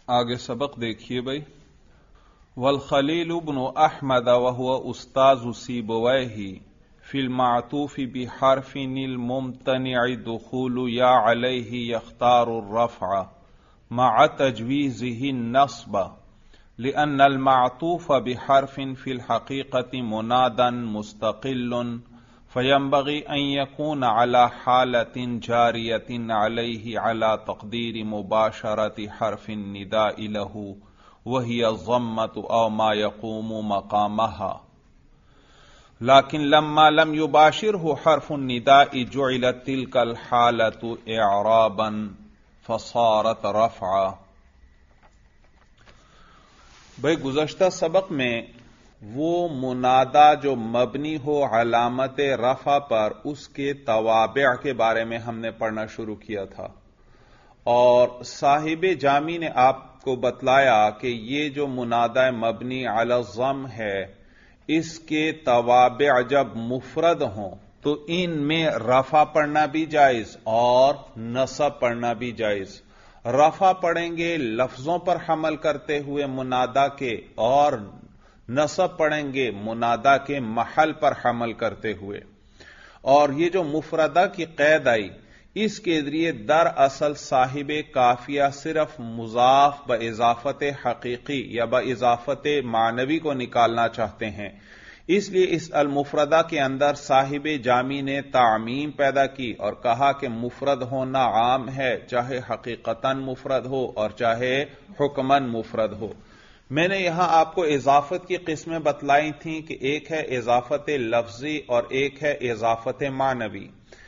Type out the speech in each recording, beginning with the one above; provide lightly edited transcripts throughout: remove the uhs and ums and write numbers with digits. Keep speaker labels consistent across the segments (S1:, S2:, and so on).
S1: آگے سبق دیکھیے بھائی. والخلیل ابن احمد وهو استاذ سیبویہ فی المعطوف بحرف الممتنع دخول یا علیہ یختار الرفع مع تجویزه النصب لأن المعطوف بحرف في الحقيقة منادا مستقل فينبغي أن يكون على حالة جارية عليه على تقدير مباشرة حرف النداء له وهي الضمة أو ما يقوم مقامها، لكن لما لم يباشره حرف النداء جعلت تلك الحالة إعرابا فصارت رفعا. بھئی گزشتہ سبق میں وہ منادا جو مبنی ہو علامت رفع پر اس کے توابع کے بارے میں ہم نے پڑھنا شروع کیا تھا، اور صاحب جامی نے آپ کو بتلایا کہ یہ جو منادا مبنی علی الضم ہے اس کے توابع جب مفرد ہوں تو ان میں رفع پڑھنا بھی جائز اور نصب پڑھنا بھی جائز. رفع پڑھیں گے لفظوں پر حمل کرتے ہوئے منادا کے، اور نصب پڑھیں گے منادا کے محل پر حمل کرتے ہوئے. اور یہ جو مفردہ کی قید آئی اس کے ذریعے در اصل صاحب کافیہ صرف مضاف باضافت حقیقی یا باضافت معنوی کو نکالنا چاہتے ہیں، اس لیے اس المفردہ کے اندر صاحب جامی نے تعمیم پیدا کی اور کہا کہ مفرد ہونا عام ہے، چاہے حقیقتاً مفرد ہو اور چاہے حکماً مفرد ہو. میں نے یہاں آپ کو اضافت کی قسمیں بتلائی تھیں کہ ایک ہے اضافت لفظی اور ایک ہے اضافت معنوی.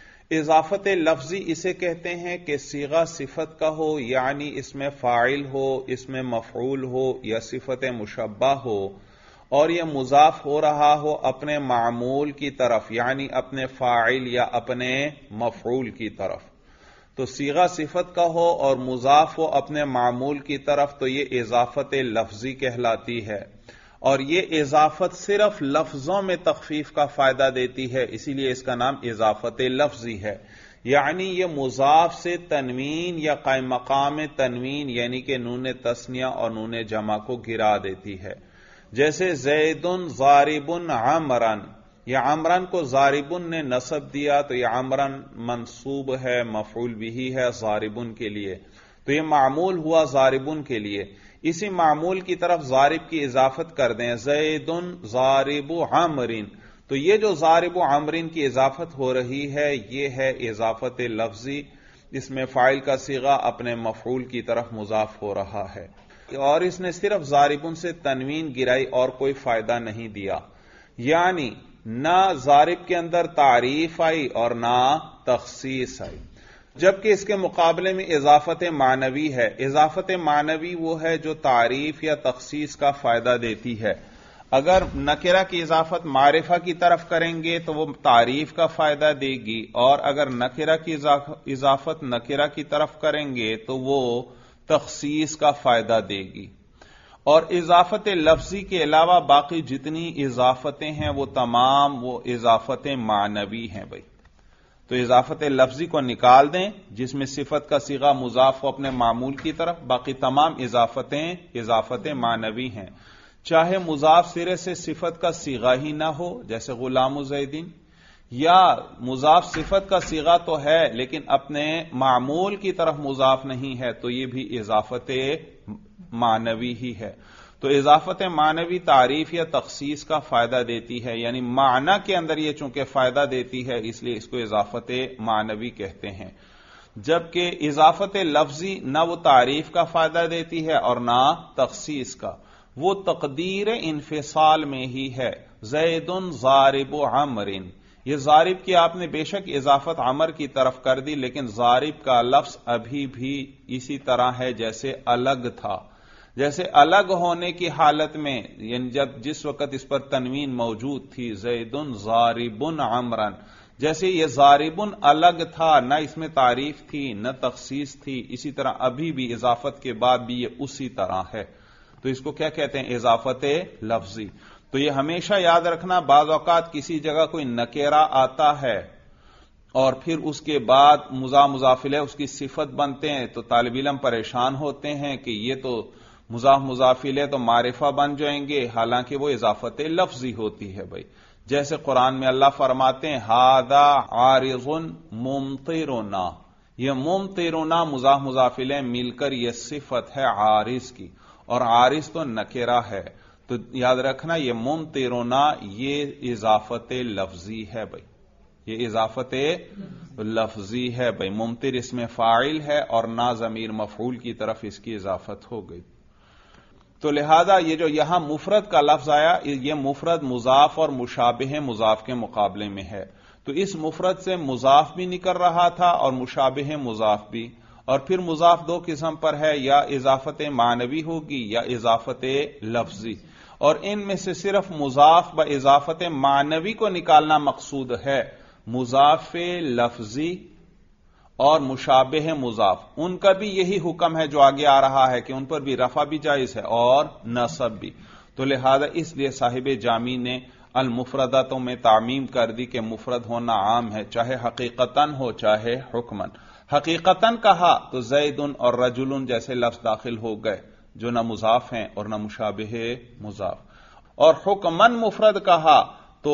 S1: اضافت لفظی اسے کہتے ہیں کہ صیغہ صفت کا ہو، یعنی اس میں فاعل ہو، اس میں مفعول ہو یا صفت مشبہ ہو، اور یہ مضاف ہو رہا ہو اپنے معمول کی طرف، یعنی اپنے فاعل یا اپنے مفعول کی طرف. تو صیغہ صفت کا ہو اور مضاف ہو اپنے معمول کی طرف تو یہ اضافت لفظی کہلاتی ہے. اور یہ اضافت صرف لفظوں میں تخفیف کا فائدہ دیتی ہے، اسی لیے اس کا نام اضافت لفظی ہے. یعنی یہ مضاف سے تنوین یا قائم مقام تنوین یعنی کہ نون تثنیہ اور نون جمع کو گرا دیتی ہے. جیسے زید ضارب عمرن، یہ عمرن کو ضاربن نے نصب دیا تو یہ عمرن منصوب ہے، مفعول بھی ہے ضاربن کے لیے، تو یہ معمول ہوا ضاربن کے لیے. اسی معمول کی طرف ضارب کی اضافت کر دیں، زید ضارب عمرن، تو یہ جو ضارب عمرن کی اضافت ہو رہی ہے یہ ہے اضافت لفظی. اس میں فاعل کا صیغہ اپنے مفعول کی طرف مضاف ہو رہا ہے، اور اس نے صرف ضاربن سے تنوین گرائی اور کوئی فائدہ نہیں دیا. یعنی نہ ضارب کے اندر تعریف آئی اور نہ تخصیص آئی. جبکہ اس کے مقابلے میں اضافت معنوی ہے. اضافت معنوی وہ ہے جو تعریف یا تخصیص کا فائدہ دیتی ہے. اگر نکرہ کی اضافت معرفہ کی طرف کریں گے تو وہ تعریف کا فائدہ دے گی، اور اگر نکرہ کی اضافت نکرہ کی طرف کریں گے تو وہ تخصیص کا فائدہ دے گی. اور اضافت لفظی کے علاوہ باقی جتنی اضافتیں ہیں وہ تمام وہ اضافت معنوی ہیں بھائی. تو اضافت لفظی کو نکال دیں جس میں صفت کا صیغہ مضاف ہو اپنے معمول کی طرف، باقی تمام اضافتیں اضافت معنوی ہیں. چاہے مضاف سرے سے صفت کا صیغہ ہی نہ ہو جیسے غلام زیدین، یا مضاف صفت کا صیغہ تو ہے لیکن اپنے معمول کی طرف مضاف نہیں ہے تو یہ بھی اضافت معنوی ہی ہے. تو اضافت معنوی تعریف یا تخصیص کا فائدہ دیتی ہے، یعنی معنی کے اندر یہ چونکہ فائدہ دیتی ہے اس لیے اس کو اضافت معنوی کہتے ہیں. جبکہ اضافت لفظی نہ وہ تعریف کا فائدہ دیتی ہے اور نہ تخصیص کا، وہ تقدیر انفصال میں ہی ہے. زید ضارب عمرن، یہ ضارب کی آپ نے بے شک اضافت عمر کی طرف کر دی لیکن ضارب کا لفظ ابھی بھی اسی طرح ہے جیسے الگ تھا. جیسے الگ ہونے کی حالت میں، یعنی جس وقت اس پر تنوین موجود تھی، زید ضارب عمرن، جیسے یہ ضاربن الگ تھا، نہ اس میں تعریف تھی نہ تخصیص تھی، اسی طرح ابھی بھی اضافت کے بعد بھی یہ اسی طرح ہے. تو اس کو کیا کہتے ہیں؟ اضافت لفظی. تو یہ ہمیشہ یاد رکھنا، بعض اوقات کسی جگہ کوئی نکیرہ آتا ہے اور پھر اس کے بعد مضاف الیہ اس کی صفت بنتے ہیں تو طالب علم پریشان ہوتے ہیں کہ یہ تو مضاف الیہ تو معرفہ بن جائیں گے، حالانکہ وہ اضافت لفظی ہوتی ہے بھائی. جیسے قرآن میں اللہ فرماتے ہیں ھذا عارض ممطرنا، یہ ممطرنا مضاف الیہ مل کر یہ صفت ہے عارض کی، اور عارض تو نکرہ ہے، تو یاد رکھنا یہ ممطرنا یہ اضافت لفظی ہے بھائی، یہ اضافت لفظی ہے بھائی. ممطر اس میں فاعل ہے اور نہ ضمیر مفعول کی طرف اس کی اضافت ہو گئی. تو لہذا یہ جو یہاں مفرد کا لفظ آیا یہ مفرد مضاف اور مشابہ مضاف کے مقابلے میں ہے، تو اس مفرد سے مضاف بھی نکل رہا تھا اور مشابہ مضاف بھی. اور پھر مضاف دو قسم پر ہے، یا اضافت معنوی ہوگی یا اضافت لفظی، اور ان میں سے صرف مضاف با اضافت معنوی کو نکالنا مقصود ہے. مضاف لفظی اور مشابہ مضاف ان کا بھی یہی حکم ہے جو آگے آ رہا ہے کہ ان پر بھی رفع بھی جائز ہے اور نصب بھی. تو لہذا اس لیے صاحب جامی نے المفرداتوں میں تعمیم کر دی کہ مفرد ہونا عام ہے، چاہے حقیقتاً ہو چاہے حکماً. حقیقتاً کہا تو زید اور رجل جیسے لفظ داخل ہو گئے جو نہ مضاف ہیں اور نہ مشابہ مضاف، اور حکماً مفرد کہا تو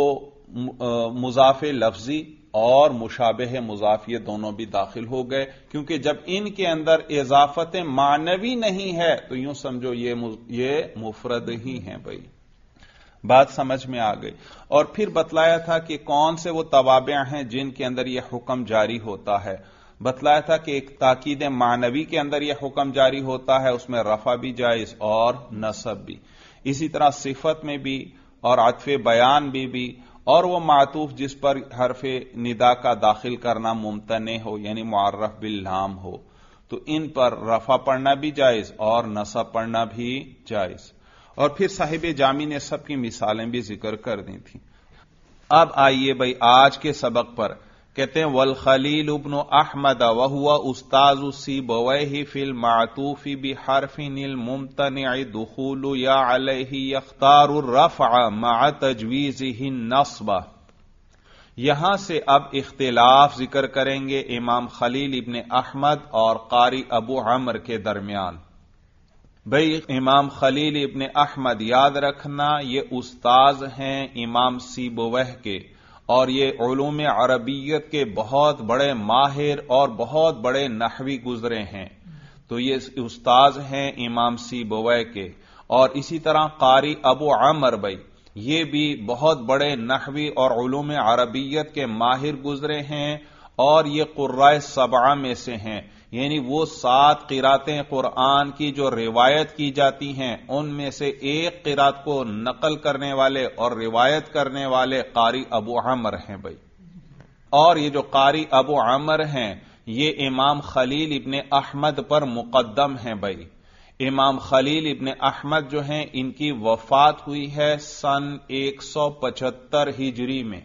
S1: مضاف لفظی اور مشابہ مضاف یہ دونوں بھی داخل ہو گئے، کیونکہ جب ان کے اندر اضافت معنوی نہیں ہے تو یوں سمجھو یہ مفرد ہی ہیں بھائی. بات سمجھ میں آ گئی. اور پھر بتلایا تھا کہ کون سے وہ توابع ہیں جن کے اندر یہ حکم جاری ہوتا ہے. بتلایا تھا کہ ایک تاکید معنوی کے اندر یہ حکم جاری ہوتا ہے، اس میں رفع بھی جائز اور نصب بھی. اسی طرح صفت میں بھی اور عطف بیان بھی اور وہ معطوف جس پر حرف ندا کا داخل کرنا ممتنع ہو یعنی معرف باللام ہو، تو ان پر رفع پڑھنا بھی جائز اور نصب پڑھنا بھی جائز. اور پھر صاحب جامی نے سب کی مثالیں بھی ذکر کر دی تھیں. اب آئیے بھائی آج کے سبق پر. کہتے ہیں والخلیل ابن احمد وهو استاذ سیبویہ فی المعطوف بحرف الممتنع دخول یا علیہ یختار الرفع مع تجویزہ النصب. یہاں سے اب اختلاف ذکر کریں گے امام خلیل ابن احمد اور قاری ابو عمر کے درمیان. بھئی امام خلیل ابن احمد یاد رکھنا یہ استاذ ہیں امام سیبویہ کے، اور یہ علوم عربیت کے بہت بڑے ماہر اور بہت بڑے نحوی گزرے ہیں، تو یہ استاذ ہیں امام سیبویہ کے. اور اسی طرح قاری ابو عمر بھائی یہ بھی بہت بڑے نحوی اور علوم عربیت کے ماہر گزرے ہیں، اور یہ قرائے سبعہ میں سے ہیں، یعنی وہ 7 قراتیں قرآن کی جو روایت کی جاتی ہیں ان میں سے ایک قرات کو نقل کرنے والے اور روایت کرنے والے قاری ابو عمر ہیں بھائی. اور یہ جو قاری ابو عمر ہیں یہ امام خلیل ابن احمد پر مقدم ہیں بھائی. امام خلیل ابن احمد جو ہیں ان کی وفات ہوئی ہے سن 175 ہجری میں.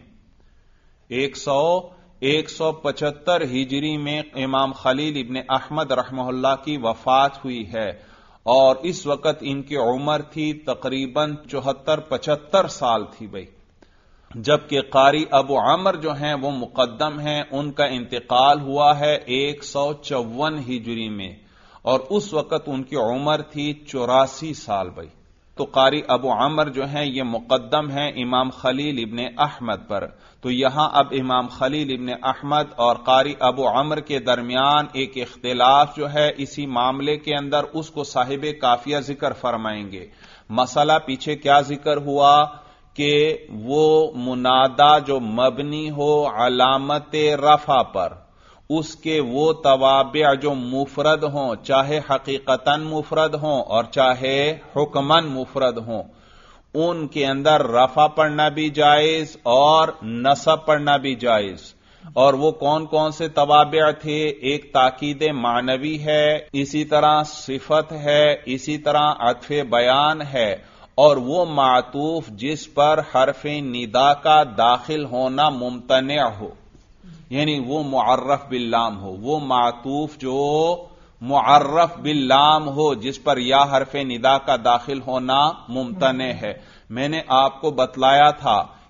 S1: 175 ہجری میں امام خلیل ابن احمد رحمہ اللہ کی وفات ہوئی ہے، اور اس وقت ان کی عمر تھی تقریباً 74-75 سال تھی بھائی. جبکہ قاری ابو عمر جو ہیں وہ مقدم ہیں، ان کا انتقال ہوا ہے 154 ہجری میں، اور اس وقت ان کی عمر تھی 84 سال بھائی. تو قاری ابو عمر جو ہیں یہ مقدم ہیں امام خلیل ابن احمد پر. تو یہاں اب امام خلیل ابن احمد اور قاری ابو عمر کے درمیان ایک اختلاف جو ہے اسی معاملے کے اندر اس کو صاحب کافیہ ذکر فرمائیں گے. مسئلہ پیچھے کیا ذکر ہوا کہ وہ منادا جو مبنی ہو علامت رفع پر، اس کے وہ توابع جو مفرد ہوں، چاہے حقیقتاً مفرد ہوں اور چاہے حکماً مفرد ہوں، ان کے اندر رفع پڑھنا بھی جائز اور نصب پڑھنا بھی جائز. اور وہ کون کون سے توابع تھے؟ ایک تاکید معنوی ہے، اسی طرح صفت ہے، اسی طرح عطف بیان ہے، اور وہ معطوف جس پر حرف ندا کا داخل ہونا ممتنع ہو، یعنی وہ معرف باللام ہو. وہ معطوف جو معرف باللام ہو جس پر یا حرف ندا کا داخل ہونا ممتنع ہے. میں نے آپ کو بتلایا تھا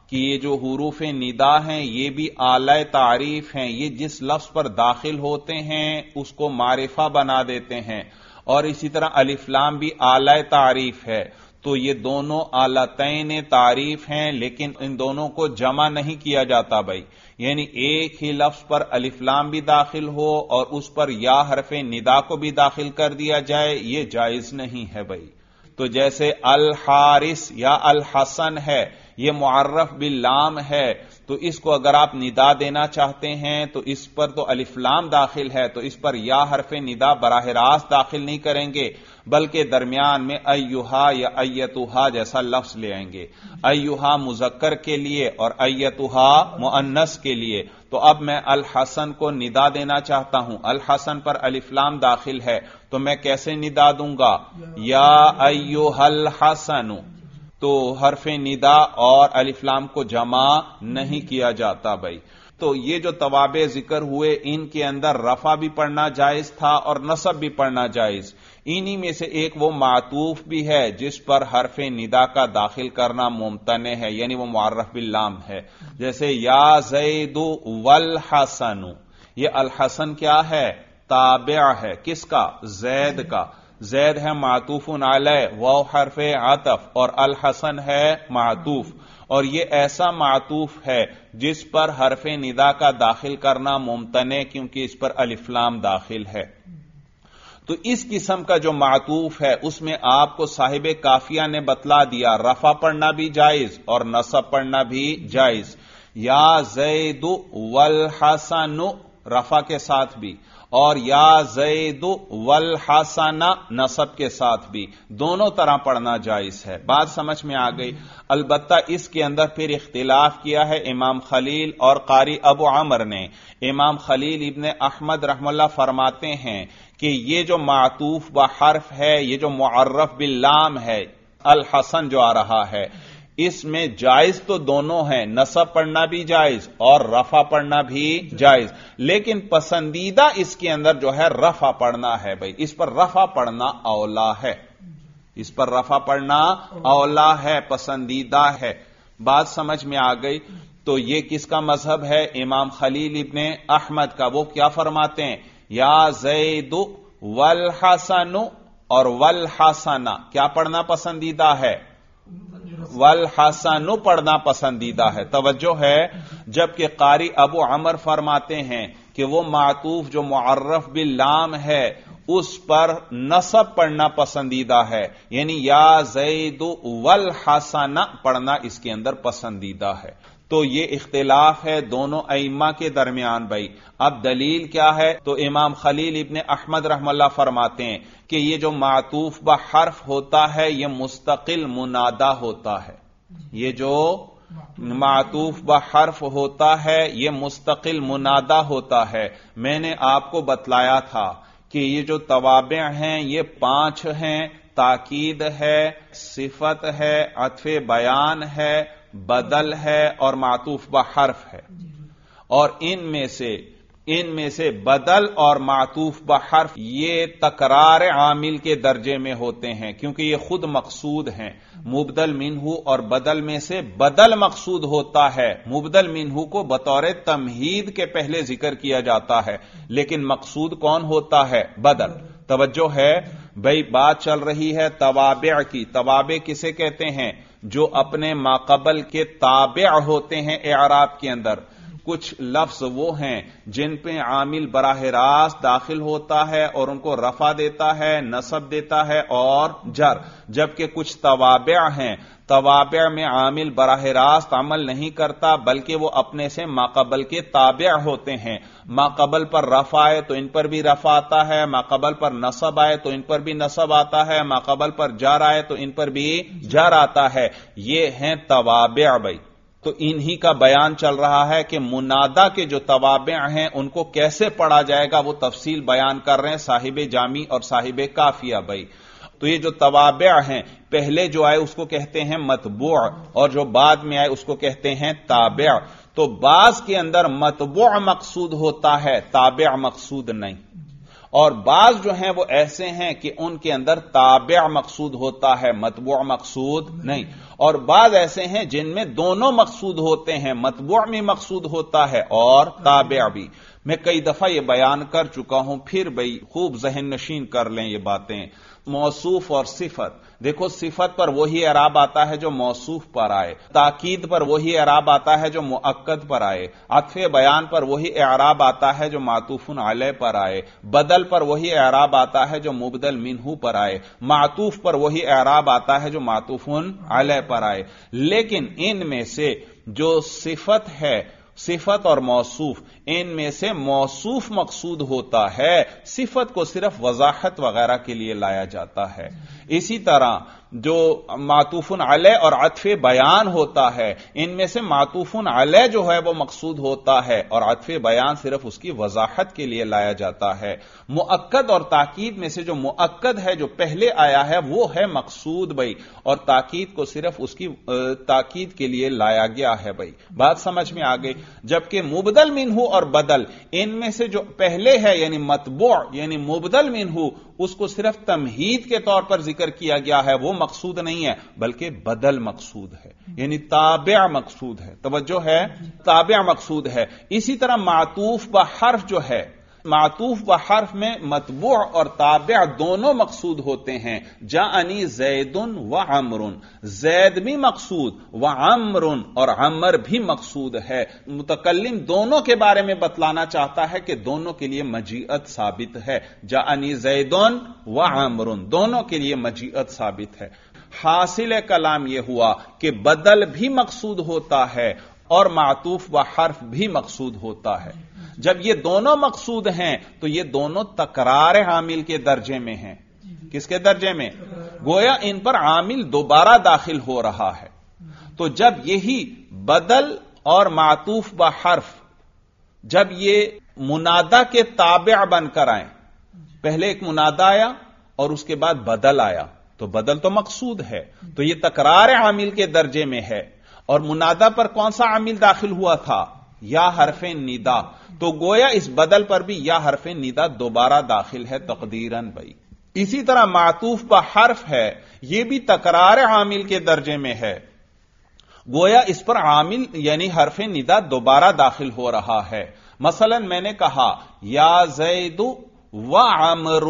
S1: کہ یہ جو حروف ندا ہیں یہ بھی اعلی تعریف ہیں، یہ جس لفظ پر داخل ہوتے ہیں اس کو معرفہ بنا دیتے ہیں، اور اسی طرح الف لام بھی اعلی تعریف ہے، تو یہ دونوں اعلتین تعریف ہیں، لیکن ان دونوں کو جمع نہیں کیا جاتا بھائی، یعنی ایک ہی لفظ پر الف لام بھی داخل ہو اور اس پر یا حرف ندا کو بھی داخل کر دیا جائے، یہ جائز نہیں ہے بھائی۔ تو جیسے الحارث یا الحسن ہے، یہ معرف باللام ہے، تو اس کو اگر آپ ندا دینا چاہتے ہیں تو اس پر تو الف لام داخل ہے، تو اس پر یا حرف ندا براہ راست داخل نہیں کریں گے، بلکہ درمیان میں ایہا یا ایتہا جیسا لفظ لے آئیں گے، ایہا مذکر کے لیے اور ایتہا مؤنث کے لیے۔ تو اب میں الحسن کو ندا دینا چاہتا ہوں، الحسن پر الف لام داخل ہے، تو میں کیسے ندا دوں گا؟ یا ایہا الحسن، تو حرف ندا اور الف لام کو جمع نہیں کیا جاتا بھائی۔ تو یہ جو توابع ذکر ہوئے ان کے اندر رفع بھی پڑھنا جائز تھا اور نصب بھی پڑھنا جائز، انہی میں سے ایک وہ معطوف بھی ہے جس پر حرف ندا کا داخل کرنا ممتنع ہے، یعنی وہ معرف باللام ہے، جیسے یا زید والحسن، یہ الحسن کیا ہے؟ تابع ہے، کس کا؟ زید کا، زید ہے معطوف علیہ، واو حرف عطف، اور الحسن ہے معطوف، اور یہ ایسا معطوف ہے جس پر حرف ندا کا داخل کرنا ممتنع کیونکہ اس پر الف لام داخل ہے۔ تو اس قسم کا جو معطوف ہے اس میں آپ کو صاحب کافیہ نے بتلا دیا رفع پڑھنا بھی جائز اور نصب پڑھنا بھی جائز، یا زید والحسن رفع کے ساتھ بھی، اور یا زید والحسن نصب کے ساتھ بھی، دونوں طرح پڑھنا جائز ہے۔ بات سمجھ میں آ گئی؟ البتہ اس کے اندر پھر اختلاف کیا ہے امام خلیل اور قاری ابو عمر نے۔ امام خلیل ابن احمد رحم اللہ فرماتے ہیں کہ یہ جو معطوف بحرف ہے، یہ جو معرف باللام ہے، الحسن جو آ رہا ہے، اس میں جائز تو دونوں ہیں، نصب پڑھنا بھی جائز اور رفع پڑھنا بھی جائز، لیکن پسندیدہ اس کے اندر جو ہے رفع پڑھنا ہے بھائی، اس پر رفع پڑھنا اولا ہے، اس پر رفع پڑھنا اولا ہے، پسندیدہ ہے۔ بات سمجھ میں آ گئی؟ تو یہ کس کا مذہب ہے؟ امام خلیل ابن احمد کا۔ وہ کیا فرماتے ہیں؟ یا زید والحسن اور والحسن کیا پڑھنا پسندیدہ ہے؟ والحسن پڑھنا پسندیدہ ہے۔ توجہ ہے، جبکہ قاری ابو عمر فرماتے ہیں کہ وہ معطوف جو معرف باللام ہے اس پر نصب پڑھنا پسندیدہ ہے، یعنی یا زید والحسن پڑھنا اس کے اندر پسندیدہ ہے۔ تو یہ اختلاف ہے دونوں ائمہ کے درمیان بھائی۔ اب دلیل کیا ہے؟ تو امام خلیل ابن احمد رحم اللہ فرماتے ہیں کہ یہ جو معطوف بحرف ہوتا ہے یہ مستقل منادا ہوتا ہے، یہ جو معطوف بحرف ہوتا ہے یہ مستقل منادا ہوتا ہے۔ میں نے آپ کو بتلایا تھا کہ یہ جو توابع ہیں یہ 5 ہیں، تاکید ہے، صفت ہے، عطف بیان ہے، بدل ہے اور معطوف بحرف ہے، اور ان میں سے بدل اور معطوف بحرف یہ تکرار عامل کے درجے میں ہوتے ہیں کیونکہ یہ خود مقصود ہیں۔ مبدل منہ اور بدل میں سے بدل مقصود ہوتا ہے، مبدل منہ کو بطور تمہید کے پہلے ذکر کیا جاتا ہے، لیکن مقصود کون ہوتا ہے؟ بدل۔ توجہ ہے بھائی، بات چل رہی ہے توابع کی۔ توابع کسے کہتے ہیں؟ جو اپنے ماقبل کے تابع ہوتے ہیں اعراب کے اندر۔ کچھ لفظ وہ ہیں جن پہ عامل براہ راست داخل ہوتا ہے اور ان کو رفع دیتا ہے، نصب دیتا ہے اور جر، جبکہ کچھ توابع ہیں، توابع میں عامل براہ راست عمل نہیں کرتا بلکہ وہ اپنے سے ماقبل کے تابع ہوتے ہیں۔ ماقبل پر رفع آئے تو ان پر بھی رفع آتا ہے، ماقبل پر نصب آئے تو ان پر بھی نصب آتا ہے، ماقبل پر جر آئے تو ان پر بھی جر آتا ہے۔ یہ ہیں توابع بھائی۔ تو انہی کا بیان چل رہا ہے کہ منادا کے جو توابع ہیں ان کو کیسے پڑھا جائے گا، وہ تفصیل بیان کر رہے ہیں صاحب جامی اور صاحب کافیہ بھائی۔ تو یہ جو توابع ہیں، پہلے جو آئے اس کو کہتے ہیں متبوع اور جو بعد میں آئے اس کو کہتے ہیں تابع۔ تو بعض کے اندر متبوع مقصود ہوتا ہے، تابع مقصود نہیں، اور بعض جو ہیں وہ ایسے ہیں کہ ان کے اندر تابع مقصود ہوتا ہے، متبوع مقصود نہیں، اور بعض ایسے ہیں جن میں دونوں مقصود ہوتے ہیں، متبوع بھی مقصود ہوتا ہے اور تابع بھی۔ میں کئی دفعہ یہ بیان کر چکا ہوں، پھر بھئی خوب ذہن نشین کر لیں یہ باتیں۔ موصوف اور صفت، دیکھو صفت پر وہی اعراب آتا ہے جو موصوف پر آئے، تاکید پر وہی اعراب آتا ہے جو مؤکد پر آئے، عطف بیان پر وہی اعراب آتا ہے جو معطوف علیہ پر آئے، بدل پر وہی اعراب آتا ہے جو مبدل منہ پر آئے، معطوف پر وہی اعراب آتا ہے جو معطوف علیہ پر آئے۔ لیکن ان میں سے جو صفت ہے، صفت اور موصوف، ان میں سے موصوف مقصود ہوتا ہے، صفت کو صرف وضاحت وغیرہ کے لیے لایا جاتا ہے۔ اسی طرح جو معطوف علیہ اور عطف بیان ہوتا ہے، ان میں سے معطوف علیہ جو ہے وہ مقصود ہوتا ہے اور عطف بیان صرف اس کی وضاحت کے لیے لایا جاتا ہے۔ مؤکد اور تاکید میں سے جو مؤکد ہے، جو پہلے آیا ہے، وہ ہے مقصود بھائی، اور تاکید کو صرف اس کی تاکید کے لیے لایا گیا ہے بھائی۔ بات سمجھ میں آ گئی؟ جبکہ مبدل منہ اور بدل، ان میں سے جو پہلے ہے یعنی متبوع یعنی مبدل منہ، اس کو صرف تمہید کے طور پر ذکر کیا گیا ہے، وہ مقصود نہیں ہے بلکہ بدل مقصود ہے، یعنی تابع مقصود ہے۔ توجہ ہے؟ تابع مقصود ہے۔ اسی طرح معطوف بحرف جو ہے، معطوف بحرف میں متبوع اور تابع دونوں مقصود ہوتے ہیں۔ جاءنی زید و عمر، زید بھی مقصود، و عمر اور عمر بھی مقصود ہے۔ متکلم دونوں کے بارے میں بتلانا چاہتا ہے کہ دونوں کے لیے مجیت ثابت ہے۔ جاءنی زید و عمر، دونوں کے لیے مجیت ثابت ہے۔ حاصل کلام یہ ہوا کہ بدل بھی مقصود ہوتا ہے اور معطوف بحرف بھی مقصود ہوتا ہے۔ جب یہ دونوں مقصود ہیں تو یہ دونوں تکرار عامل کے درجے میں ہیں۔ کس کے درجے میں؟ گویا ان پر عامل دوبارہ داخل ہو رہا ہے۔ تو جب یہی بدل اور معطوف بحرف جب یہ منادا کے تابع بن کر آئیں، پہلے ایک منادا آیا اور اس کے بعد بدل آیا، تو بدل تو مقصود ہے، تو یہ تکرار عامل کے درجے میں ہے۔ اور منادا پر کون سا عامل داخل ہوا تھا؟ یا حرف ندا، تو گویا اس بدل پر بھی یا حرف ندا دوبارہ داخل ہے تقدیراً بھائی۔ اسی طرح معطوف بحرف ہے، یہ بھی تکرار عامل کے درجے میں ہے، گویا اس پر عامل یعنی حرف ندا دوبارہ داخل ہو رہا ہے۔ مثلا میں نے کہا یا زید و عمر،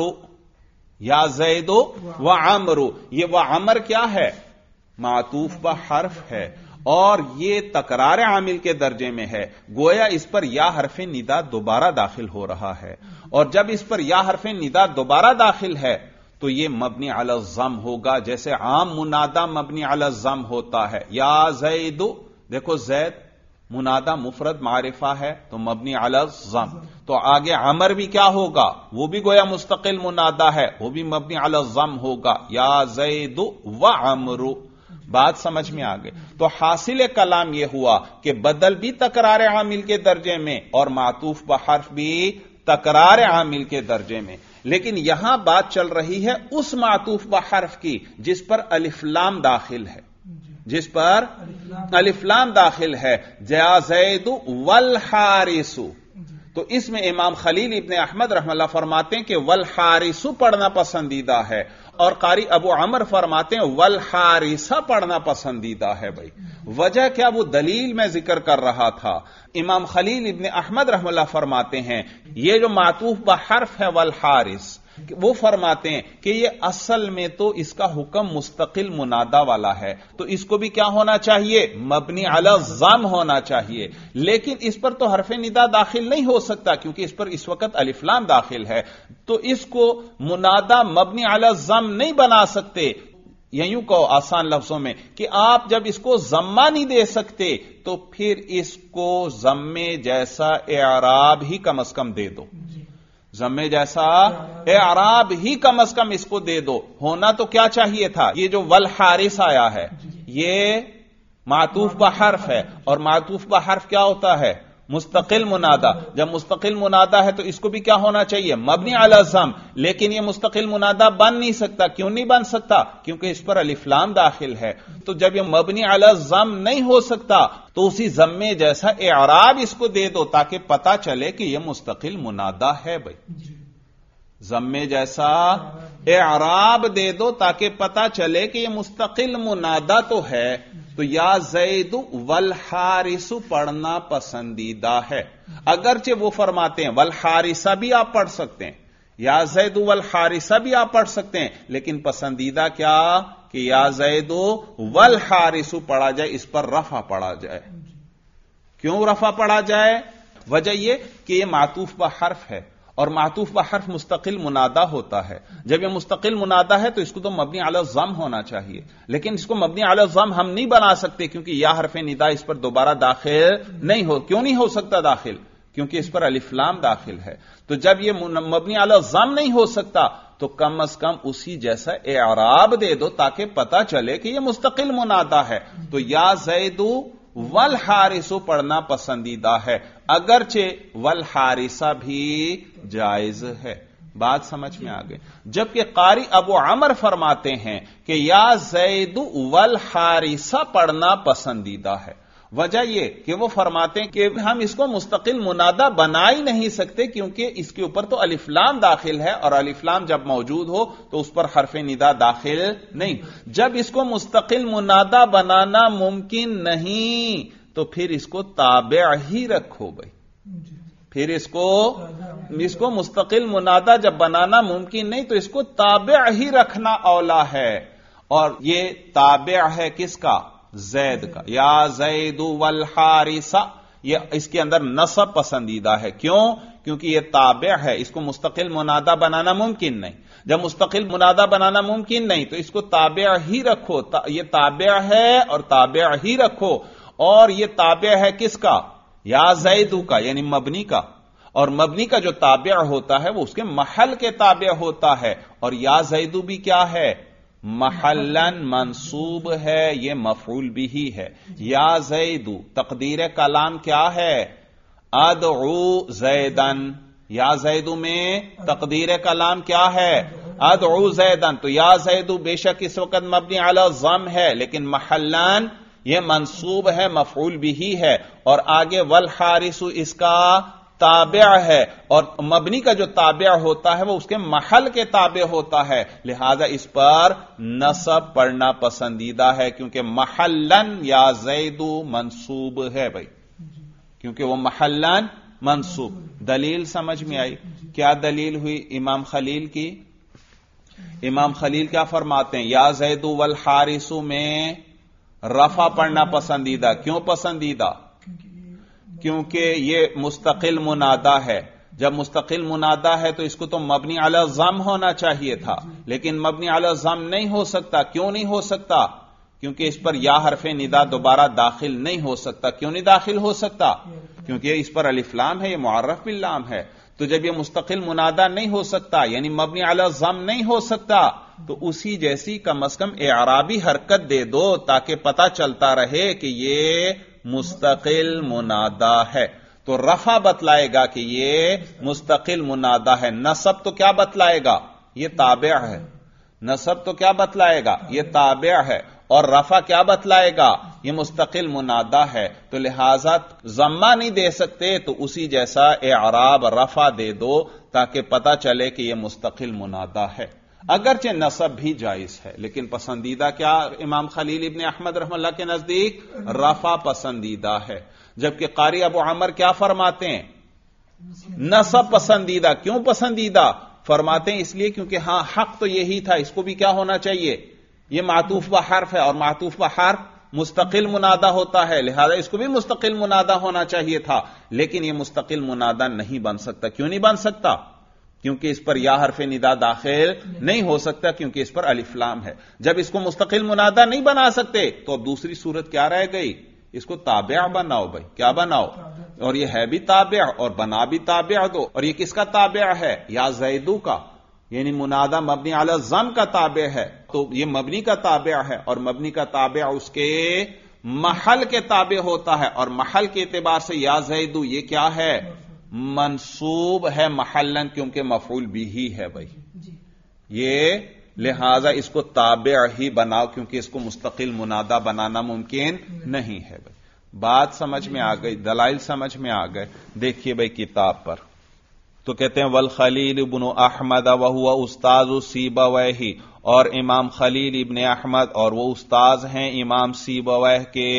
S1: یا زید و عمر، یہ و عمر کیا ہے؟ معطوف بحرف ہے اور یہ تکرار عامل کے درجے میں ہے، گویا اس پر یا حرف ندا دوبارہ داخل ہو رہا ہے۔ اور جب اس پر یا حرف ندا دوبارہ داخل ہے تو یہ مبنی علی الضم ہوگا، جیسے عام منادا مبنی علی الضم ہوتا ہے۔ یا زید، دیکھو زید منادا مفرد معرفہ ہے تو مبنی علی الضم، تو آگے عمر بھی کیا ہوگا؟ وہ بھی گویا مستقل منادا ہے، وہ بھی مبنی علی الضم ہوگا، یا زید و عمر۔ بات سمجھ میں آ گئی؟ تو حاصل کلام یہ ہوا کہ بدل بھی تکرار عامل کے درجے میں اور معطوف بحرف بھی تکرار عامل کے درجے میں۔ لیکن یہاں بات چل رہی ہے اس معطوف بحرف کی جس پر الف لام داخل ہے، جس پر الف لام داخل ہے، جا زید والحارث۔ تو اس میں امام خلیل ابن احمد رحمہ اللہ فرماتے ہیں کہ والحارث پڑھنا پسندیدہ ہے، اور قاری ابو عمر فرماتے ہیں والحارث پڑھنا پسندیدہ ہے بھائی۔ وجہ کیا؟ وہ دلیل میں ذکر کر رہا تھا۔ امام خلیل ابن احمد رحمہ اللہ فرماتے ہیں یہ جو معطوف بحرف ہے والحارث، وہ فرماتے ہیں کہ یہ اصل میں تو اس کا حکم مستقل منادا والا ہے، تو اس کو بھی کیا ہونا چاہیے؟ مبنی علی الضم ہونا چاہیے، لیکن اس پر تو حرف ندا داخل نہیں ہو سکتا کیونکہ اس پر اس وقت الف لام داخل ہے، تو اس کو منادا مبنی علی الضم نہیں بنا سکتے۔ یوں کہو آسان لفظوں میں کہ آپ جب اس کو ضمہ نہیں دے سکتے تو پھر اس کو ضمے جیسا اعراب ہی کم از کم دے دو، ضمے جیسا اعراب ہی کم از کم اس کو دے دو۔ ہونا تو کیا چاہیے تھا؟ یہ جو والحارث آیا ہے یہ معطوف بحرف ہے، اور معطوف بحرف کیا ہوتا ہے؟ مستقل منادا۔ جب مستقل منادا ہے تو اس کو بھی کیا ہونا چاہیے؟ مبنی علی الضم، لیکن یہ مستقل منادا بن نہیں سکتا۔ کیوں نہیں بن سکتا؟ کیونکہ اس پر الف لام داخل ہے۔ تو جب یہ مبنی علی الضم نہیں ہو سکتا تو اسی ضمے جیسا اعراب اس کو دے دو تاکہ پتا چلے کہ یہ مستقل منادا ہے بھائی۔ ضمے جیسا اعراب دے دو تاکہ پتا چلے کہ یہ مستقل منادا تو ہے. تو یا زید والحارث پڑھنا پسندیدہ ہے. اگرچہ وہ فرماتے ہیں والحارثہ بھی آپ پڑھ سکتے ہیں, یا زید والحارثہ بھی آپ پڑھ سکتے ہیں, لیکن پسندیدہ کیا کہ یا زید والحارث پڑھا جائے, اس پر رفع پڑھا جائے. کیوں رفع پڑھا جائے؟ وجہ یہ کہ یہ معطوف بحرف ہے, اور معطوف بحرف مستقل منادہ ہوتا ہے. جب یہ مستقل منادہ ہے تو اس کو تو مبنی علی الضم ہونا چاہیے, لیکن اس کو مبنی علی الضم ہم نہیں بنا سکتے کیونکہ یا حرف ندا اس پر دوبارہ داخل نہیں ہو. کیوں نہیں ہو سکتا داخل؟ کیونکہ اس پر الف لام داخل ہے. تو جب یہ مبنی علی الضم نہیں ہو سکتا تو کم از کم اسی جیسا اعراب دے دو تاکہ پتا چلے کہ یہ مستقل منادہ ہے. تو یا زید والحارث پڑھنا پسندیدہ ہے, اگرچہ والحارثہ بھی جائز ہے. بات سمجھ میں آ گئی. جبکہ قاری ابو عمر فرماتے ہیں کہ یا زید والحارثہ پڑھنا پسندیدہ ہے. وجہ یہ کہ وہ فرماتے ہیں کہ ہم اس کو مستقل منادہ بنا ہی نہیں سکتے کیونکہ اس کے اوپر تو الف لام داخل ہے, اور الف لام جب موجود ہو تو اس پر حرف ندا داخل نہیں. جب اس کو مستقل منادہ بنانا ممکن نہیں تو پھر اس کو تابع ہی رکھو بھائی. پھر اس کو مستقل منادہ جب بنانا ممکن نہیں تو اس کو تابع ہی رکھنا اولا ہے. اور یہ تابع ہے کس کا؟ زید کا. یا زید والحارث, یہ اس کے اندر نصب پسندیدہ ہے. کیوں؟ کیونکہ یہ تابع ہے, اس کو مستقل منادہ بنانا ممکن نہیں. جب مستقل منادہ بنانا ممکن نہیں تو اس کو تابع ہی رکھو. یہ تابع ہے اور تابع ہی رکھو. اور یہ تابع ہے کس کا؟ یا زیدو کا, یعنی مبنی کا. اور مبنی کا جو تابع ہوتا ہے وہ اس کے محل کے تابع ہوتا ہے. اور یا زیدو بھی کیا ہے؟ محلن منصوب ہے, یہ مفعول بھی ہے. یا زیدو تقدیر کلام کیا ہے؟ ادعو زیدن. یا زیدو میں تقدیر کلام کیا ہے؟ ادعو زیدن. تو یا زیدو بے شک اس وقت مبنی علی الضم ہے, لیکن محلن یہ منصوب ہے, مفعول بھی ہے. اور آگے والحارث اس کا تابع ہے, اور مبنی کا جو تابع ہوتا ہے وہ اس کے محل کے تابع ہوتا ہے. لہذا اس پر نصب پڑھنا پسندیدہ ہے کیونکہ محلن یا زیدو منصوب ہے بھائی, کیونکہ وہ محلن منصوب. دلیل سمجھ میں آئی؟ کیا دلیل ہوئی امام خلیل کی؟ امام خلیل کیا فرماتے ہیں؟ یا زیدو والحارث میں رفع پڑھنا پسندیدہ. کیوں پسندیدہ؟ کیونکہ یہ مستقل منادہ ہے. جب مستقل منادہ ہے تو اس کو تو مبنی علی الضم ہونا چاہیے تھا, لیکن مبنی علی الضم نہیں ہو سکتا. کیوں نہیں ہو سکتا؟ کیونکہ اس پر یا حرف ندا دوبارہ داخل نہیں ہو سکتا. کیوں نہیں داخل ہو سکتا؟ کیونکہ اس پر الف لام ہے, یہ معرف باللام ہے. تو جب یہ مستقل منادہ نہیں ہو سکتا یعنی مبنی علی الضم نہیں ہو سکتا تو اسی جیسی کم از کم اعرابی حرکت دے دو تاکہ پتا چلتا رہے کہ یہ مستقل منادہ ہے. تو رفع بتلائے گا کہ یہ مستقل منادہ ہے. نصب تو کیا بتلائے گا؟ یہ تابع ہے. نصب تو کیا بتلائے گا؟ یہ تابع ہے. اور رفع کیا بتلائے گا؟ یہ مستقل منادہ ہے. تو لہذا ضمہ نہیں دے سکتے تو اسی جیسا اعراب رفع دے دو تاکہ پتا چلے کہ یہ مستقل منادہ ہے. اگرچہ نصب بھی جائز ہے لیکن پسندیدہ کیا امام خلیل ابن احمد رحمہ اللہ کے نزدیک؟ رفع پسندیدہ ہے. جبکہ قاری ابو عمر کیا فرماتے ہیں؟ نصب پسندیدہ. کیوں پسندیدہ؟ فرماتے ہیں اس لیے کیونکہ ہاں حق تو یہی تھا, اس کو بھی کیا ہونا چاہیے؟ یہ معطوف بحرف ہے, اور معطوف بحرف مستقل منادہ ہوتا ہے, لہذا اس کو بھی مستقل منادہ ہونا چاہیے تھا. لیکن یہ مستقل منادہ نہیں بن سکتا. کیوں نہیں بن سکتا؟ کیونکہ اس پر یا حرف ندا داخل نہیں ہو سکتا, کیونکہ اس پر الف لام ہے. جب اس کو مستقل منادہ نہیں بنا سکتے تو اب دوسری صورت کیا رہ گئی؟ اس کو تابع بناؤ بھائی. کیا بناؤ؟ اور یہ ہے بھی تابع اور بنا بھی تابع دو. اور یہ کس کا تابع ہے؟ یا زیدو کا, یعنی منادہ مبنی علی الضم کا تابع ہے. تو یہ مبنی کا تابع ہے, اور مبنی کا تابع اس کے محل کے تابع ہوتا ہے. اور محل کے اعتبار سے یا زیدو یہ کیا ہے؟ منصوب ہے محلن, کیونکہ مفعول بھی ہے بھائی. یہ لہذا اس کو تابع ہی بناؤ کیونکہ اس کو مستقل منادہ بنانا ممکن نہیں ہے بھائی. بات سمجھ میں آ گئی؟ دلائل سمجھ میں آ گئے؟ دیکھیے بھائی کتاب پر. تو کہتے ہیں والخلیل ابن احمد وہو استاذ سیبویہ، اور امام خلیل ابن احمد اور وہ استاذ ہیں امام سیبویہ کے.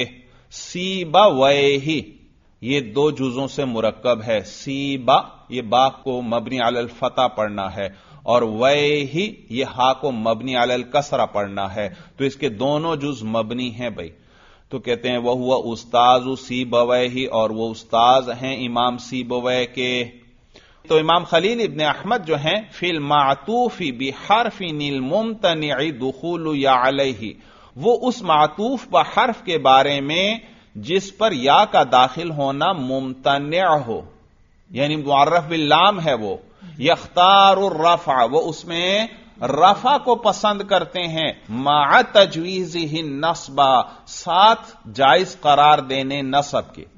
S1: سیبویہ یہ دو جزوں سے مرکب ہے. سیبا یہ با کو مبنی علی الفتح پڑھنا ہے، اور ویہ یہ ہا کو مبنی علی الکسرہ پڑھنا ہے، تو اس کے دونوں جز مبنی ہیں بھائی. تو کہتے ہیں وہ استاذ سیبویہ، اور وہ استاذ ہیں امام سیبویہ کے. تو امام خلیل ابن احمد جو ہیں فی المعطوف بحرف الممتنع دخول یا علیہ، وہ اس معطوف بحرف کے بارے میں جس پر یا کا داخل ہونا ممتنع ہو، یعنی معرف باللام ہے، وہ یختار الرفع، وہ اس میں رفع کو پسند کرتے ہیں، مع تجویزہ النصب، ساتھ جائز قرار دینے نصب کے،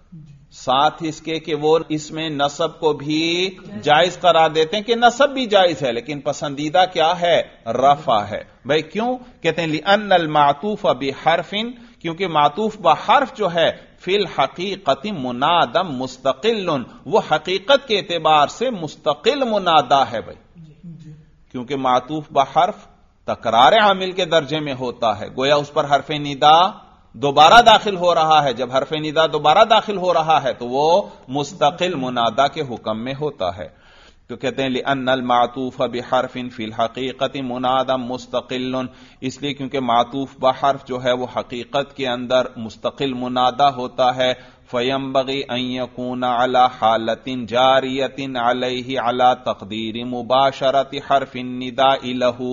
S1: ساتھ اس کے کہ وہ اس میں نصب کو بھی جائز قرار دیتے ہیں کہ نصب بھی جائز ہے لیکن پسندیدہ کیا ہے؟ رفع ہے. بھائی کیوں؟ کہتے ہیں لأن المعطوف بحرف، کیونکہ معطوف بحرف جو ہے فی الحقیقت منادم مستقل، وہ حقیقت کے اعتبار سے مستقل منادا ہے بھائی، کیونکہ معطوف بحرف تکرار عامل کے درجے میں ہوتا ہے، گویا اس پر حرف ندا دوبارہ داخل ہو رہا ہے. جب حرف ندا دوبارہ داخل ہو رہا ہے تو وہ مستقل منادا کے حکم میں ہوتا ہے. تو کہتے ہیں لأن المعطوف بحرف فی الحقیقت منادم مستقل، اس لیے کیونکہ معطوف بحرف جو ہے وہ حقیقت کے اندر مستقل منادا ہوتا ہے. فینبغی ان یکون علی حالت جاریت علیہ علی تقدیر مباشرت حرف النداء لہ.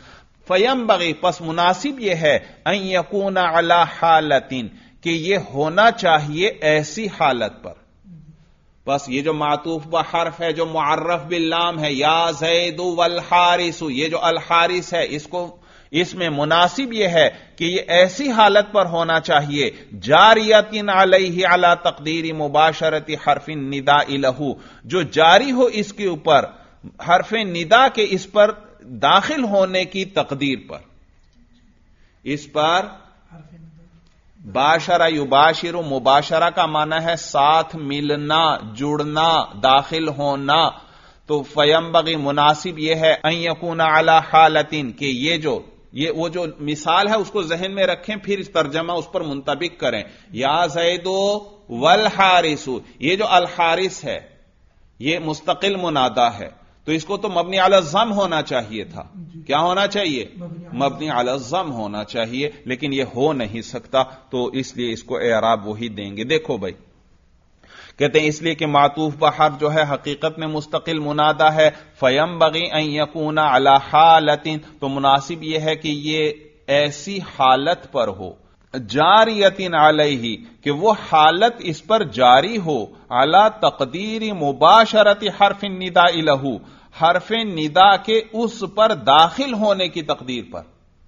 S1: فینبغی پس مناسب یہ ہے ان یکون علی حالت کہ یہ ہونا چاہیے ایسی حالت پر. بس یہ جو معطوف بحرف ہے جو معرف باللام ہے، یا زید والحارث، یہ جو الحارث ہے اس میں مناسب یہ ہے کہ یہ ایسی حالت پر ہونا چاہیے جاریت علیہ علی تقدیر مباشرت حرف النداء لہ، جو جاری ہو اس کے اوپر حرف ندا کے اس پر داخل ہونے کی تقدیر پر. اس پر باشرہ یباشر، مباشرہ کا معنی ہے ساتھ ملنا، جڑنا، داخل ہونا. تو فینبغی مناسب یہ ہے ان یکون علی حالت کہ وہ جو مثال ہے اس کو ذہن میں رکھیں، پھر اس ترجمہ اس پر منطبق کریں. یا زید والحارث، یہ جو الحارث ہے یہ مستقل منادا ہے، تو اس کو تو مبنی علی الضم ہونا چاہیے تھا. کیا ہونا چاہیے؟ مبنی علی الضم ہونا چاہیے، لیکن یہ ہو نہیں سکتا، تو اس لیے اس کو اعراب وہی دیں گے. دیکھو بھائی کہتے ہیں اس لیے کہ معطوف بحرف جو ہے حقیقت میں مستقل منادا ہے. فینبغی ان یکون علی حالت، تو مناسب یہ ہے کہ یہ ایسی حالت پر ہو جاریت علیہ کہ وہ حالت اس پر جاری ہو علی تقدیر مباشرت حرف النداء لہ، حرف ندا کے اس پر داخل ہونے کی تقدیر پر.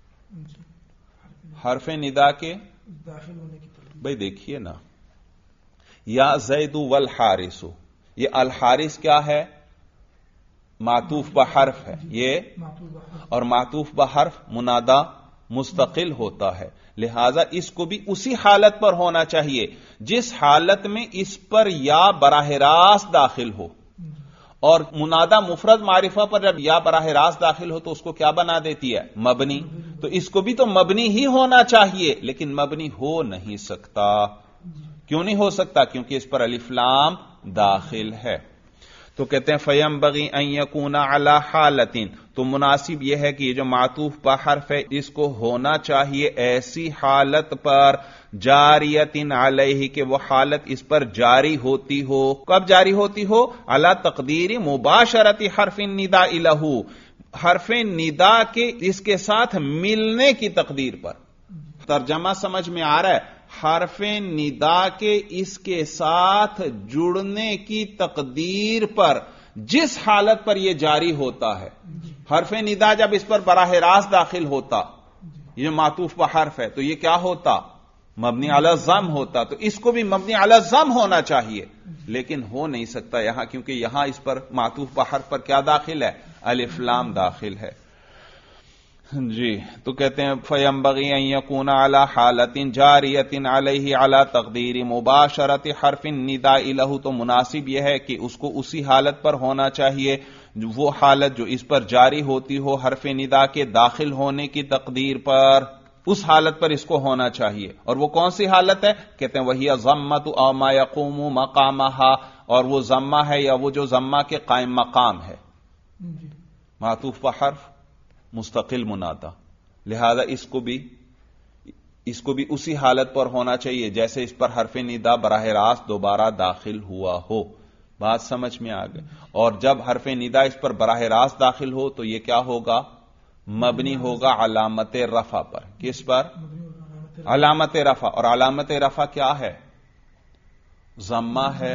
S1: حرف ندا کے داخل ہونے کی تقدیر. بھائی دیکھیے نا، یا زید والحارث، یہ الحارث کیا ہے؟ معطوف بحرف ہے یہ، اور معطوف بحرف منادا مستقل ہوتا ہے، لہذا اس کو بھی اسی حالت پر ہونا چاہیے جس حالت میں اس پر یا براہ راست داخل ہو. اور منادا مفرد معرفہ پر جب یا براہ راست داخل ہو تو اس کو کیا بنا دیتی ہے؟ مبنی. تو اس کو بھی تو مبنی ہی ہونا چاہیے لیکن مبنی ہو نہیں سکتا. کیوں نہیں ہو سکتا؟ کیونکہ اس پر الف لام داخل ہے. تو کہتے ہیں فینبغی ان یکون علی حالت، تو مناسب یہ ہے کہ یہ جو معطوف بحرف ہے اس کو ہونا چاہیے ایسی حالت پر جاریت علیہ کہ وہ حالت اس پر جاری ہوتی ہو. کب جاری ہوتی ہو؟ علی تقدیر مباشرت حرف النداء لہ، حرف ندا کے اس کے ساتھ ملنے کی تقدیر پر. ترجمہ سمجھ میں آ رہا ہے؟ حرف ندا کے اس کے ساتھ جڑنے کی تقدیر پر، جس حالت پر یہ جاری ہوتا ہے. حرف ندا جب اس پر براہ راست داخل ہوتا، یہ معطوف بحرف ہے، تو یہ کیا ہوتا؟ مبنی علی الضم ہوتا. تو اس کو بھی مبنی علی الضم ہونا چاہیے لیکن ہو نہیں سکتا یہاں، کیونکہ یہاں اس پر معطوف بحرف پر کیا داخل ہے؟ الف لام داخل ہے. جی تو کہتے ہیں فَيَنبَغِي أَن يَكُونَ عَلَى حَالَةٍ جَارِيَةٍ عَلَيْهِ عَلَى تَقْدِيرِ مُبَاشَرَةِ حَرْفِ النِّدَاءِ لَهُ، تو مناسب یہ ہے کہ اس کو اسی حالت پر ہونا چاہیے، وہ حالت جو اس پر جاری ہوتی ہو حرف ندا کے داخل ہونے کی تقدیر پر، اس حالت پر اس کو ہونا چاہیے۔ اور وہ کون سی حالت ہے؟ کہتے ہیں وہی ضمۃ او ما یقوم مقامها، اور وہ ضمہ ہے یا وہ جو ضمہ کے قائم مقام ہے، معطوف پر حرف مستقل منادا، لہذا اس کو بھی اسی حالت پر ہونا چاہیے جیسے اس پر حرف ندا براہ راست دوبارہ داخل ہوا ہو۔ بات سمجھ میں آ گئی؟ اور جب حرف ندا اس پر براہ راست داخل ہو تو یہ کیا ہوگا؟ مبنی ہوگا علامت رفع پر۔ کس پر؟ علامت رفع۔ اور علامت رفع کیا ہے؟ ضمہ ہے،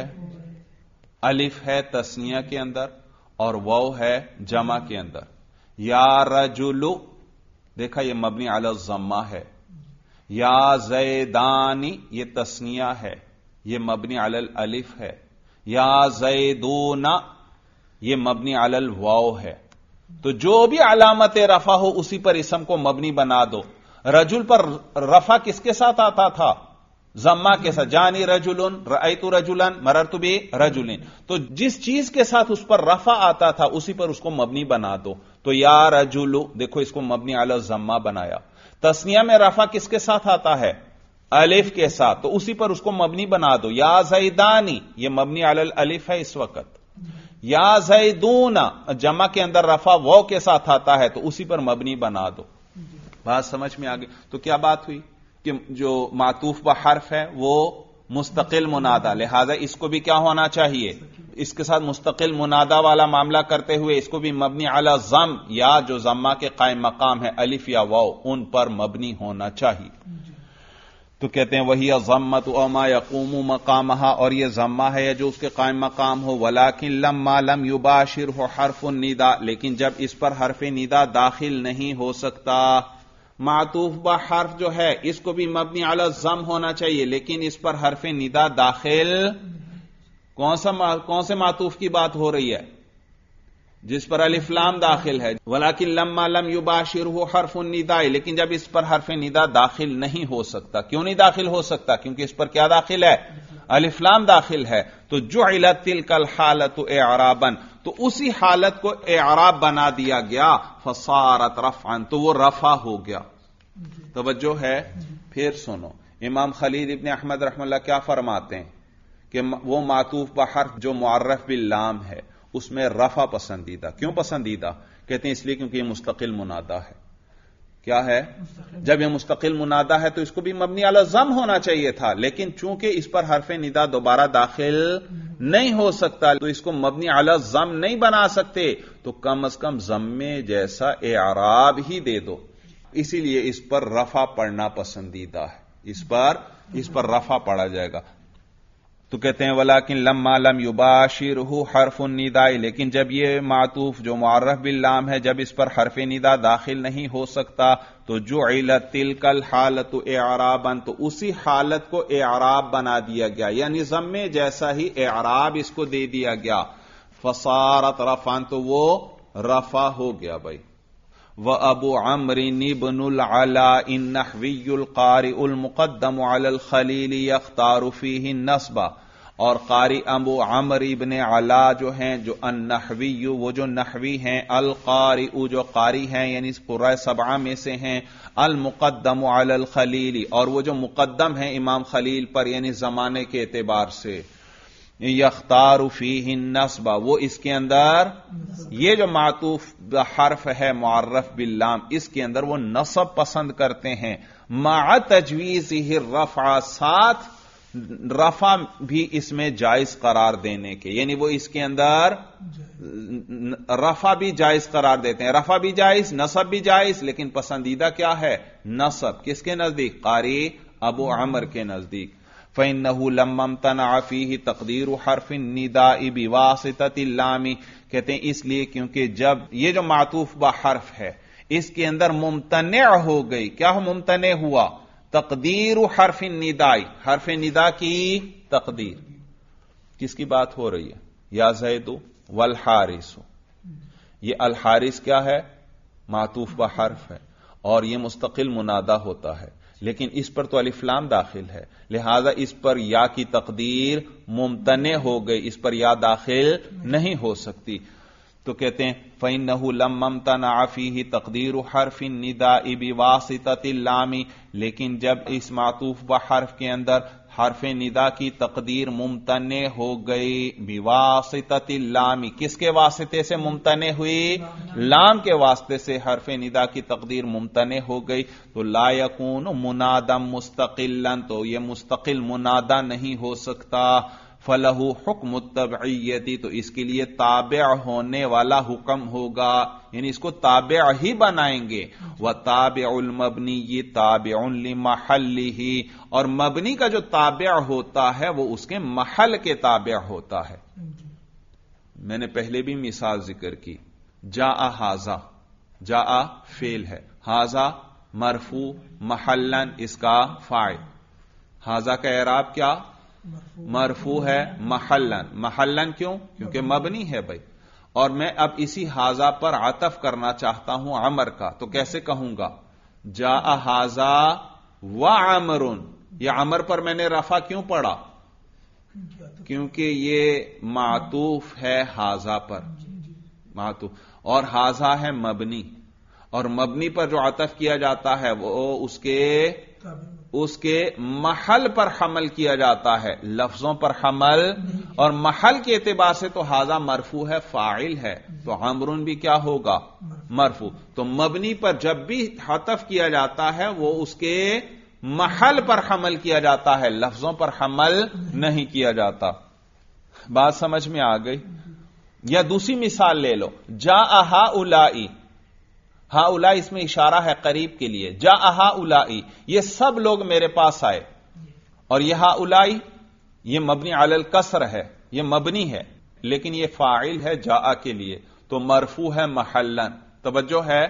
S1: الف ہے تثنیہ کے اندر، اور واو ہے جمع کے اندر۔ یا رجل، دیکھا یہ مبنی علی الضمہ ہے۔ یا زیدانی، یہ تثنیہ ہے، یہ مبنی علی الالف ہے۔ یا زیدون، یہ مبنی علی الواو ہے۔ تو جو بھی علامت رفع ہو اسی پر اسم کو مبنی بنا دو۔ رجل پر رفع کس کے ساتھ آتا تھا؟ ضمہ کے ساتھ، جانی رجلن، رأیت رجلن، مررت برجلن۔ تو جس چیز کے ساتھ اس پر رفع آتا تھا اسی پر اس کو مبنی بنا دو۔ تو یا رجل، دیکھو اس کو مبنی علی الضمہ بنایا۔ تثنیہ میں رفع کس کے ساتھ آتا ہے؟ الف کے ساتھ، تو اسی پر اس کو مبنی بنا دو۔ یا زیدانی، یہ مبنی علی الالف ہے اس وقت۔ یا زیدون، جمع کے اندر رفع واو کے ساتھ آتا ہے تو اسی پر مبنی بنا دو۔ بات سمجھ میں آگئی؟ تو کیا بات ہوئی کہ جو معطوف بحرف ہے وہ مستقل منادا، لہذا اس کو بھی کیا ہونا چاہیے؟ اس کے ساتھ مستقل منادا والا معاملہ کرتے ہوئے اس کو بھی مبنی علی ضم، یا جو ضمہ کے قائم مقام ہے الف یا واو، ان پر مبنی ہونا چاہیے۔ تو کہتے ہیں وہی ضمۃ او ما یقوم مقامها، اور یہ ضمہ ہے جو اس کے قائم مقام ہو۔ ولکن لما لم یباشرہ حرف النداء، لیکن جب اس پر حرف ندا داخل نہیں ہو سکتا، معطوف بحرف جو ہے اس کو بھی مبنی علی الضم ہونا چاہیے، لیکن اس پر حرف ندا داخل، کون سے معطوف کی بات ہو رہی ہے؟ جس پر الف لام داخل ہے۔ ولکن لما لم یباشرہ حرف النداء، لیکن جب اس پر حرف ندا داخل نہیں ہو سکتا۔ کیوں نہیں داخل ہو سکتا؟ کیونکہ اس پر کیا داخل ہے؟ الف لام داخل ہے۔ تو جعلت تلک الحالۃ اعرابا، تو اسی حالت کو اعراب بنا دیا گیا۔ فصارت رفعا، تو وہ رفع ہو گیا۔ توجہ ہے؟ پھر سنو، امام خلیل ابن احمد رحمہ اللہ کیا فرماتے ہیں کہ وہ معطوف بحرف جو معرف باللام ہے اس میں رفع پسندیدہ۔ کیوں پسندیدہ؟ کہتے ہیں اس لیے کیونکہ یہ مستقل منادا ہے۔ کیا ہے؟ جب یہ مستقل منادا ہے تو اس کو بھی مبنی علی ضم ہونا چاہیے تھا، لیکن چونکہ اس پر حرف ندا دوبارہ داخل نہیں ہو سکتا تو اس کو مبنی علی ضم نہیں بنا سکتے، تو کم از کم ضمے جیسا اعراب ہی دے دو۔ اسی لیے اس پر رفع پڑھنا پسندیدہ ہے، اس پر رفع پڑھا جائے گا۔ تو کہتے ہیں ولیکن لما لم یباشرہ حرف النداء، لیکن جب یہ معطوف جو معرف باللام ہے جب اس پر حرف ندا داخل نہیں ہو سکتا تو جعلت تلک الحالۃ اعرابا، تو اسی حالت کو اعراب بنا دیا گیا، یعنی ضمے جیسا ہی اعراب اس کو دے دیا گیا۔ فصارت رفعا، تو وہ رفع ہو گیا بھائی۔ وَأَبُو عَمْرٍ بْنُ الْعَلَاءِ النَّحْوِيُّ الْقَارِئُ الْمُقَدَّمُ عَلَى الْخَلِيلِ يَخْتَارُ فِيهِ النَّصْبَ، اور قاری ابو عمرو ابن علا جو ہیں، جو النحوی، وہ جو نحوی ہیں، القاری جو قاری ہیں یعنی قراء سبعہ میں سے ہیں، المقدم علی الخلیل، اور وہ جو مقدم ہیں امام خلیل پر یعنی زمانے کے اعتبار سے، یختار فیہ النصب، وہ اس کے اندر یہ جو معطوف حرف ہے معرف باللام اس کے اندر وہ نصب پسند کرتے ہیں، مع تجویزہ الرفع، ساتھ رفع بھی اس میں جائز قرار دینے کے، یعنی وہ اس کے اندر رفع بھی جائز قرار دیتے ہیں، رفع بھی جائز نصب بھی جائز، لیکن پسندیدہ کیا ہے؟ نصب۔ کس کے نزدیک؟ قاری ابو عمر کے نزدیک۔ فَإِنَّهُ لَمَّا امْتَنَعَ فِيهِ تَقْدِيرُ حَرْفِ النِّدَاءِ بِوَاسِطَةِ اللَّامِ، کہتے ہیں اس لیے کیونکہ جب یہ جو معطوف بحرف ہے اس کے اندر ممتنع ہو گئی، کیا ممتنع ہوا؟ تقدیر حرف النداء، حرف ندا کی تقدیر۔ کس کی بات ہو رہی ہے؟ یا زید والحارث، یہ الحارث کیا ہے؟ معطوف بحرف ہے اور یہ مستقل منادا ہوتا ہے، لیکن اس پر تو الف لام داخل ہے، لہذا اس پر یا کی تقدیر ممتنع ہو گئی، اس پر یا داخل نہیں ہو سکتی. تو کہتے ہیں فَإِنَّهُ لَمَّا امْتَنَعَ فِيهِ تَقْدِيرُ حَرْفِ النِّدَاءِ بِوَاسِطَةِ اللَّامِ، لیکن جب اس معطوف بحرف کے اندر حرف ندا کی تقدیر ممتنع ہو گئی، بِوَاسِطَةِ اللَّامِ، کس کے واسطے سے ممتنع ہوئی؟ لام کے واسطے سے حرف ندا کی تقدیر ممتنع ہو گئی، تو لا يَكُونُ مُنَادًا مُسْتَقِلًا، تو یہ مستقل منادا نہیں ہو سکتا. فَلَهُ حُکْمُ التَّبْعِیَّۃِ، تو اس کے لیے تابع ہونے والا حکم ہوگا، یعنی اس کو تابع ہی بنائیں گے. وَتَابِعُ الْمَبْنِيِّ تَابِعٌ لِمَحَلِّهِ، اور مبنی کا جو تابع ہوتا ہے وہ اس کے محل کے تابع ہوتا ہے. میں نے پہلے بھی مثال ذکر کی، جاء ھذا، جاء فعل ہے، ھذا مرفوع محلاً اس کا فاعل. ھذا کا اعراب کیا؟ مرفوع ہے محلاً. محلاً کیوں؟ کیونکہ مبنی ہے بھائی. اور میں اب اسی ھذا پر عطف کرنا چاہتا ہوں عمر کا، تو کیسے کہوں گا؟ جاء ھذا وعمر. یہ عمر پر میں نے رفع کیوں پڑھا؟ کیونکہ یہ معطوف ہے ھذا پر، معطوف، اور ھذا ہے مبنی، اور مبنی پر جو عطف کیا جاتا ہے وہ اس کے محل پر حمل کیا جاتا ہے، لفظوں پر حمل. اور محل کے اعتبار سے تو ھذا مرفوع ہے، فاعل ہے، تو عمرن بھی کیا ہوگا؟ مرفوع. تو مبنی پر جب بھی عطف کیا جاتا ہے وہ اس کے محل پر حمل کیا جاتا ہے، لفظوں پر حمل نہیں کیا جاتا. بات سمجھ میں آ گئی؟ یا دوسری مثال لے لو، جاء ہؤلاء، ہؤلاء اس میں اشارہ ہے قریب کے لیے. جاء ہؤلاء، یہ سب لوگ میرے پاس آئے، اور یہ ہؤلاء یہ مبنی علی الکسر ہے، یہ مبنی ہے، لیکن یہ فاعل ہے جاء کے لیے، تو مرفوع ہے محلاً. توجہ ہے؟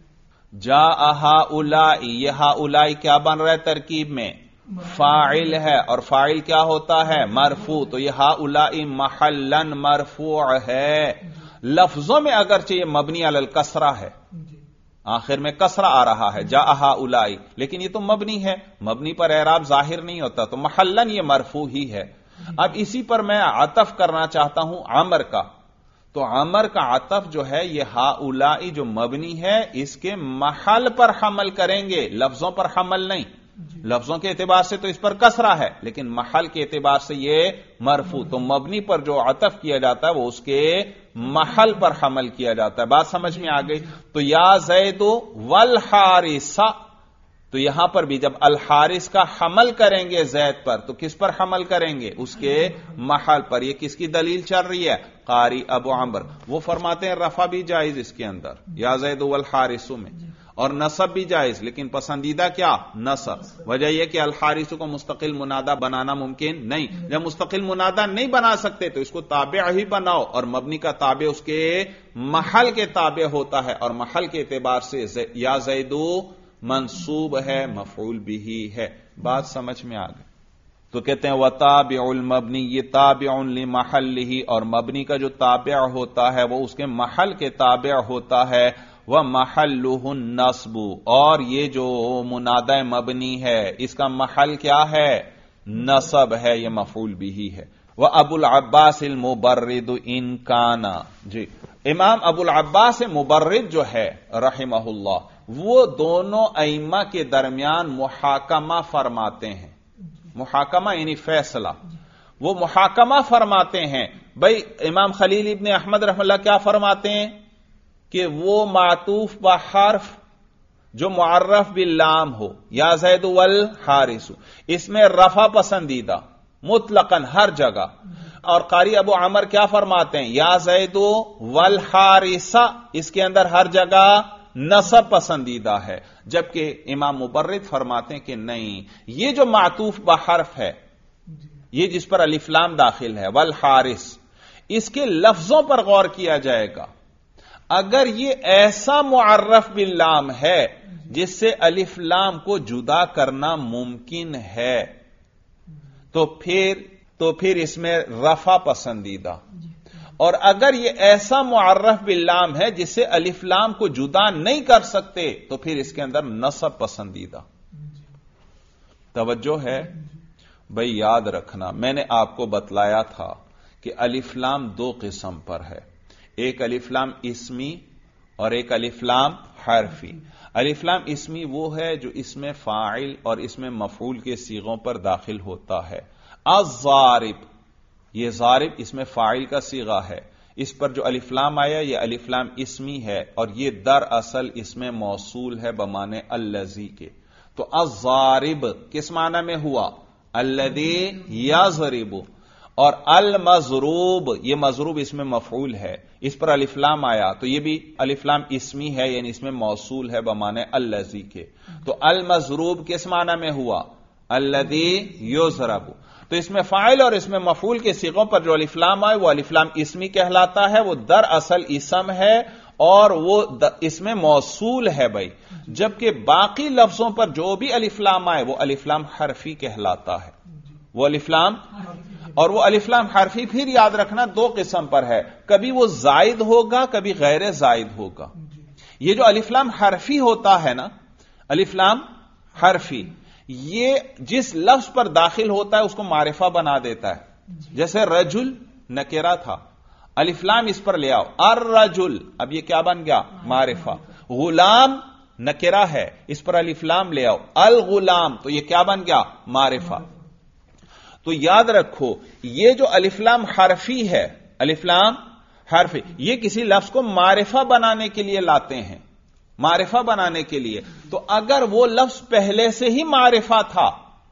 S1: جاء ہؤلاء، یہ ہؤلاء کیا بن رہا ہے ترکیب میں؟ فاعل ہے، اور فاعل کیا ہوتا ہے؟ مرفوع. تو یہ ہؤلاء محلاً مرفوع ہے. لفظوں میں اگرچہ یہ مبنی علی الکسرہ ہے، آخر میں کسرہ آ رہا ہے جاء ہؤلاء، لیکن یہ تو مبنی ہے، مبنی پر اعراب ظاہر نہیں ہوتا، تو محلاً یہ مرفوع ہی ہے. اب اسی پر میں عطف کرنا چاہتا ہوں عمر کا، تو عمر کا عطف جو ہے یہ ہؤلاء جو مبنی ہے اس کے محل پر حمل کریں گے، لفظوں پر حمل نہیں. لفظوں کے اعتبار سے تو اس پر کسرہ ہے، لیکن محل کے اعتبار سے یہ مرفوع، تو مبنی پر جو عطف کیا جاتا ہے وہ اس کے محل پر حمل کیا جاتا ہے. بات سمجھ میں آ گئی؟ تو یا زید والحارث، تو یہاں پر بھی جب الحارث کا حمل کریں گے زید پر تو کس پر حمل کریں گے؟ اس کے محل پر. یہ کس کی دلیل چل رہی ہے؟ قاری ابو عمر. وہ فرماتے ہیں رفع بھی جائز اس کے اندر یا زید والحارث میں، اور نصب بھی جائز، لیکن پسندیدہ کیا؟ نصب. وجہ یہ کہ الحارث کو مستقل منادہ بنانا ممکن نہیں. جب مستقل منادہ نہیں بنا سکتے تو اس کو تابع ہی بناؤ، اور مبنی کا تابع اس کے محل کے تابع ہوتا ہے، اور محل کے اعتبار سے یا زیدو منصوب ہے، مفعول بھی ہے. بات سمجھ میں آ گئی؟ تو کہتے ہیں وَتَابِعُ الْمَبْنِيِّ یہ تابع لِمَحَلِّهِ، اور مبنی کا جو تابع ہوتا ہے وہ اس کے محل کے تابع ہوتا ہے. وَمَحَلُّهُ النَّصْبُ، اور یہ جو منادہ مبنی ہے اس کا محل کیا ہے؟ نصب ہے، یہ مفعول بھی ہے. وَأَبُو الْعَبَّاسِ الْمُبَرِّدُ إِنْ كَانَ، جی امام ابو العباس مبرد جو ہے رحمہ اللہ، وہ دونوں ائمہ کے درمیان محاکمہ فرماتے ہیں. محاکمہ یعنی فیصلہ. وہ محاکمہ فرماتے ہیں. بھائی امام خلیل ابن احمد رحمہ اللہ کیا فرماتے ہیں کہ وہ معطوف بحرف جو معرف باللام ہو، یا زید والحارث، اس میں رفع پسندیدہ مطلقاً ہر جگہ. اور قاری ابو عمر کیا فرماتے ہیں؟ یا زید والحارث، اس کے اندر ہر جگہ نصب پسندیدہ ہے. جبکہ امام مبرد فرماتے ہیں کہ نہیں، یہ جو معطوف بحرف ہے، یہ جس پر الف لام داخل ہے والحارث، اس کے لفظوں پر غور کیا جائے گا. اگر یہ ایسا معرف باللام ہے جس سے الف لام کو جدا کرنا ممکن ہے تو پھر اس میں رفع پسندیدہ. اور اگر یہ ایسا معرف باللام ہے جس سے الف لام کو جدا نہیں کر سکتے تو پھر اس کے اندر نصب پسندیدہ. توجہ ہے بھائی، یاد رکھنا میں نے آپ کو بتلایا تھا کہ الف لام دو قسم پر ہے، ایک الف لام اسمی اور ایک الف لام حرفی. الف لام اسمی وہ ہے جو اس میں فاعل اور اس میں مفعول کے صیغوں پر داخل ہوتا ہے. الضارب، یہ ضارب اس میں فاعل کا صیغہ ہے، اس پر جو الف لام آیا یہ الف لام اسمی ہے اور یہ دراصل اس میں موصول ہے بمعنی الذی کے. تو الضارب کس معنی میں ہوا؟ الذی یضرب. اور المضروب، یہ مضروب اس میں مفعول ہے، اس پر الف لام آیا تو یہ بھی الف لام اسمی ہے، یعنی اس میں موصول ہے بمعنی الذی کے. تو المضروب کس معنی میں ہوا؟ الذی یضرب. تو اس میں فاعل اور اس میں مفعول کے صیغوں پر جو الف لام آئے وہ الف لام اسمی کہلاتا ہے، وہ دراصل اسم ہے اور وہ اس میں موصول ہے بھائی. جبکہ باقی لفظوں پر جو بھی الف لام آئے وہ الف لام حرفی کہلاتا ہے، وہ الف لام. اور وہ الف لام حرفی پھر یاد رکھنا دو قسم پر ہے، کبھی وہ زائد ہوگا کبھی غیر زائد ہوگا. یہ جو الف لام حرفی ہوتا ہے نا، الف لام حرفی، یہ جس لفظ پر داخل ہوتا ہے اس کو معرفہ بنا دیتا ہے. جیسے رجل نکرہ تھا، الف لام اس پر لے آؤ، الرجل، اب یہ کیا بن گیا؟ معرفہ. غلام نکرہ ہے، اس پر الف لام لے آؤ، الغلام، تو یہ کیا بن گیا؟ معرفہ. تو یاد رکھو یہ جو الف لام حرفی ہے، الف لام حرفی، یہ کسی لفظ کو معرفہ بنانے کے لیے لاتے ہیں، معرفہ بنانے کے لیے. تو اگر وہ لفظ پہلے سے ہی معرفہ تھا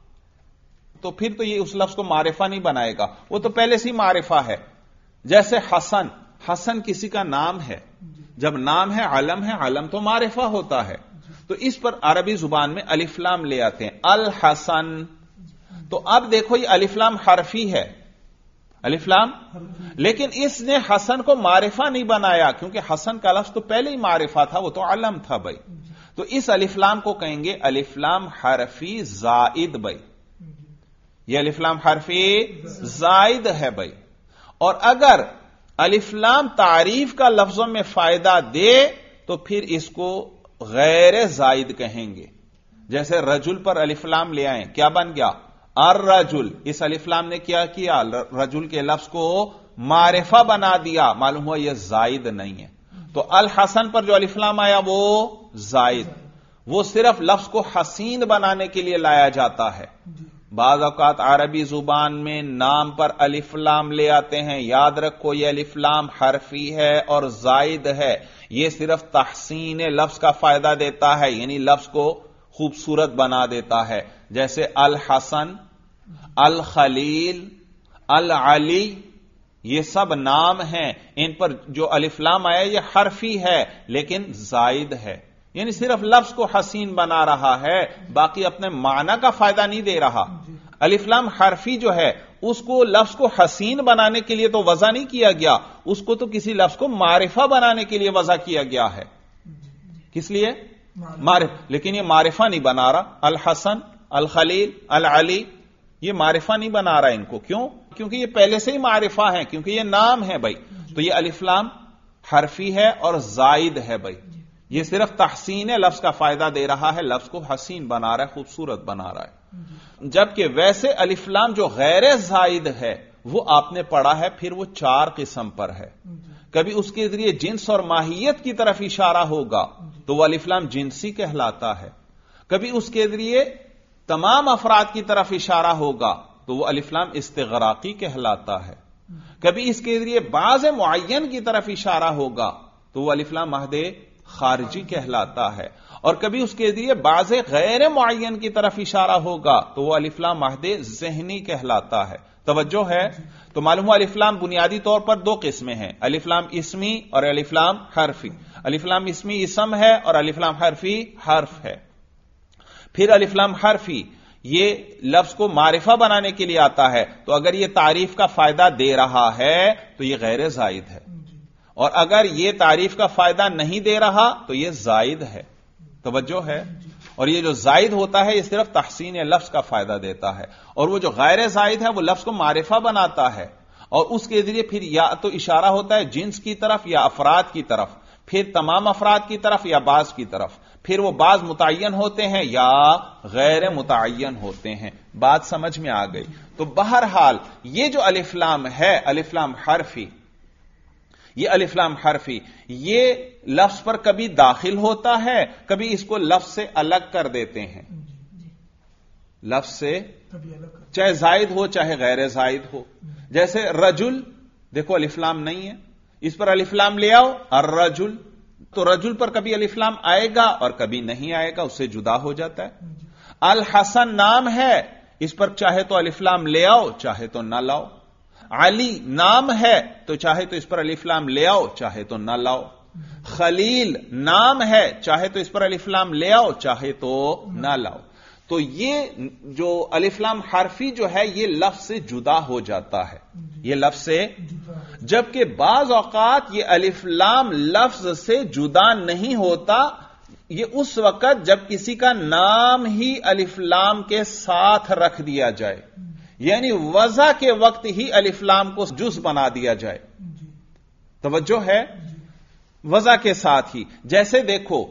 S1: تو پھر تو یہ اس لفظ کو معرفہ نہیں بنائے گا، وہ تو پہلے سے ہی معرفہ ہے. جیسے حسن، حسن کسی کا نام ہے، جب نام ہے علم تو معرفہ ہوتا ہے. تو اس پر عربی زبان میں الف لام لے آتے ہیں، الحسن. تو اب دیکھو یہ الف لام حرفی ہے، الف لام، لیکن اس نے حسن کو معرفہ نہیں بنایا کیونکہ حسن کا لفظ تو پہلے ہی معرفہ تھا، وہ تو علم تھا بھائی. تو اس الف لام کو کہیں گے الف لام حرفی زائد بھائی، یہ الف لام حرفی زائد ہے بھائی. اور اگر الف لام تعریف کا لفظوں میں فائدہ دے تو پھر اس کو غیر زائد کہیں گے. جیسے رجل پر الف لام لے آئیں، کیا بن گیا؟ الرجل. اس الف لام نے کیا کیا؟ رجل کے لفظ کو معرفہ بنا دیا، معلوم ہوا یہ زائد نہیں ہے. تو الحسن پر جو الف لام آیا وہ زائد، وہ صرف لفظ کو حسین بنانے کے لیے لایا جاتا ہے. بعض اوقات عربی زبان میں نام پر الف لام لے آتے ہیں، یاد رکھو یہ الف لام حرفی ہے اور زائد ہے، یہ صرف تحسین لفظ کا فائدہ دیتا ہے، یعنی لفظ کو خوبصورت بنا دیتا ہے. جیسے الحسن، الخلیل، العلی، یہ سب نام ہیں، ان پر جو الف لام آیا یہ حرفی ہے لیکن زائد ہے، یعنی صرف لفظ کو حسین بنا رہا ہے، باقی اپنے معنی کا فائدہ نہیں دے رہا. الف لام حرفی جو ہے اس کو لفظ کو حسین بنانے کے لیے تو وضع نہیں کیا گیا، اس کو تو کسی لفظ کو معرفہ بنانے کے لیے وضع کیا گیا ہے. کس لیے؟ لیکن یہ معرفہ نہیں بنا رہا. الحسن، الخلیل، العلی، یہ معرفہ نہیں بنا رہا ان کو. کیوں؟ کیونکہ یہ پہلے سے ہی معرفہ ہیں، کیونکہ یہ نام ہے بھائی. تو یہ الف لام حرفی ہے اور زائد ہے بھائی، یہ صرف تحسین لفظ کا فائدہ دے رہا ہے، لفظ کو حسین بنا رہا ہے، خوبصورت بنا رہا ہے. جبکہ ویسے الف لام جو غیر زائد ہے وہ آپ نے پڑھا ہے، پھر وہ 4 قسم پر ہے. کبھی اس کے ذریعے جنس اور ماہیت کی طرف اشارہ ہوگا تو وہ الف لام جنسی کہلاتا ہے. کبھی اس کے ذریعے تمام افراد کی طرف اشارہ ہوگا تو وہ الف لام استغراقی کہلاتا ہے. کبھی اس کے ذریعے بعض معین کی طرف اشارہ ہوگا تو وہ الف لام مہد خارجی کہلاتا ہے. اور کبھی اس کے ذریعے بعض غیر معین کی طرف اشارہ ہوگا تو وہ الف لام مہد ذہنی کہلاتا ہے. توجہ ہے؟ تو معلوم ہوا الف لام بنیادی طور پر 2 قسمیں ہیں، الف لام اسمی اور الف لام حرفی. الف لام اسمی اسم ہے اور الف لام حرفی حرف ہے. پھر الف لام حرفی یہ لفظ کو معرفہ بنانے کے لیے آتا ہے، تو اگر یہ تعریف کا فائدہ دے رہا ہے تو یہ غیر زائد ہے، اور اگر یہ تعریف کا فائدہ نہیں دے رہا تو یہ زائد ہے. توجہ ہے؟ اور یہ جو زائد ہوتا ہے یہ صرف تحسین لفظ کا فائدہ دیتا ہے، اور وہ جو غیر زائد ہے وہ لفظ کو معرفہ بناتا ہے. اور اس کے ذریعے پھر یا تو اشارہ ہوتا ہے جنس کی طرف یا افراد کی طرف، پھر تمام افراد کی طرف یا بعض کی طرف، پھر وہ بعض متعین ہوتے ہیں یا غیر متعین ہوتے ہیں. بات سمجھ میں آ گئی؟ تو بہرحال یہ جو الف لام ہے، الف لام حرفی، یہ الف لام حرفی یہ لفظ پر کبھی داخل ہوتا ہے، کبھی اس کو لفظ سے الگ کر دیتے ہیں. لفظ سے چاہے زائد ہو چاہے غیر زائد ہو. جیسے رجل، دیکھو الف لام نہیں ہے، اس پر الف لام لے آؤ الرجل، تو رجل پر کبھی الف لام آئے گا اور کبھی نہیں آئے گا، اس سے جدا ہو جاتا ہے. الحسن نام ہے، اس پر چاہے تو الف لام لے آؤ چاہے تو نہ لاؤ. علی نام ہے تو چاہے تو اس پر الف لام لے آؤ چاہے تو نہ لاؤ. خلیل نام ہے، چاہے تو اس پر الف لام لے آؤ چاہے تو نہ لاؤ. تو یہ جو الف لام حرفی جو ہے یہ لفظ سے جدا ہو جاتا ہے، یہ لفظ سے، جبکہ بعض اوقات یہ الف لام لفظ سے جدا نہیں ہوتا. یہ اس وقت جب کسی کا نام ہی الف لام کے ساتھ رکھ دیا جائے، یعنی وضع کے وقت ہی الف لام کو جز بنا دیا جائے. توجہ ہے؟ وضع کے ساتھ ہی. جیسے دیکھو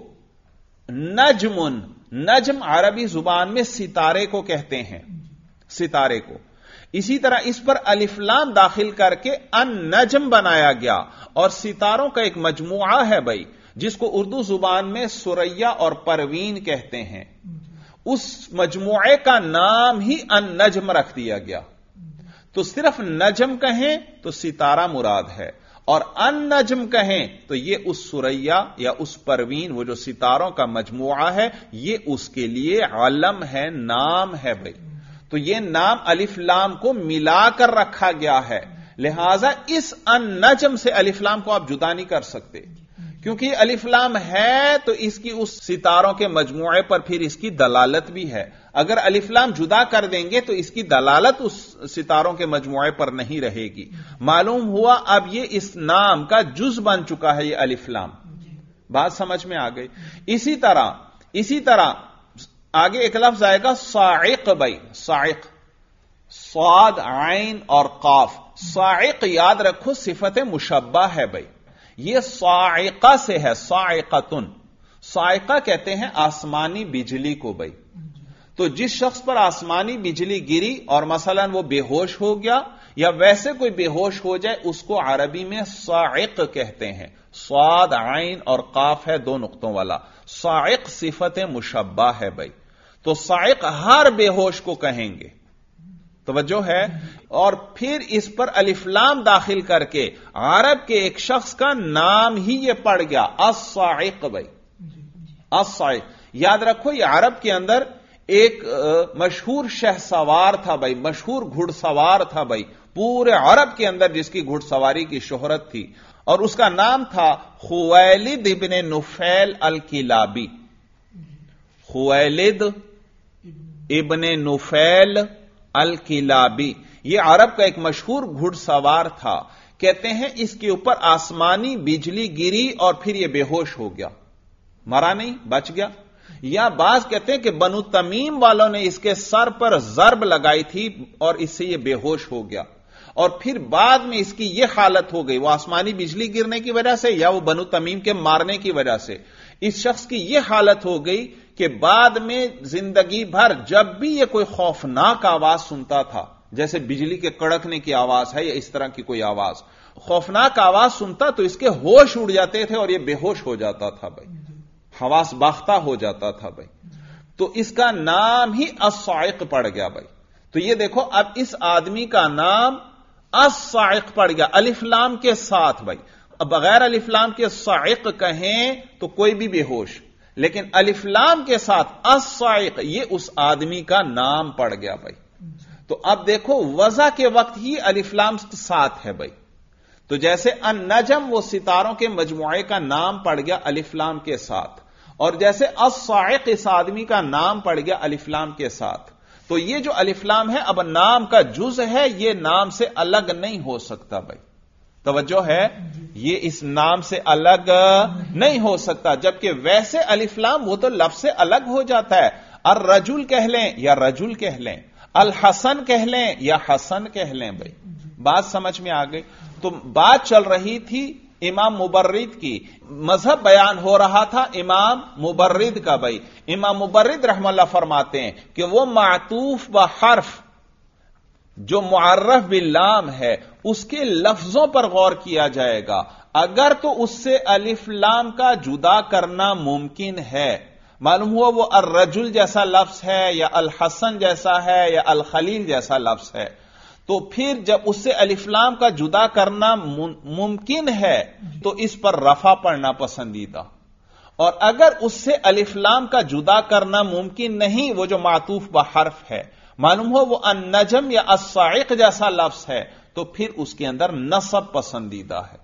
S1: نجمن، نجم عربی زبان میں ستارے کو کہتے ہیں، ستارے کو. اسی طرح اس پر الف لام داخل کر کے ان نجم بنایا گیا، اور ستاروں کا ایک مجموعہ ہے بھائی جس کو اردو زبان میں سریا اور پروین کہتے ہیں. اس مجموعے کا نام ہی ان نجم رکھ دیا گیا. تو صرف نجم کہیں تو ستارہ مراد ہے، اور ان نجم کہیں تو یہ اس سریا یا اس پروین، وہ جو ستاروں کا مجموعہ ہے، یہ اس کے لیے علم ہے، نام ہے بھائی. تو یہ نام الف لام کو ملا کر رکھا گیا ہے، لہذا اس ان نجم سے الف لام کو آپ جدا نہیں کر سکتے، کیونکہ یہ الف لام ہے تو اس کی اس ستاروں کے مجموعے پر پھر اس کی دلالت بھی ہے. اگر الف لام جدا کر دیں گے تو اس کی دلالت اس ستاروں کے مجموعے پر نہیں رہے گی. معلوم ہوا اب یہ اس نام کا جز بن چکا ہے یہ الف لام. بات سمجھ میں آ گئی؟ اسی طرح آگے ایک لفظ آئے گا صاعق بھائی، صاعق، صاد عین اور قاف. صاعق یاد رکھو صفت مشبہ ہے بھائی، یہ صاعقہ سے ہے، صاعقتن. صاعقہ کہتے ہیں آسمانی بجلی کو بھائی. تو جس شخص پر آسمانی بجلی گری اور مثلا وہ بے ہوش ہو گیا یا ویسے کوئی بے ہوش ہو جائے، اس کو عربی میں صاعق کہتے ہیں. صاد عین اور قاف ہے دو نقطوں والا. صاعق صفت مشبہ ہے بھائی. تو صاعق ہر بے ہوش کو کہیں گے. توجہ ہے؟ اور پھر اس پر الف لام داخل کر کے عرب کے ایک شخص کا نام ہی یہ پڑ گیا، الصاعق بھائی. الصاعق یاد رکھو، یہ عرب کے اندر ایک مشہور شہ سوار تھا بھائی، مشہور گھڑ سوار تھا بھائی، پورے عرب کے اندر جس کی گھڑ سواری کی شہرت تھی، اور اس کا نام تھا خویلد ابن نفیل الکلابی. خویلد ابن نفیل الکلابی یہ عرب کا ایک مشہور گھڑ سوار تھا. کہتے ہیں اس کے اوپر آسمانی بجلی گری اور پھر یہ بے ہوش ہو گیا، مرا نہیں، بچ گیا. یا بعض کہتے ہیں کہ بنو تمیم والوں نے اس کے سر پر ضرب لگائی تھی اور اس سے یہ بے ہوش ہو گیا، اور پھر بعد میں اس کی یہ حالت ہو گئی، وہ آسمانی بجلی گرنے کی وجہ سے یا وہ بنو تمیم کے مارنے کی وجہ سے اس شخص کی یہ حالت ہو گئی کہ بعد میں زندگی بھر جب بھی یہ کوئی خوفناک آواز سنتا تھا، جیسے بجلی کے کڑکنے کی آواز ہے یا اس طرح کی کوئی آواز، خوفناک آواز سنتا تو اس کے ہوش اڑ جاتے تھے اور یہ بے ہوش ہو جاتا تھا بھائی، حواس باختہ ہو جاتا تھا بھائی. تو اس کا نام ہی الصاعق پڑ گیا بھائی. تو یہ دیکھو اب اس آدمی کا نام الصاعق پڑ گیا الف لام کے ساتھ بھائی. اب بغیر الف لام کے صاعق کہیں تو کوئی بھی بے ہوش، لیکن الف لام کے ساتھ الصاعق یہ اس آدمی کا نام پڑ گیا بھائی. تو اب دیکھو وضع کے وقت ہی الف لام ساتھ ہے بھائی. تو جیسے النجم وہ ستاروں کے مجموعے کا نام پڑ گیا الف لام کے ساتھ، اور جیسے الصاعق اس آدمی کا نام پڑ گیا الف لام کے ساتھ. تو یہ جو الف لام ہے اب نام کا جز ہے، یہ نام سے الگ نہیں ہو سکتا بھائی. توجہ ہے؟ یہ اس نام سے الگ نہیں ہو سکتا، جبکہ ویسے الف لام وہ تو لفظ سے الگ ہو جاتا ہے. الرجل کہہ لیں یا رجل کہہ لیں، الحسن کہہ لیں یا حسن کہہ لیں بھائی. بات سمجھ میں آ گئی؟ تو بات چل رہی تھی امام مبرد کی، مذہب بیان ہو رہا تھا امام مبرد کا. بھائی امام مبرد رحمہ اللہ فرماتے ہیں کہ وہ معطوف بحرف جو معرف باللام ہے اس کے لفظوں پر غور کیا جائے گا. اگر تو اس سے الف لام کا جدا کرنا ممکن ہے، معلوم ہوا وہ الرجل جیسا لفظ ہے یا الحسن جیسا ہے یا الخلیل جیسا لفظ ہے، تو پھر جب اس سے الف لام کا جدا کرنا ممکن ہے تو اس پر رفع پڑھنا پسندیدہ. اور اگر اس سے الف لام کا جدا کرنا ممکن نہیں، وہ جو معطوف بحرف ہے، معلوم ہو وہ النجم یا الصاعق جیسا لفظ ہے، تو پھر اس کے اندر نصب پسندیدہ ہے.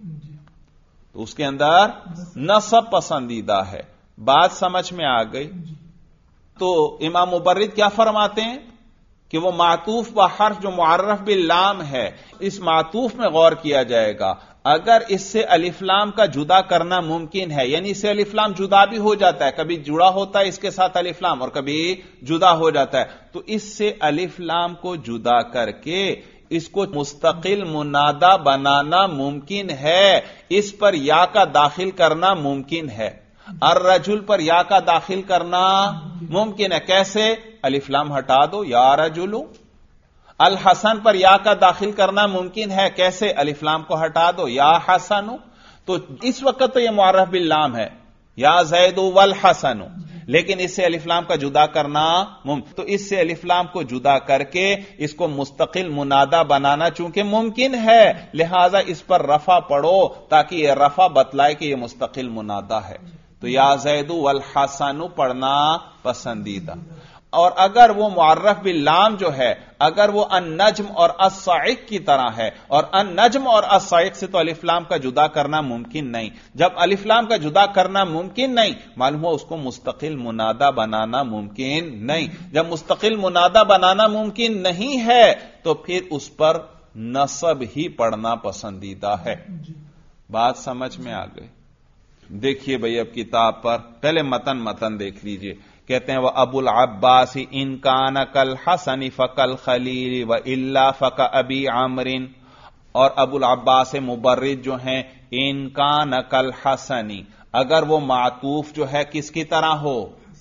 S1: تو اس کے اندر نصب پسندیدہ ہے. بات سمجھ میں آ گئی؟ تو امام مبرد کیا فرماتے ہیں کہ وہ معطوف بحرف جو معرف باللام ہے، اس معطوف میں غور کیا جائے گا. اگر اس سے الف لام کا جدا کرنا ممکن ہے، یعنی اس سے الف لام جدا بھی ہو جاتا ہے، کبھی جڑا ہوتا ہے اس کے ساتھ الف لام اور کبھی جدا ہو جاتا ہے، تو اس سے الف لام کو جدا کر کے اس کو مستقل منادہ بنانا ممکن ہے. اس پر یا کا داخل کرنا ممکن ہے. الرجل پر یا کا داخل کرنا ممکن ہے. کیسے؟ الف لام ہٹا دو، یا رجلو. الحسن پر یا کا داخل کرنا ممکن ہے. کیسے؟ الف لام کو ہٹا دو، یا حسنو. تو اس وقت تو یہ معرف باللام ہے، یا زید والحسن، لیکن اس سے الف لام کا جدا کرنا تو اس سے الف لام کو جدا کر کے اس کو مستقل منادہ بنانا چونکہ ممکن ہے، لہذا اس پر رفع پڑھو تاکہ یہ رفع بتلائے کہ یہ مستقل منادہ ہے. تو یا زید والحسن پڑھنا پسندیدہ. اور اگر وہ معرف باللام جو ہے، اگر وہ النجم اور الصاعق کی طرح ہے، اور النجم اور الصاعق سے تو الف لام کا جدا کرنا ممکن نہیں. جب الف لام کا جدا کرنا ممکن نہیں، معلوم ہو اس کو مستقل منادہ بنانا ممکن نہیں. جب مستقل منادہ بنانا ممکن نہیں ہے تو پھر اس پر نصب ہی پڑھنا پسندیدہ ہے. بات سمجھ میں آ گئی؟ دیکھیے بھئی اب کتاب پر پہلے متن دیکھ لیجئے. کہتے ہیں وہ ابو العباس ان کان کالحسن فکالخلیل و الا فکابی عمر. اور ابو العباس مبرد جو ہیں، ان کان کالحسن، اگر وہ معطوف جو ہے کس کی طرح ہو؟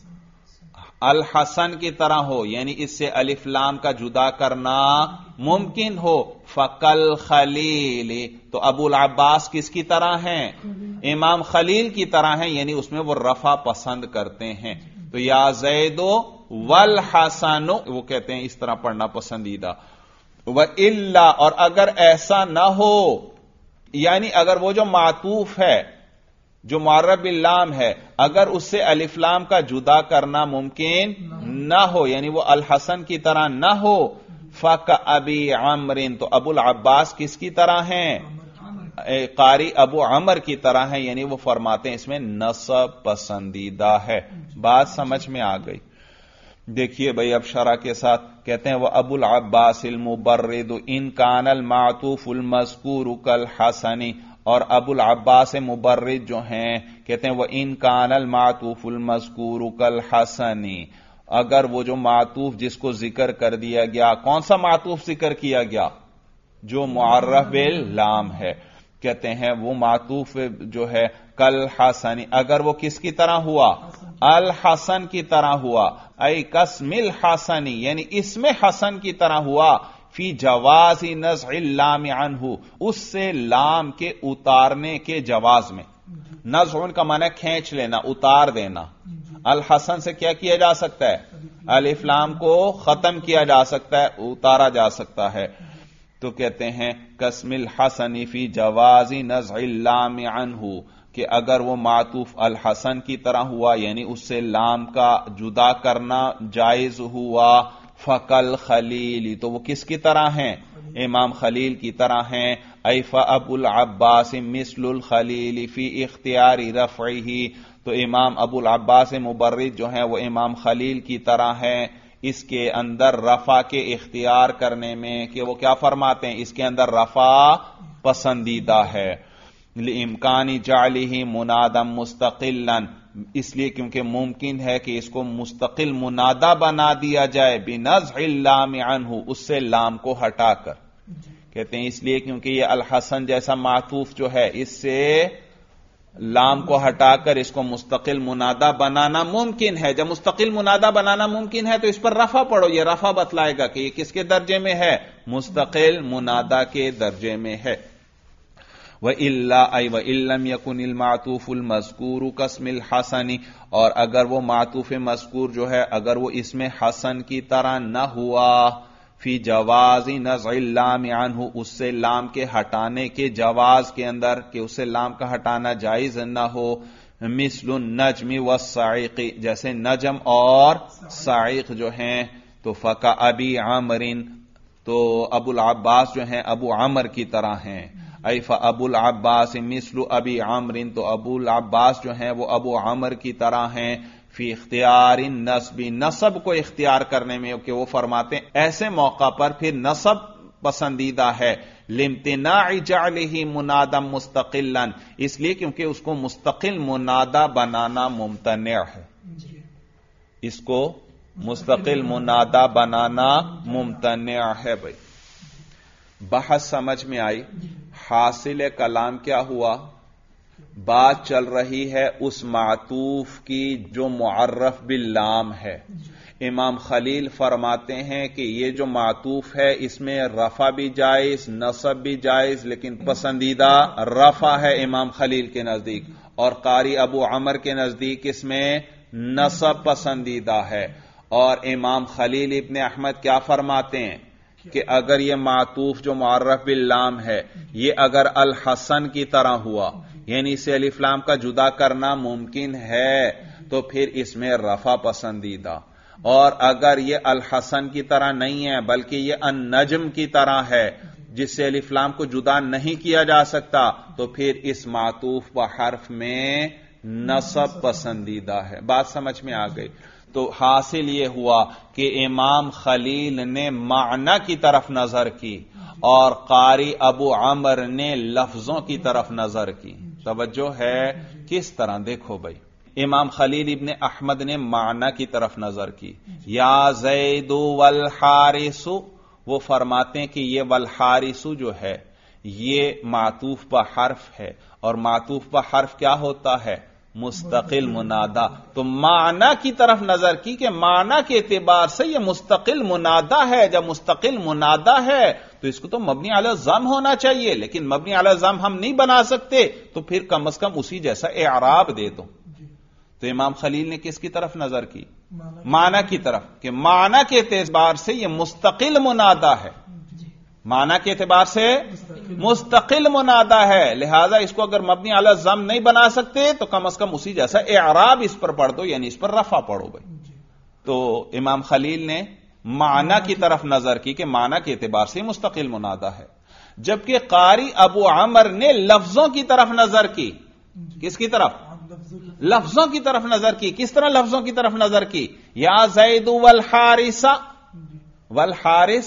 S1: الحسن کی طرح ہو، یعنی اس سے الف لام کا جدا کرنا ممکن ہو. فکالخلیل، تو ابو العباس کس کی طرح ہیں؟ امام خلیل کی طرح ہیں، یعنی اس میں وہ رفع پسند کرتے ہیں. تو یا زید والحسن، وہ کہتے ہیں اس طرح پڑھنا پسندیدہ. وَإِلَّا، اور اگر ایسا نہ ہو، یعنی اگر وہ جو معطوف ہے جو معرف باللام ہے، اگر اس سے الف لام کا جدا کرنا ممکن نہ ہو، یعنی وہ الحسن کی طرح نہ ہو، فَكَأَبِي عَمْرٍ، تو ابو العباس کس کی طرح ہیں؟ قاری ابو عمر کی طرح ہیں، یعنی وہ فرماتے ہیں اس میں نصب پسندیدہ ہے. بات سمجھ میں آ گئی؟ دیکھیے بھئی اب شرح کے ساتھ کہتے ہیں وہ ابو العباس المبرد ان کان المعطوف المذکور کالحسن. اور ابو العباس مبرد جو ہیں کہتے ہیں وہ ان کان المعطوف المذکور کالحسن، اگر وہ جو معطوف جس کو ذکر کر دیا گیا، کون سا معطوف ذکر کیا گیا؟ جو معرف باللام ہے. کہتے ہیں وہ معطوف جو ہے کالحسن، اگر وہ کس کی طرح ہوا؟ الحسن کی طرح ہوا. ای کاسم الحسن، یعنی اسم حسن کی طرح ہوا. فی جواز نزع اللام عنہ، اس سے لام کے اتارنے کے جواز میں. نزع کا معنی کھینچ لینا، اتار دینا. الحسن سے کیا کیا جا سکتا ہے؟ الف لام کو ختم کیا جا سکتا ہے، اتارا جا سکتا ہے. تو کہتے ہیں قسم الحسن فی جواز نزع اللام عنہ، کہ اگر وہ معطوف الحسن کی طرح ہوا یعنی اس سے لام کا جدا کرنا جائز ہوا. فقل خلیل، تو وہ کس کی طرح ہیں؟ امام خلیل کی طرح ہیں. ای فابو العباس مثل الخلیل فی اختیار رفعہ، تو امام ابو العباس مبرد جو ہیں وہ امام خلیل کی طرح ہیں اس کے اندر رفع کے اختیار کرنے میں، کہ وہ کیا فرماتے ہیں؟ اس کے اندر رفع پسندیدہ ہے. لِإِمْكَانِ جَعْلِهِ مُنَادًا مُسْتَقِلًا، اس لیے کیونکہ ممکن ہے کہ اس کو مستقل منادہ بنا دیا جائے بِنَزْعِ اللَّامِ عَنْهُ، اس سے لام کو ہٹا کر. کہتے ہیں اس لیے کیونکہ یہ الحسن جیسا معطوف جو ہے اس سے لام کو ہٹا کر اس کو مستقل منادہ بنانا ممکن ہے. جب مستقل منادہ بنانا ممکن ہے تو اس پر رفع پڑھو. یہ رفع بتلائے گا کہ یہ کس کے درجے میں ہے؟ مستقل منادہ کے درجے میں ہے. وَإِلَّا أَيْ وَإِن لَّمْ يَكُنِ الْمَعْطُوفُ الْمَذْكُورُ كَاسْمِ الْحَسَنِ، اور اگر وہ معطوف مذکور جو ہے اگر وہ اسم حسن کی طرح نہ ہوا، فی جواز نزع اللام عنہ، اس سے لام کے ہٹانے کے جواز کے اندر کہ اس سے لام کا ہٹانا جائز نہ ہو، مثل النجم والصاعق، جیسے نجم اور صاعق جو ہیں، تو فکا ابی عامر، تو ابو العباس جو ہیں ابو عمر کی طرح ہیں. ای فابو العباس مثل ابی عامر، تو ابو العباس جو ہیں وہ ابو عمر کی طرح ہیں. فی اختیار النصب، نصب کو اختیار کرنے میں، کہ وہ فرماتے ہیں ایسے موقع پر پھر نصب پسندیدہ ہے. لامتناع جعلہ منادا مستقلا، اس لیے کیونکہ اس کو مستقل منادہ بنانا ممتنع ہے. اس کو مستقل منادہ بنانا ممتنع ہے. بھائی بحث سمجھ میں آئی؟ حاصل کلام کیا ہوا؟ بات چل رہی ہے اس معطوف کی جو معرف باللام ہے. امام خلیل فرماتے ہیں کہ یہ جو معطوف ہے اس میں رفع بھی جائز، نصب بھی جائز، لیکن پسندیدہ رفع ہے امام خلیل کے نزدیک، اور قاری ابو عمر کے نزدیک اس میں نصب پسندیدہ ہے. اور امام خلیل ابن احمد کیا فرماتے ہیں کہ اگر یہ معطوف جو معرف باللام ہے یہ اگر الحسن کی طرح ہوا، یعنی اسے الف لام کا جدا کرنا ممکن ہے، تو پھر اس میں رفع پسندیدہ. اور اگر یہ الحسن کی طرح نہیں ہے بلکہ یہ النجم کی طرح ہے جس سے الف لام کو جدا نہیں کیا جا سکتا، تو پھر اس معطوف و حرف میں نصب پسندیدہ ہے. بات سمجھ میں آ گئی؟ تو حاصل یہ ہوا کہ امام خلیل نے معنی کی طرف نظر کی اور قاری ابو عمر نے لفظوں کی طرف نظر کی. توجہ ہے؟ کس طرح؟ دیکھو بھائی، امام خلیل ابن احمد نے معنی کی طرف نظر کی. یا زید والحارث، وہ فرماتے ہیں کہ یہ والحارث جو ہے یہ معطوف پہ حرف ہے، اور معطوف پہ حرف کیا ہوتا ہے؟ مستقل منادہ. تو معنی کی طرف نظر کی کہ معنی کے اعتبار سے یہ مستقل منادہ ہے. جب مستقل منادہ ہے تو اس کو تو مبنی علی الضم ہونا چاہیے، لیکن مبنی علی الضم ہم نہیں بنا سکتے، تو پھر کم از کم اسی جیسا اعراب دے دو. تو امام خلیل نے کس کی طرف نظر کی؟ معنی کی طرف، کہ معنی کے اعتبار سے یہ مستقل منادہ ہے. معنی کے اعتبار سے مستقل منادہ ہے، لہذا اس کو اگر مبنی علی الضم نہیں بنا سکتے تو کم از کم اسی جیسا اعراب اس پر پڑھ دو، یعنی اس پر رفع پڑھو. بھائی تو امام خلیل نے معنی کی طرف نظر کی کہ معنی کے اعتبار سے مستقل منادہ ہے، جبکہ قاری ابو عمر نے لفظوں کی طرف نظر کی. کس کی طرف؟ لفظوں کی طرف نظر کی. کس طرح لفظوں کی طرف نظر کی؟ یا زید والحارث، والحارث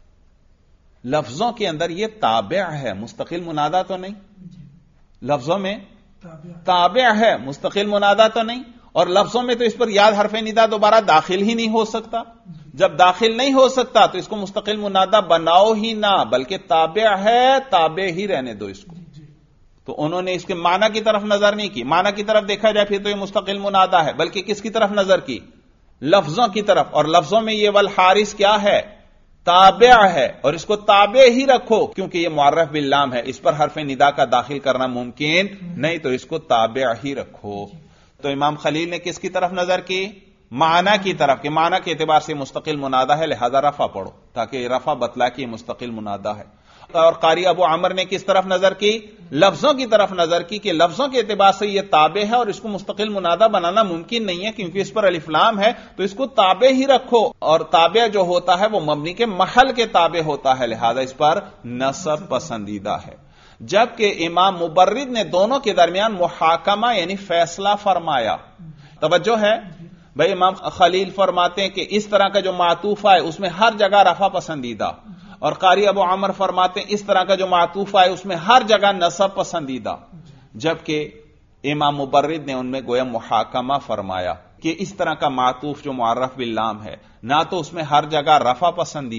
S1: لفظوں کے اندر یہ تابع ہے، مستقل منادہ تو نہیں. لفظوں میں تابع ہے، مستقل منادہ تو نہیں. اور لفظوں میں تو اس پر یاد حرف ندا دوبارہ داخل ہی نہیں ہو سکتا. جب داخل نہیں ہو سکتا تو اس کو مستقل منادہ بناؤ ہی نہ، بلکہ تابع ہے، تابع ہی رہنے دو اس کو. تو انہوں نے اس کے معنی کی طرف نظر نہیں کی. معنی کی طرف دیکھا جائے پھر تو یہ مستقل منادہ ہے، بلکہ کس کی طرف نظر کی؟ لفظوں کی طرف. اور لفظوں میں یہ والحارث کیا ہے؟ تابع ہے، اور اس کو تابع ہی رکھو کیونکہ یہ معرف باللام ہے، اس پر حرف ندا کا داخل کرنا ممکن نہیں، تو اس کو تابع ہی رکھو. تو امام خلیل نے کس کی طرف نظر کی؟ معنی کی طرف، کہ معنی کے اعتبار سے مستقل منادہ ہے، لہذا رفع پڑھو تاکہ رفع بتلا کہ یہ مستقل منادہ ہے. اور قاری ابو عمر نے کس طرف نظر کی؟ لفظوں کی طرف نظر کی کہ لفظوں کے اعتبار سے یہ تابع ہے اور اس کو مستقل منادہ بنانا ممکن نہیں ہے کیونکہ اس پر الف لام ہے، تو اس کو تابع ہی رکھو. اور تابع جو ہوتا ہے وہ مبنی کے محل کے تابع ہوتا ہے، لہذا اس پر نصب پسندیدہ ہے. جبکہ امام مبرد نے دونوں کے درمیان محاکمہ یعنی فیصلہ فرمایا. توجہ ہے بھائی، امام خلیل فرماتے ہیں کہ اس طرح کا جو معطوف ہے اس میں ہر جگہ رفع پسندیدہ، اور قاری ابو عمر فرماتے ہیں اس طرح کا جو معطوف ہے اس میں ہر جگہ نصب پسندیدہ. جبکہ امام مبرد نے ان میں گویا محاکمہ فرمایا کہ اس طرح کا معطوف جو معرف باللام ہے، نہ تو اس میں ہر جگہ رفع پسندیدہ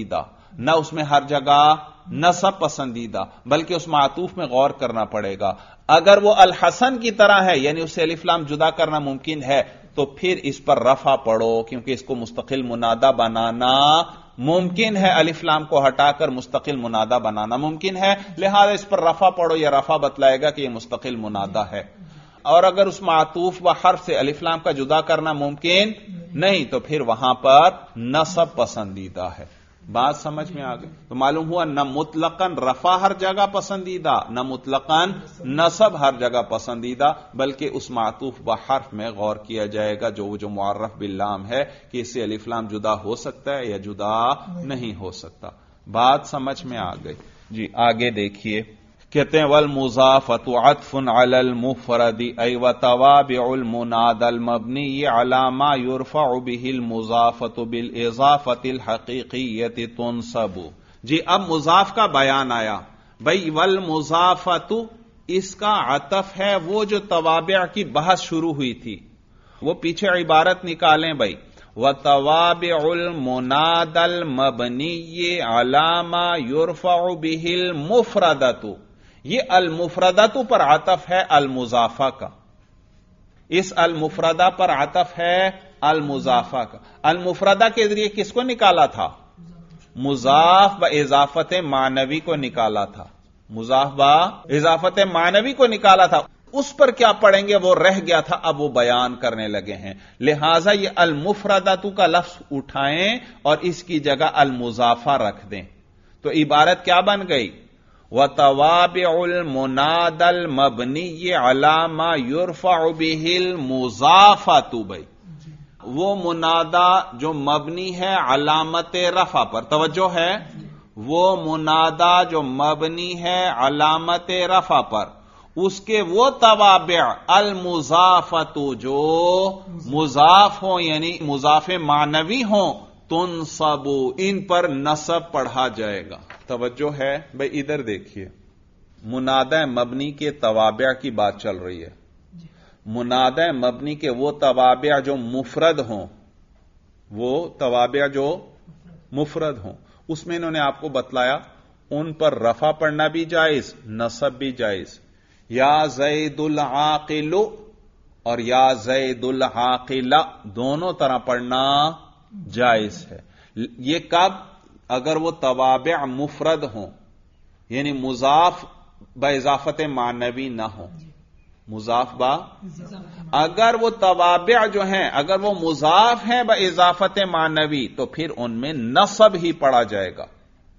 S1: نہ اس میں ہر جگہ نصب پسندیدہ، بلکہ اس معطوف میں غور کرنا پڑے گا۔ اگر وہ الحسن کی طرح ہے، یعنی اس سے الف لام جدا کرنا ممکن ہے، تو پھر اس پر رفع پڑھو، کیونکہ اس کو مستقل منادہ بنانا ممکن ہے، الف لام کو ہٹا کر مستقل منادہ بنانا ممکن ہے، لہذا اس پر رفع پڑھو، یا رفع بتلائے گا کہ یہ مستقل منادہ ہے۔ اور اگر اس معطوف و حرف سے الف لام کا جدا کرنا ممکن نہیں، تو پھر وہاں پر نصب پسندیدہ ہے۔ بات سمجھ میں آ گئی؟ تو معلوم ہوا نہ مطلقاً رفع ہر جگہ پسندیدہ، نہ مطلقاً نصب ہر جگہ پسندیدہ، بلکہ اس معطوف و حرف میں غور کیا جائے گا جو معرف باللام ہے، کہ اس سے الف لام جدا ہو سکتا ہے یا جدا نہیں ہو سکتا۔ بات سمجھ میں آ گئی؟ جی آگے دیکھیے، کہتے ہیں والمضافۃ عطف علی المفرد ای وتوابع المنادى المبنی علی ما یرفع به المضافۃ بالاضافۃ الحقیقیۃ تنصب۔ جی اب مضاف کا بیان آیا، بھئی والمضافۃ اس کا عطف ہے وہ جو توابع کی بحث شروع ہوئی تھی، وہ پیچھے عبارت نکالیں بھئی، وتوابع المنادى المبنی علی ما یرفع به المفردۃ، یہ المفردۃ پر عطف ہے المضافہ کا، اس المفردہ پر عطف ہے المضافہ کا۔ المفردہ کے ذریعے کس کو نکالا تھا؟ مضاف با اضافت معنوی کو نکالا تھا، مضاف با اضافت معنوی کو نکالا تھا، اس پر کیا پڑھیں گے وہ رہ گیا تھا، اب وہ بیان کرنے لگے ہیں، لہذا یہ المفردۃ کا لفظ اٹھائیں اور اس کی جگہ المضافہ رکھ دیں، تو عبارت کیا بن گئی؟ وَتَوَابِعُ الْمُنَادَى الْمَبْنِيِّ عَلَى مَا يُرْفَعُ بِهِ الْمُضَافَةُ، بھائی وہ منادہ جو مبنی ہے علامت رفع پر، توجہ ہے، وہ منادہ جو مبنی ہے علامت رفع پر، اس کے وہ توابع المضافۃ جو مضاف ہوں، یعنی مضاف معنوی ہوں، تنصب ان پر نصب پڑھا جائے گا۔ توجہ ہے بھئی، ادھر دیکھیے، منادہ مبنی کے توابع کی بات چل رہی ہے۔ منادہ مبنی کے وہ توابع جو مفرد ہوں، وہ توابع جو مفرد ہوں، اس میں انہوں نے آپ کو بتلایا ان پر رفع پڑھنا بھی جائز، نصب بھی جائز۔ یا زید العاقل اور یا زید العاقل دونوں طرح پڑھنا جائز ہے۔ یہ کب؟ اگر وہ توابع مفرد ہوں، یعنی مضاف با اضافت معنوی نہ ہوں، مضاف با، اگر وہ توابع جو ہیں اگر وہ مضاف ہیں با اضافت معنوی تو پھر ان میں نصب ہی پڑا جائے گا۔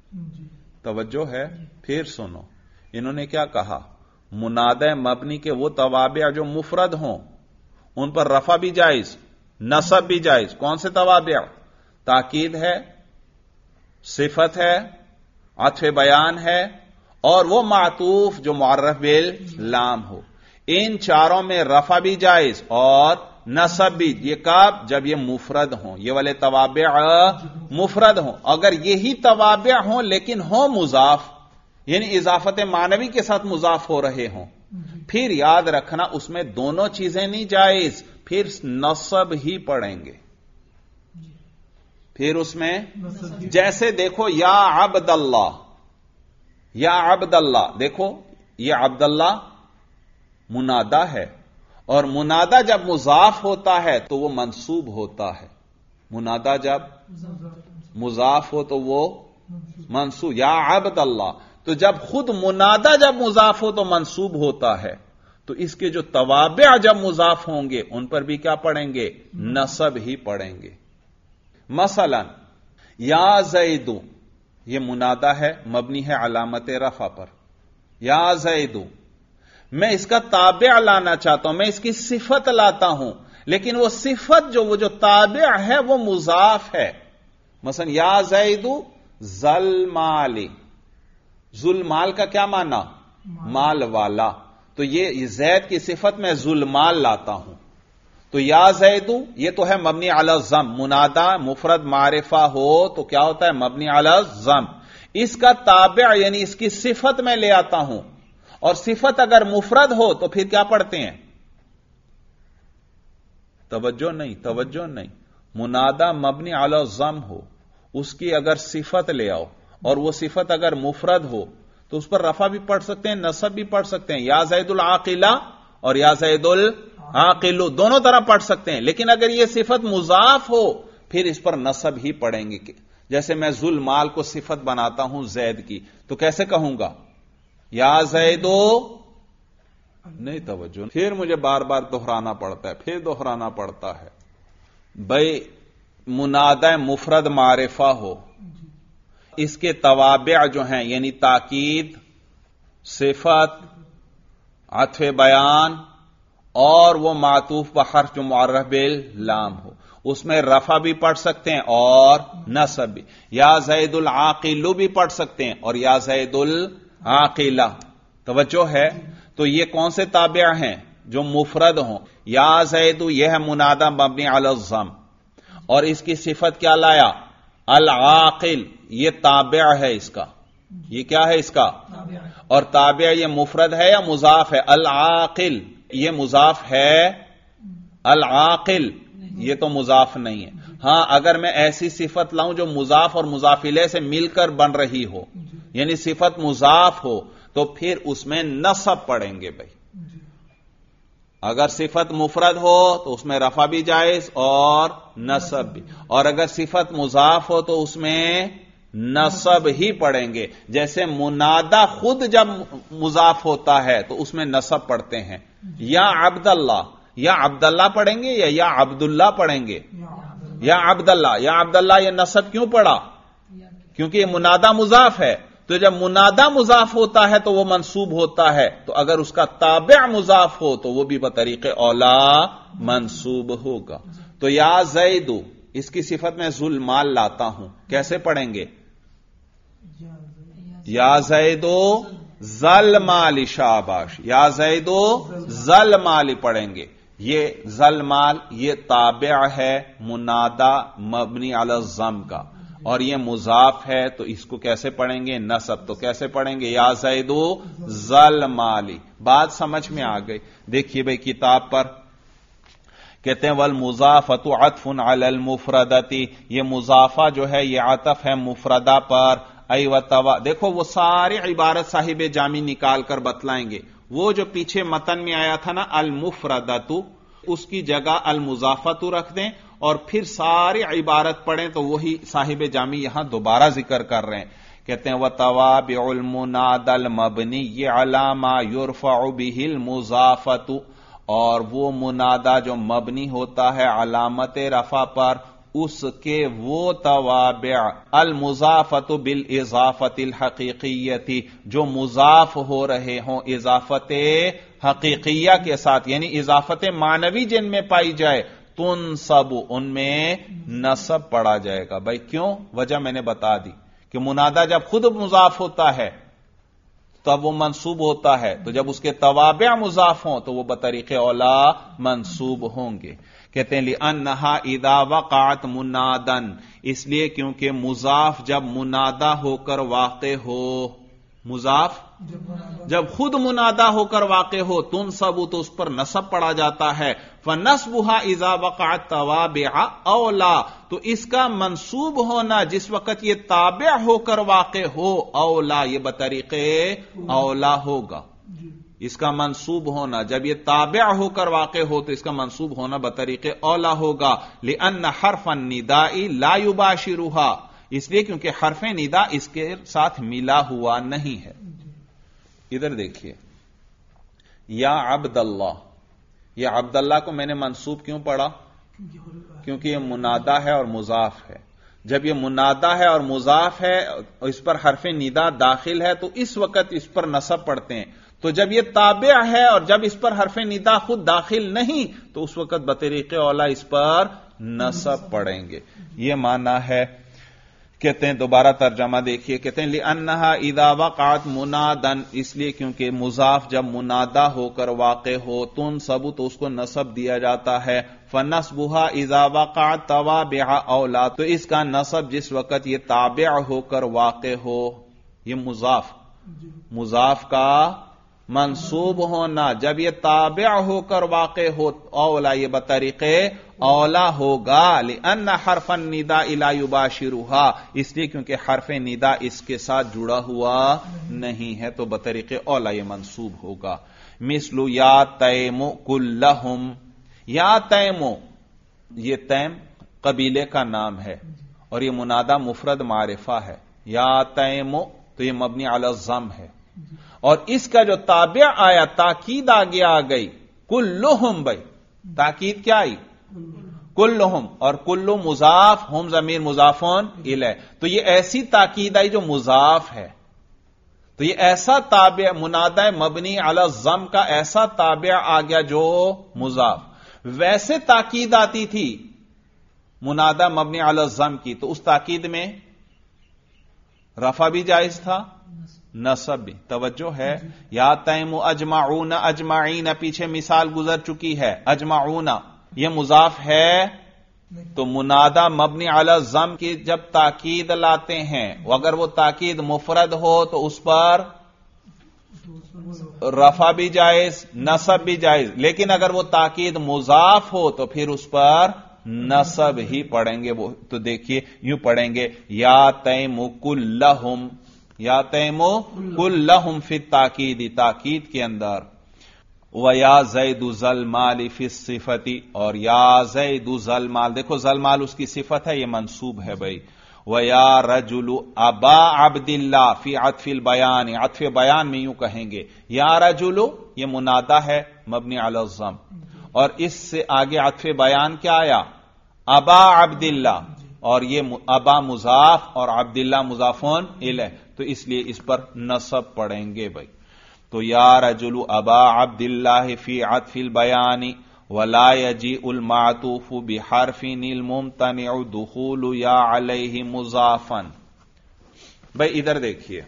S1: توجہ ہے؟ پھر سنو، انہوں نے کیا کہا؟ منادہ مبنی کے وہ توابع جو مفرد ہوں ان پر رفع بھی جائز، نصب بھی جائز۔ کون سے توابع؟ تاکید ہے، صفت ہے، عطف بیان ہے، اور وہ معطوف جو معرف باللام ہو، ان چاروں میں رفع بھی جائز اور نصب بھی۔ یہ کب؟ جب یہ مفرد ہوں، یہ والے توابع مفرد ہوں۔ اگر یہی توابع ہوں لیکن ہوں مضاف، یعنی اضافت معنوی کے ساتھ مضاف ہو رہے ہوں، پھر یاد رکھنا اس میں دونوں چیزیں نہیں جائز، پھر نصب ہی پڑھیں گے۔ پھر اس میں جیسے دیکھو یا عبد اللہ، یا عبد اللہ، دیکھو یہ عبد اللہ منادہ ہے، اور منادہ جب مضاف ہوتا ہے تو وہ منصوب ہوتا ہے۔ منادہ جب مضاف ہو تو وہ منصوب، یا عبد اللہ۔ تو جب خود منادہ جب مضاف ہو تو منصوب ہوتا ہے، تو اس کے جو توابع جب مضاف ہوں گے ان پر بھی کیا پڑھیں گے؟ نصب ہی پڑھیں گے۔ مثلا یا زید، یہ منادہ ہے، مبنی ہے علامت رفع پر، یا زید، میں اس کا تابع لانا چاہتا ہوں، میں اس کی صفت لاتا ہوں، لیکن وہ صفت وہ جو تابع ہے وہ مضاف ہے۔ مثلا یا زید ذل مال، ذل مال کا کیا معنی؟ مال والا، تو یہ زید کی صفت میں ذل مال لاتا ہوں، تو یا زید یہ تو ہے مبنی علی الضم، منادہ مفرد معرفہ ہو تو کیا ہوتا ہے؟ مبنی علی الضم۔ اس کا تابع یعنی اس کی صفت میں لے آتا ہوں، اور صفت اگر مفرد ہو تو پھر کیا پڑھتے ہیں؟ توجہ نہیں، توجہ نہیں، منادہ مبنی علی الضم ہو، اس کی اگر صفت لے آؤ اور وہ صفت اگر مفرد ہو تو اس پر رفع بھی پڑھ سکتے ہیں، نصب بھی پڑھ سکتے ہیں. یا زید العاقلہ اور یا زید العاقل دونوں طرح پڑھ سکتے ہیں. لیکن اگر یہ صفت مضاف ہو پھر اس پر نصب ہی پڑھیں گے. جیسے میں ذو المال کو صفت بناتا ہوں زید کی، تو کیسے کہوں گا؟ یا زیدو، نہیں توجہ، پھر مجھے بار بار دہرانا پڑتا ہے، پھر دہرانا پڑتا ہے. بھائی منادہ مفرد معرفہ ہو، اس کے توابع جو ہیں یعنی تاکید، صفت، عطف بیان اور وہ معطوف بحرف جو معرف باللام ہو، اس میں رفع بھی پڑھ سکتے ہیں اور نصب بھی. یا زید العاقل بھی پڑھ سکتے ہیں اور یا زید العاقلہ. توجہ ہے؟ تو یہ کون سے تابع ہیں؟ جو مفرد ہوں. یا زید یہ ہے منادہ مبنی علی الضم، اور اس کی صفت کیا لایا؟ العاقل. یہ تابع ہے اس کا، یہ کیا ہے اس کا؟ اور تابع یہ مفرد ہے یا مضاف ہے؟ العاقل یہ مضاف ہے، العاقل یہ تو مضاف نہیں ہے. ہاں اگر میں ایسی صفت لاؤں جو مضاف اور مضاف الیہ سے مل کر بن رہی ہو، یعنی صفت مضاف ہو، تو پھر اس میں نصب پڑھیں گے. بھائی اگر صفت مفرد ہو تو اس میں رفع بھی جائز اور نصب بھی، اور اگر صفت مضاف ہو تو اس میں نصب ہی پڑھیں گے. جیسے منادہ خود جب مضاف ہوتا ہے تو اس میں نصب پڑھتے ہیں. یا عبداللہ، یا عبداللہ پڑھیں گے یا عبداللہ پڑھیں گے؟ یا عبداللہ. یا عبداللہ یہ نصب کیوں پڑھا؟ کیونکہ یہ منادہ مضاف ہے. تو جب منادہ مضاف ہوتا ہے تو وہ منصوب ہوتا ہے، تو اگر اس کا تابع مضاف ہو تو وہ بھی بطریق اولا منصوب ہوگا. تو یا زیدو اس کی صفت میں ذو المال لاتا ہوں، کیسے پڑھیں گے؟ یا زیدو ذل مال. شاباش. یا زیدو ذل مال پڑھیں گے. یہ ذل مال یہ تابع ہے منادہ مبنی علی الضم کا، اور یہ مضاف ہے، تو اس کو کیسے پڑھیں گے؟ نصب. تو کیسے پڑھیں گے؟ یا زیدو ذل مالی. بات سمجھ میں آ گئی؟ دیکھیے بھائی کتاب پر کہتے ہیں والمضافۃ عطف علی المفردۃ، یہ مضافہ جو ہے یہ عطف ہے مفردہ پر. دیکھو وہ ساری عبارت صاحب جامی نکال کر بتلائیں گے. وہ جو پیچھے متن میں آیا تھا نا المفردۃ، اس کی جگہ المضافۃ رکھ دیں اور پھر ساری عبارت پڑھیں تو وہی صاحب جامی یہاں دوبارہ ذکر کر رہے ہیں. کہتے ہیں وتوابع المنادى المبنی علی ما یرفع به المضافۃ، اور وہ منادہ جو مبنی ہوتا ہے علامت رفع پر، اس کے وہ توابع المضافۃ بالاضافۃ الحقیقیۃ جو مضاف ہو رہے ہوں اضافت حقیقیہ کے ساتھ، یعنی اضافت معنوی جن میں پائی جائے، تنصب ان میں نصب پڑا جائے گا. بھائی کیوں؟ وجہ میں نے بتا دی کہ منادہ جب خود مضاف ہوتا ہے تب وہ منصوب ہوتا ہے، تو جب اس کے توابع مضاف ہوں تو وہ بطریق اولا منصوب ہوں گے. کہتے ہیں لِأَنَّهَا اِذَا وَقَعَتْ مُنَادًا، اس لیے کیونکہ مضاف جب منادہ ہو کر واقع ہو، مضاف جب خود منادہ ہو کر واقع ہو، تنصب تو اس پر نصب پڑا جاتا ہے. فَنَصْبُهَا اِذَا وَقَعَتْ تَوَابِعَ اولا، تو اس کا منصوب ہونا جس وقت یہ تابع ہو کر واقع ہو، اولا یہ بطریق اولا ہوگا. اس کا منصوب ہونا جب یہ تابع ہو کر واقع ہو تو اس کا منصوب ہونا بطریق اولا ہوگا. لِأَنَّ حَرْفَ النِّدَاءِ لَا يُبَاشِرُهَا، اس لیے کیونکہ حرف ندا اس کے ساتھ ملا ہوا نہیں ہے. ادھر دیکھیے یا عبداللہ، یہ عبداللہ کو میں نے منصوب کیوں پڑھا؟ کیونکہ یہ منادہ ہے اور مضاف ہے. جب یہ منادہ ہے اور مضاف ہے، اس پر حرف ندا داخل ہے، تو اس وقت اس پر نصب پڑھتے ہیں. تو جب یہ تابع ہے اور جب اس پر حرف ندا خود داخل نہیں تو اس وقت بطریق اولا اس پر نصب پڑھیں گے. یہ معنی ہے. کہتے ہیں دوبارہ ترجمہ دیکھیے، کہتے ہیں لِأَنَّهَا اِذَا وَقَعَتْ مُنَادًا، اس لیے کیونکہ مضاف جب منادہ ہو کر واقع ہو، تنصب تو اس کو نصب دیا جاتا ہے. فَنَصْبُهَا اِذَا وَقَعَتْ تَوَابِعَ اولا، تو اس کا نصب جس وقت یہ تابع ہو کر واقع ہو، یہ مضاف کا منصوب ہونا جب یہ تابع ہو کر واقع ہو، اولا یہ بطریقے اولا ہوگا، لأن حرف النداء لا يباشرها، اس لیے کیونکہ حرف ندا اس کے ساتھ جڑا ہوا نہیں ہے، تو بطریقے اولا یہ منصوب ہوگا۔ مثل یا تیم کلہم، یا تیم، یہ تیم قبیلے کا نام ہے اور یہ منادہ مفرد معرفہ ہے، یا تیم تو یہ مبنی علی الضم ہے، اور اس کا جو تابع آیا تاکید آگے آ گئی کلہم، بھائی تاکید کیا آئی؟ کلہم، اور کلو مضاف، ہم ضمیر مضافون الیہ، تو یہ ایسی تاکید آئی جو مضاف ہے، تو یہ ایسا تابع منادہ مبنی علی الضم کا ایسا تابع آ گیا جو مضاف۔ ویسے تاکید آتی تھی منادہ مبنی علی الضم کی، تو اس تاکید میں رفع بھی جائز تھا، نصب بھی۔ توجہ ہے؟ یا تیم اجمعون، اجمعین پیچھے مثال گزر چکی ہے، اجمعون یہ مضاف ہے، تو منادہ مبنی علی الضم کی جب تاکید لاتے ہیں، اگر وہ تاکید مفرد ہو تو اس پر رفع بھی جائز، نصب بھی جائز، لیکن اگر وہ تاکید مضاف ہو تو پھر اس پر نصب ہی پڑھیں گے۔ وہ تو دیکھیے یوں پڑھیں گے، یا تیم کلہم، یا تیم کلہم فی التاکید، تاکید کے اندر، وَيَا زَيْدُ ذَا الْمَالِ فِي الصِّفَةِ، اور یا زید ذا المال، دیکھو ذا المال اس کی صفت ہے، یہ منصوب ہے بھائی۔ وَيَا رَجُلُ أَبَا عَبْدِ اللَّهِ فِي عَطْفِ الْبَيَانِ، عطف بیان میں یوں کہیں گے، یا رجل یہ منادہ ہے مبنی علی الضم، اور اس سے آگے عطف بیان کیا آیا؟ ابا عبد اللہ، اور یہ ابا مضاف اور عبداللہ مضافون الیہ، تو اس لیے اس پر نصب پڑھیں گے بھائی۔ تو یا رجل ابا عبد اللہ فی عطف البیان ولا یجیء المعطوف بحرف الممتنع دخول یا علیہ مضافا۔ بھائی ادھر دیکھیے،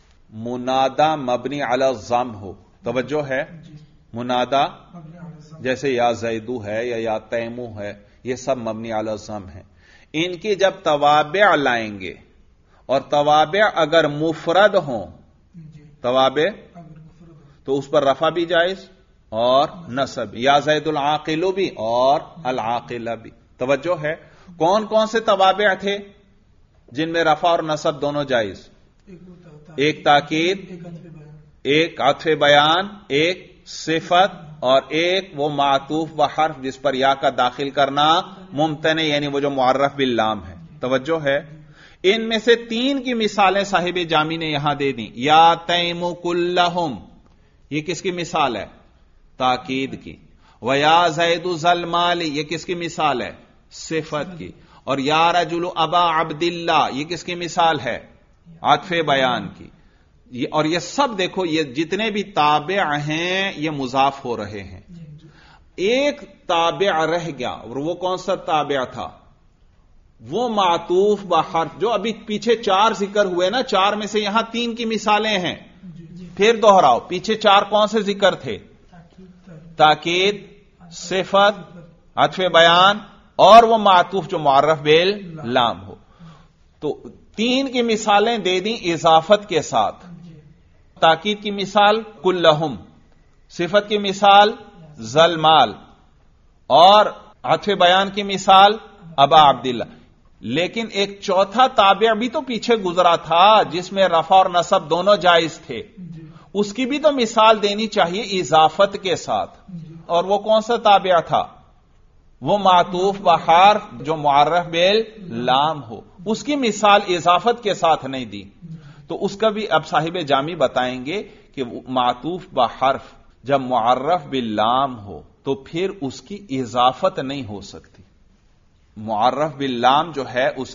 S1: منادہ مبنی علی الضم ہو، توجہ ہے، منادہ جیسے یا زیدو ہے یا تیمو ہے، یہ سب مبنی علی الضم ہیں، ان کی جب توابع لائیں گے، اور توابع اگر مفرد ہوں، توابع تو اس پر رفع بھی جائز اور نصب، یا زید العاقل بھی اور العاقلہ بھی۔ توجہ ہے؟ کون کون سے توابع تھے جن میں رفع اور نصب دونوں جائز؟ ایک تاکید، ایک عطف بیان، ایک صفت، اور ایک وہ معطوف و حرف جس پر یا کا داخل کرنا ممتنع، یعنی وہ جو معرف باللام ہے۔ توجہ ہے؟ ان میں سے تین کی مثالیں صاحب جامی نے یہاں دے دیں۔ یا تیم کلہم، یہ کس کی مثال ہے؟ تاکید کی۔ وَيَا زَيْدُ ذَا الْمَالِ، یہ کس کی مثال ہے؟ صفت کی۔ اور یا رجل ابا عبد اللہ، یہ کس کی مثال ہے؟ عطف بیان کی۔ اور یہ سب دیکھو، یہ جتنے بھی تابع ہیں یہ مضاف ہو رہے ہیں۔ ایک تابع رہ گیا، اور وہ کون سا تابع تھا؟ وہ معطوف بحرف، جو ابھی پیچھے چار ذکر ہوئے نا، چار میں سے یہاں تین کی مثالیں ہیں۔ پھر دوہراؤ، پیچھے چار کون سے ذکر تھے؟ تاکید، صفت، عطف بیان، اور وہ معطوف جو معرف باللام ہو۔ تو تین کی مثالیں دے دیں اضافت کے ساتھ۔ تاکید کی مثال کلہم، صفت کی مثال ذا المال، اور عطف بیان کی مثال ابا عبداللہ۔ لیکن ایک چوتھا تابع بھی تو پیچھے گزرا تھا جس میں رفع اور نصب دونوں جائز تھے، اس کی بھی تو مثال دینی چاہیے اضافت کے ساتھ، اور وہ کون سا تابع تھا؟ وہ معطوف بحرف جو معرف باللام ہو، اس کی مثال اضافت کے ساتھ نہیں دی، تو اس کا بھی اب صاحب جامی بتائیں گے کہ معطوف بحرف جب معرف باللام ہو تو پھر اس کی اضافت نہیں ہو سکتی۔ معرف باللام جو ہے اس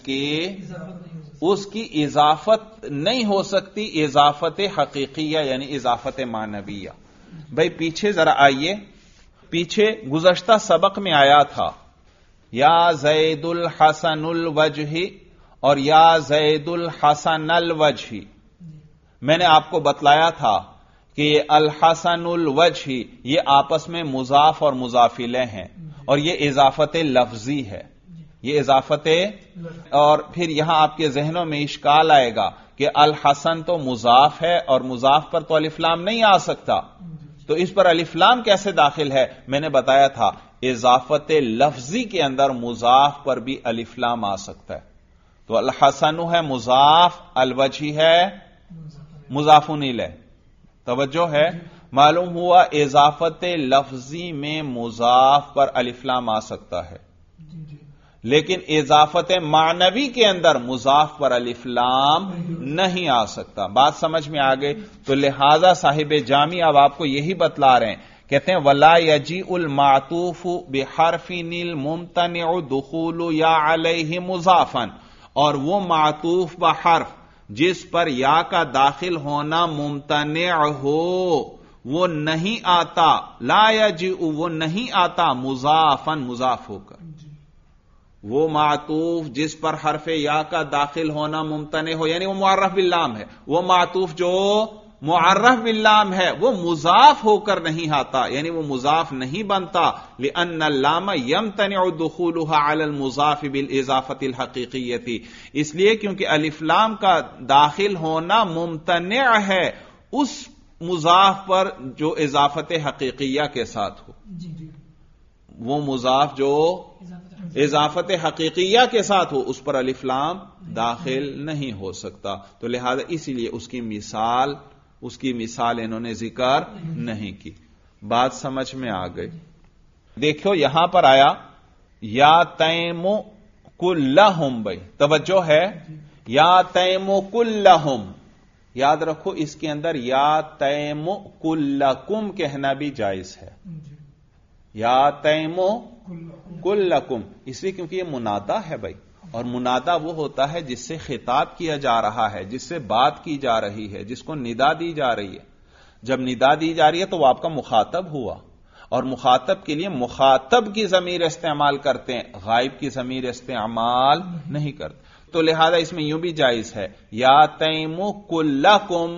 S1: کی اضافت نہیں ہو سکتی، اضافت حقیقیہ یعنی اضافت معنویہ۔ بھائی پیچھے ذرا آئیے، پیچھے گزشتہ سبق میں آیا تھا یا زید الحسن الوجہ اور یا زید الحسن الوجہ۔ میں نے آپ کو بتلایا تھا کہ یہ الحسن الوجہ یہ آپس میں مضاف اور مضاف الیہ ہیں، اور یہ اضافت لفظی ہے۔ یہ اضافت اور پھر یہاں آپ کے ذہنوں میں اشکال آئے گا کہ الحسن تو مضاف ہے اور مضاف پر تو الف لام نہیں آ سکتا، تو اس پر الف لام کیسے داخل ہے؟ میں نے بتایا تھا اضافت لفظی کے اندر مضاف پر بھی الف لام آ سکتا ہے. تو الحسن ہے مضاف، الوجہی ہے مضاف الیہ. توجہ ہے؟ معلوم ہوا اضافت لفظی میں مضاف پر الف لام آ سکتا ہے، لیکن اضافت معنوی کے اندر مضاف پر الف لام نہیں آ سکتا. بات سمجھ میں آ گئی؟ تو لہذا صاحب جامی اب آپ کو یہی بتلا رہے ہیں، کہتے ہیں وَلَا يَجِئُ الْمَعْطُوفُ بِحَرْفٍ الْمُمْتَنِعُ دُخُولُ یا علیہ مضافاً، اور وہ معطوف بحرف جس پر یا کا داخل ہونا ممتنع ہو وہ نہیں آتا، لا یجئ وہ نہیں آتا مضافاً مضاف ہو کر. وہ معطوف جس پر حرف یا کا داخل ہونا ممتنع ہو یعنی وہ معرف باللام ہے، وہ معطوف جو معرف باللام ہے وہ مضاف ہو کر نہیں آتا، یعنی وہ مضاف نہیں بنتا. لأن اللام يمتنع دخولها على المضاف بالاضافة الحقیقیة، اس لیے کیونکہ الف لام کا داخل ہونا ممتنع ہے اس مضاف پر جو اضافت حقیقیہ کے ساتھ ہو. وہ مضاف جو اضافت حقیقیہ کے ساتھ ہو اس پر الف لام داخل نہیں ہو سکتا. تو لہذا اسی لیے اس کی مثال انہوں نے ذکر نہیں کی. بات سمجھ میں آ گئی؟ دیکھو یہاں پر آیا یا تیم کلہم، بھائی توجہ ہے، یا تیم کلہم. یاد رکھو اس کے اندر یا تیم کلکم کہنا بھی جائز ہے، یا تیم کلکم، اس لیے کیونکہ یہ منادا ہے بھائی، اور منادا وہ ہوتا ہے جس سے خطاب کیا جا رہا ہے، جس سے بات کی جا رہی ہے، جس کو ندا دی جا رہی ہے. جب ندا دی جا رہی ہے تو وہ آپ کا مخاطب ہوا، اور مخاطب کے لیے مخاطب کی ضمیر استعمال کرتے ہیں، غائب کی ضمیر استعمال نہیں کرتے. تو لہذا اس میں یوں بھی جائز ہے یا تیم کلکم،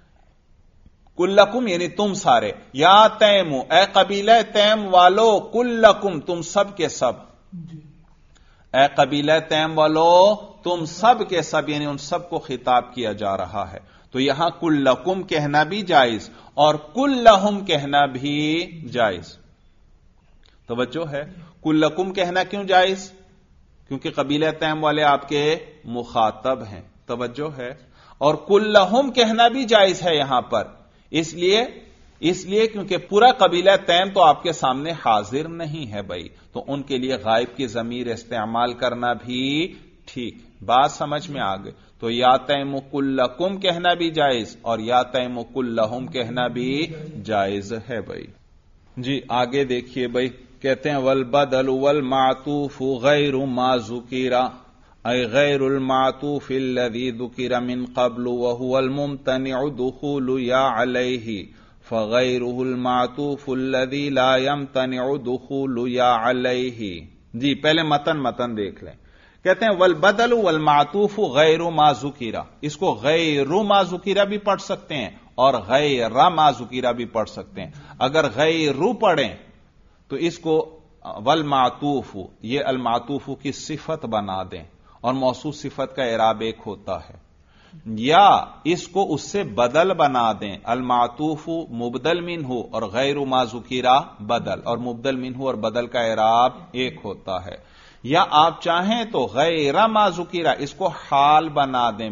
S1: کلکم یعنی تم سارے، یا تیم اے قبیلہ تیم والو، کلکم تم سب کے سب، اے قبیلہ تیم والو تم سب کے سب، یعنی ان سب کو خطاب کیا جا رہا ہے. تو یہاں کلکم کہنا بھی جائز اور کلہم کہنا بھی جائز. توجہ ہے؟ کلکم کہنا کیوں جائز؟ کیونکہ قبیلہ تیم والے آپ کے مخاطب ہیں. توجہ ہے؟ اور کلہم کہنا بھی جائز ہے یہاں پر، اس لیے کیونکہ پورا قبیلہ تیم تو آپ کے سامنے حاضر نہیں ہے بھائی، تو ان کے لیے غائب کی ضمیر استعمال کرنا بھی ٹھیک. بات سمجھ میں آ گئی؟ تو یا تیم کلکم کہنا بھی جائز اور یا تیم کلہم کہنا بھی جائز ہے بھائی. جی آگے دیکھیے بھائی، کہتے ہیں والبدل والمعطوف غیر ما ذکر اے غیر المعطوف الذي ذکر من قبل وهو الممتنع دخول یا علیہ فغیره المعطوف الذي لا يمتنع دخول یا علیہ. جی پہلے متن دیکھ لیں. کہتے ہیں والبدل والمعطوف غیر ما ذکر، اس کو غیر ما ذکر بھی پڑھ سکتے ہیں اور غیر ما ذکر بھی پڑھ سکتے ہیں. اگر غیر پڑھیں تو اس کو والمعطوف یہ المعطوف کی صفت بنا دیں اور موصوف صفت کا اعراب ایک ہوتا ہے، یا اس کو اس سے بدل بنا دیں، المعطوف مبدل منہ اور غیر ما ذکر بدل، اور مبدل منہ اور بدل کا اعراب ایک ہوتا ہے. یا آپ چاہیں تو غیر ما ذکر اس کو حال بنا دیں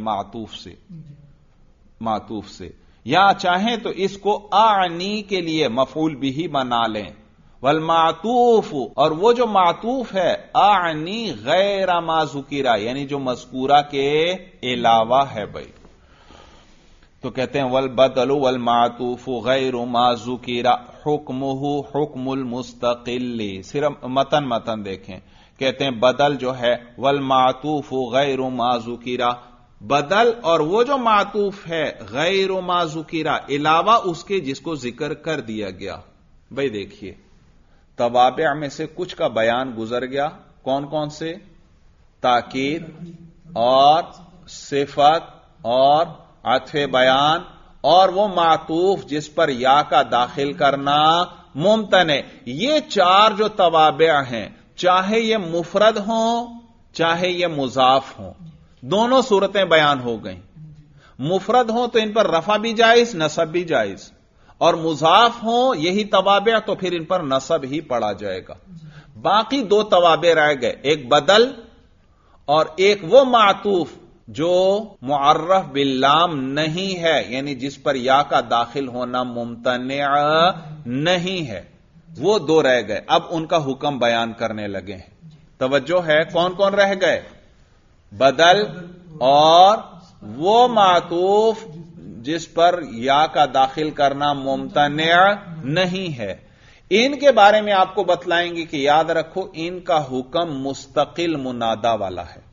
S1: معطوف سے، یا چاہیں تو اس کو اعنی کے لیے مفعول بھی بنا لیں. والمعطوف اور وہ جو معطوف ہے اعنی غیر ما ذکر یعنی جو مذکورہ کے علاوہ ہے بھائی. تو کہتے ہیں والبدل والمعطوف غیر ما ذکر حکمہ حکم المستقل. صرف متن دیکھیں، کہتے ہیں بدل جو ہے والمعطوف غیر ما ذکر، بدل اور وہ جو معطوف ہے غیر ما ذکر علاوہ اس کے جس کو ذکر کر دیا گیا. بھائی دیکھیے توابع میں سے کچھ کا بیان گزر گیا، کون کون سے؟ تاکید اور صفت اور عطف بیان اور وہ معطوف جس پر یا کا داخل کرنا ممتنع. یہ چار جو توابع ہیں چاہے یہ مفرد ہوں چاہے یہ مضاف ہوں، دونوں صورتیں بیان ہو گئیں. مفرد ہوں تو ان پر رفع بھی جائز، نصب بھی جائز، اور مضاف ہوں یہی توابع تو پھر ان پر نصب ہی پڑا جائے گا. باقی دو توابع رہ گئے، ایک بدل اور ایک وہ معطوف جو معرف باللام نہیں ہے، یعنی جس پر یا کا داخل ہونا ممتنع نہیں ہے. وہ دو رہ گئے، اب ان کا حکم بیان کرنے لگے ہیں. توجہ ہے، کون کون رہ گئے؟ بدل اور وہ معطوف جس پر یا کا داخل کرنا ممتنع نہیں ہے. ان کے بارے میں آپ کو بتلائیں گے کہ یاد رکھو ان کا حکم مستقل منادا والا ہے.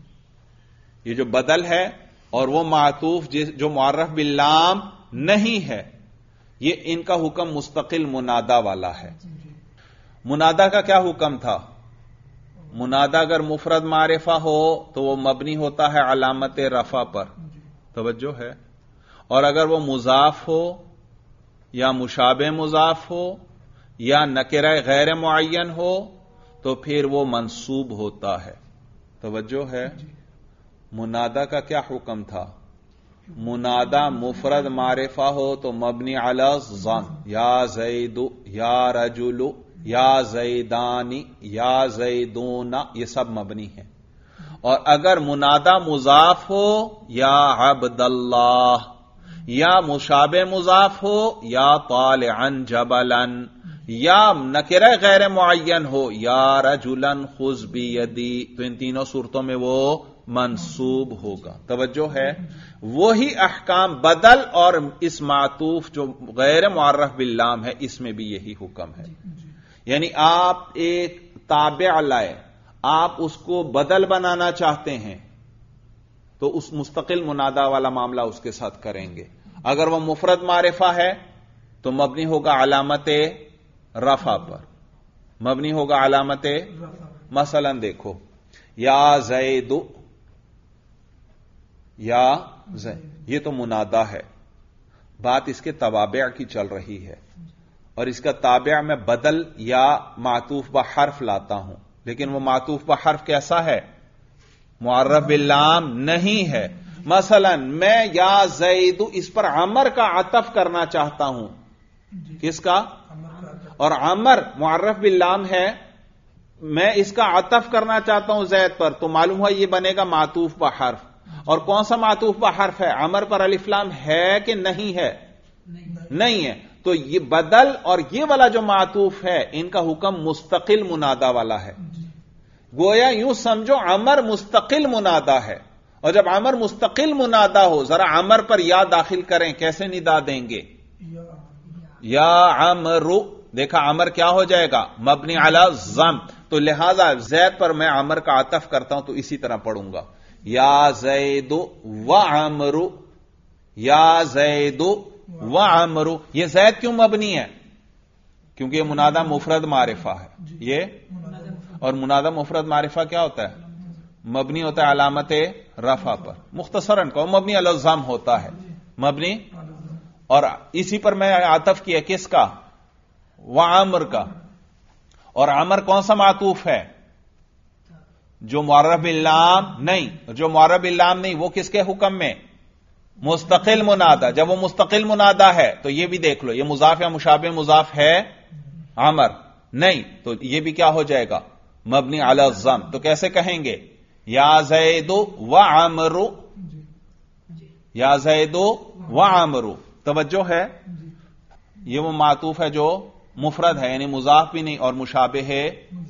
S1: یہ جو بدل ہے اور وہ معطوف جو معرف باللام نہیں ہے، یہ ان کا حکم مستقل منادا والا ہے. منادا کا کیا حکم تھا؟ منادا اگر مفرد معرفہ ہو تو وہ مبنی ہوتا ہے علامت رفع پر. توجہ ہے. اور اگر وہ مضاف ہو یا مشابہ مضاف ہو یا نکرہ غیر معین ہو تو پھر وہ منصوب ہوتا ہے. توجہ ہے. منادا کا کیا حکم تھا؟ منادا مفرد معرفہ ہو تو مبنی علی الضم، یا زید، یا رجل، یا زیدانی، یا زیدون، یہ سب مبنی ہیں. اور اگر منادا مضاف ہو یا عبد اللہ، یا مشابہ مضاف ہو یا طالعا جبلا، یا نکرہ غیر معین ہو یا رجلا خذ بیدی، تو ان تینوں صورتوں میں وہ منصوب ہوگا. توجہ ہے. وہی احکام بدل اور اس معطوف جو غیر معرف باللام ہے اس میں بھی یہی حکم ہے. یعنی آپ ایک تابع لائے، آپ اس کو بدل بنانا چاہتے ہیں تو اس مستقل منادا والا معاملہ اس کے ساتھ کریں گے. اگر وہ مفرد معرفہ ہے تو مبنی ہوگا علامت رفع پر، مبنی ہوگا علامت. مثلا دیکھو، یا زید، یا زید، یہ تو منادا ہے. بات اس کے توابع کی چل رہی ہے اور اس کا تابع میں بدل یا معطوف بحرف لاتا ہوں، لیکن وہ معطوف بحرف کیسا ہے؟ معرف باللام نہیں ہے. مثلا میں یا زید اس پر عمر کا عطف کرنا چاہتا ہوں. کس کا؟ اور عمر معرف باللام ہے، میں اس کا عطف کرنا چاہتا ہوں زید پر، تو معلوم ہوا یہ بنے گا معطوف بحرف. اور کون سا معطوف بحرف ہے؟ عمر پر الف لام ہے کہ نہیں ہے؟ نہیں ہے. تو یہ بدل اور یہ والا جو معطوف ہے ان کا حکم مستقل منادا والا ہے. گویا یوں سمجھو عمر مستقل منادا ہے، اور جب عمر مستقل منادا ہو ذرا عمر پر یا داخل کریں، کیسے ندا دیں گے؟ یا عمرو. دیکھا عمر کیا ہو جائے گا؟ مبنی علی الضم. تو لہذا زید پر میں عمر کا عطف کرتا ہوں تو اسی طرح پڑھوں گا، یا زید و عمرو، یا زید و عمرو. یہ زید کیوں مبنی ہے؟ کیونکہ یہ منادا مفرد معرفہ ہے. یہ اور منادا مفرد معرفہ کیا ہوتا ہے؟ مبنی ہوتا ہے علامت رفع پر. مختصراً کو مبنی علی الضم ہوتا ہے، مبنی. اور اسی پر میں عطف کیا کس کا؟ وعمر کا. اور عمر کون سا معطوف ہے؟ جو معرف باللام نہیں. جو معرف باللام نہیں وہ کس کے حکم میں؟ مستقل منادا. جب وہ مستقل منادا ہے تو یہ بھی دیکھ لو، یہ مضاف یا مشابہ مضاف ہے عمر نہیں، تو یہ بھی کیا ہو جائے گا؟ مبنی علی الضم. تو کیسے کہیں گے؟ یا زید و عمرو، یا زید و عمرو. توجہ ہے. یہ وہ معطوف ہے جو مفرد ہے، یعنی مضاف بھی نہیں اور مشابہ ہے.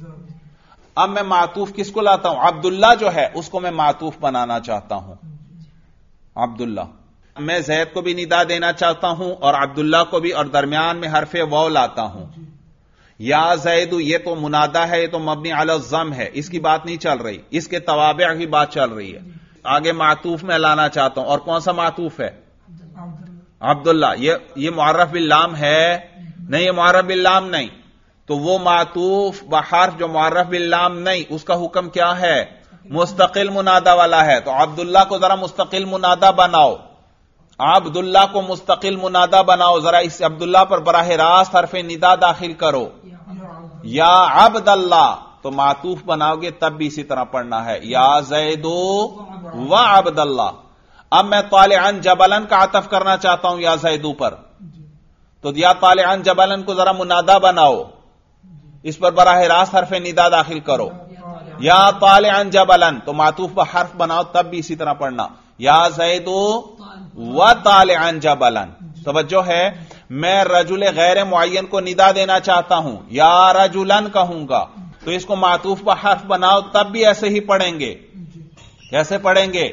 S1: اب میں معطوف کس کو لاتا ہوں؟ عبداللہ جو ہے اس کو میں معطوف بنانا چاہتا ہوں. عبداللہ، میں زید کو بھی ندا دینا چاہتا ہوں اور عبداللہ کو بھی، اور درمیان میں حرف واو لاتا ہوں. یا زید یہ تو منادا ہے، یہ تو مبنی علی الضم ہے، اس کی بات نہیں چل رہی، اس کے توابع کی بات چل رہی ہے. آگے معطوف میں لانا چاہتا ہوں، اور کون سا معطوف ہے؟ عبداللہ. یہ معرف باللام ہے؟ نہیں، یہ معرف باللام نہیں. تو وہ معطوف بحرف جو معرف باللام نہیں اس کا حکم کیا ہے؟ مستقل منادا والا ہے. تو عبداللہ کو ذرا مستقل منادا بناؤ، عبداللہ کو مستقل منادا بناؤ. ذرا اس عبداللہ پر براہ راست حرف ندا داخل کرو. یا عبد اللہ، تو معطوف بناؤ گے تب بھی اسی طرح پڑھنا ہے، یا زید و عبد اللہ۔ اب میں طالعن جبلن کا عطف کرنا چاہتا ہوں یا زیدو پر، تو یا طالعن جبلن کو ذرا منادا بناؤ، اس پر براہ راست حرف ندا داخل کرو، یا طالعن جبلن، تو معطوف پر حرف بناؤ تب بھی اسی طرح پڑھنا، یا زیدو و طالعن جبلن۔ توجہ ہے، میں رجل غیر معین کو ندا دینا چاہتا ہوں، یا رجلن کہوں گا، تو اس کو معطوف پر حرف بناؤ تب بھی ایسے ہی پڑھیں گے۔ کیسے پڑھیں گے؟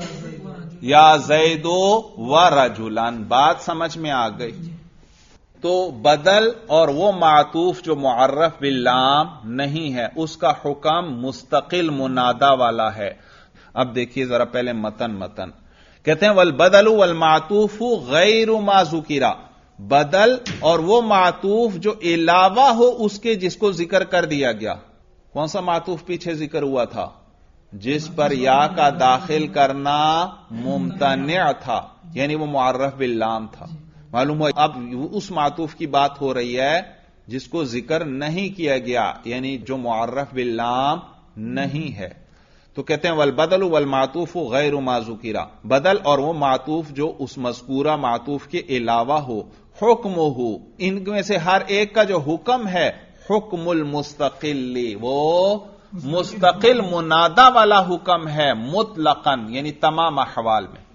S1: یا زیدو و رجلن۔ بات سمجھ میں آ گئی؟ تو بدل اور وہ معطوف جو معرف باللام نہیں ہے اس کا حکم مستقل منادا والا ہے۔ اب دیکھیے ذرا پہلے متن کہتے ہیں والبدل والمعطوف غیر ما ذکر، بدل اور وہ معطوف جو علاوہ ہو اس کے جس کو ذکر کر دیا گیا۔ کون سا معطوف پیچھے ذکر ہوا تھا؟ جس پر یا کا داخل کرنا ممتنع تھا، یعنی وہ معرف باللام تھا۔ معلوم ہوا اب اس معطوف کی بات ہو رہی ہے جس کو ذکر نہیں کیا گیا، یعنی جو معرف باللام نہیں ہے۔ تو کہتے ہیں والبدل والمعطوف غیر ما ذکر، بدل اور وہ معطوف جو اس مذکورہ معطوف کے علاوہ ہو، حکمہ، ان میں سے ہر ایک کا جو حکم ہے حکم المستقل، وہ مستقل منادا والا حکم ہے، مطلقاً یعنی تمام احوال میں۔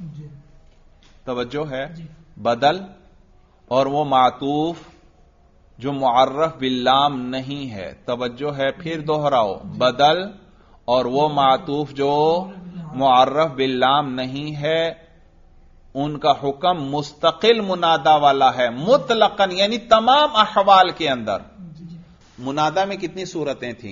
S1: توجہ ہے، بدل اور وہ معطوف جو معرف باللام نہیں ہے، توجہ ہے، پھر دوہراؤ، بدل اور وہ معطوف جو معرف باللام نہیں ہے ان کا حکم مستقل منادا والا ہے، مطلقاً یعنی تمام احوال کے اندر۔ منادا میں کتنی صورتیں تھیں؟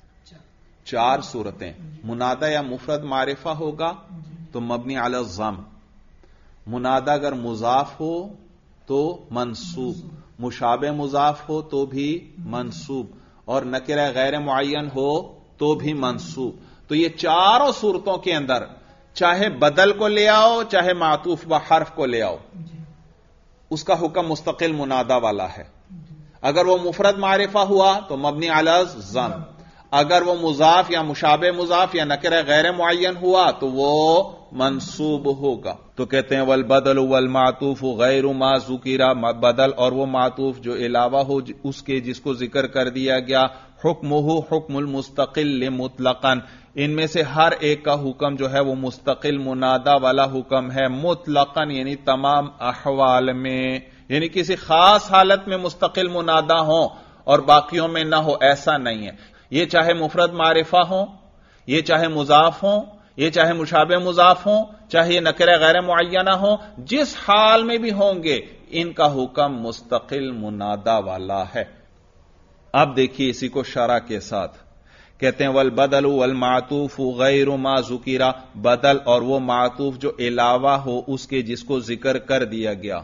S1: 4 صورتیں۔ منادا یا مفرد معرفہ ہوگا تو مبنی علی الضم، منادا اگر مضاف ہو تو منصوب، مشابہ مضاف ہو تو بھی منصوب، اور نکرہ غیر معین ہو تو بھی منصوب۔ تو یہ چاروں صورتوں کے اندر چاہے بدل کو لے آؤ چاہے معطوف بحرف کو لے آؤ، اس کا حکم مستقل منادا والا ہے۔ اگر وہ مفرد معرفہ ہوا تو مبنی علی الضم، اگر وہ مضاف یا مشابہ مضاف یا نکرہ غیر معین ہوا تو وہ منصوب ہوگا۔ تو کہتے ہیں والبدل والمعطوف غیر ما ذکر، بدل اور وہ معطوف جو علاوہ ہو اس کے جس کو ذکر کر دیا گیا، حکمہ حکم المستقل مطلقاً، ان میں سے ہر ایک کا حکم جو ہے وہ مستقل منادا والا حکم ہے، مطلقاً یعنی تمام احوال میں، یعنی کسی خاص حالت میں مستقل منادا ہو اور باقیوں میں نہ ہو، ایسا نہیں ہے۔ یہ چاہے مفرد معرفہ ہوں، یہ چاہے مضاف ہوں، یہ چاہے مشابہ مضاف ہوں، چاہے یہ نکرہ غیر معینہ ہوں، جس حال میں بھی ہوں گے ان کا حکم مستقل منادا والا ہے۔ اب دیکھیے اسی کو شرح کے ساتھ کہتے ہیں والبدل والمعطوف غیر ما ذکر، بدل اور وہ معطوف جو علاوہ ہو اس کے جس کو ذکر کر دیا گیا،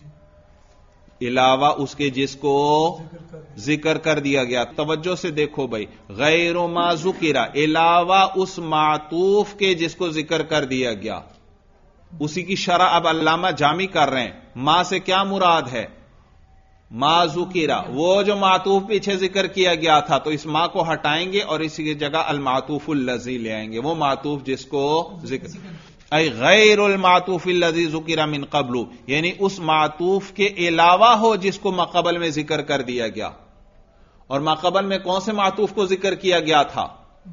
S1: علاوہ اس کے جس کو ذکر کر دیا گیا۔ توجہ سے دیکھو بھائی، غیر ما ذکر، علاوہ اس معطوف کے جس کو ذکر کر دیا گیا، اسی کی شرح اب علامہ جامی کر رہے ہیں۔ ما سے کیا مراد ہے؟ ما ذکر، وہ جو معطوف پیچھے ذکر کیا گیا تھا، تو اس ما کو ہٹائیں گے اور اسی کی جگہ المعطوف الذی لے آئیں گے، وہ معطوف جس کو ذکر، ای غیر المعطوف الذی ذکر من قبل، یعنی اس معطوف کے علاوہ ہو جس کو ماقبل میں ذکر کر دیا گیا۔ اور ماقبل میں کون سے معطوف کو ذکر کیا گیا تھا؟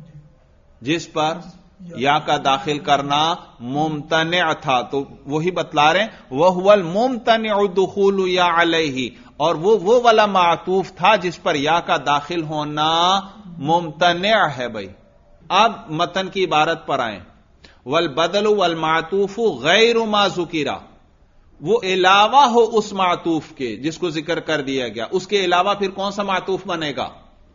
S1: جس پر یا کا داخل کرنا ممتنع تھا، تو وہی بتلا رہے ہیں وَهُوَ الْمُمْتَنِعُ دُخُولُ یا علیہ، اور وہ والا معطوف تھا جس پر یا کا داخل ہونا ممتنع ہے۔ بھائی اب متن کی عبارت پر آئیں، والبدل والمعطوف غیر ما ذکر، وہ علاوہ ہو اس معطوف کے جس کو ذکر کر دیا گیا، اس کے علاوہ پھر کون سا معطوف بنے گا؟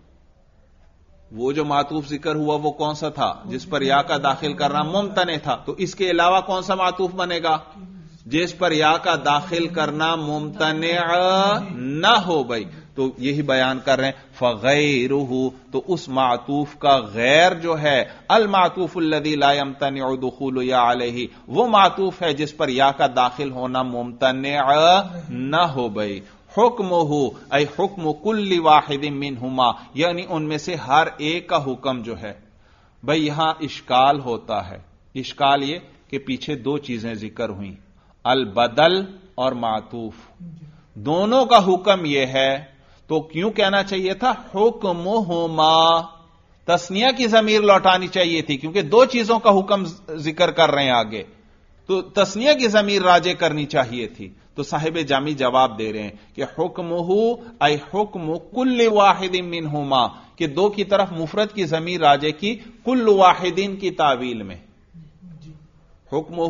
S1: وہ جو معطوف ذکر ہوا وہ کون سا تھا؟ جس پر یا کا داخل کرنا ممتنع تھا، تو اس کے علاوہ کون سا معطوف بنے گا؟ جس پر یا کا داخل کرنا ممتنع نہ ہو۔ بھائی تو یہی بیان کر رہے ہیں فغیرہ، تو اس معطوف کا غیر جو ہے المعطوف الذی لا یمتنع دخول یا علیہ، وہ معطوف ہے جس پر یا کا داخل ہونا ممتنع نہ ہو۔ بھائی حکمہ اے حکم کل واحد منہما، یعنی ان میں سے ہر ایک کا حکم جو ہے. بھئی یہاں اشکال ہوتا ہے. اشکال یہ کہ پیچھے دو چیزیں ذکر ہوئیں، البدل اور معطوف، دونوں کا حکم یہ ہے، تو کیوں کہنا چاہیے تھا حکمہما؟ تثنیہ کی ضمیر لوٹانی چاہیے تھی، کیونکہ دو چیزوں کا حکم ذکر کر رہے ہیں آگے، تو تثنیہ کی ضمیر راجع کرنی چاہیے تھی. تو صاحب جامی جواب دے رہے ہیں کہ حکمہ اے حکم کل واحد منہما، کہ دو کی طرف مفرد کی ضمیر راجع کی کل واحدین کی تعویل میں. حکمہ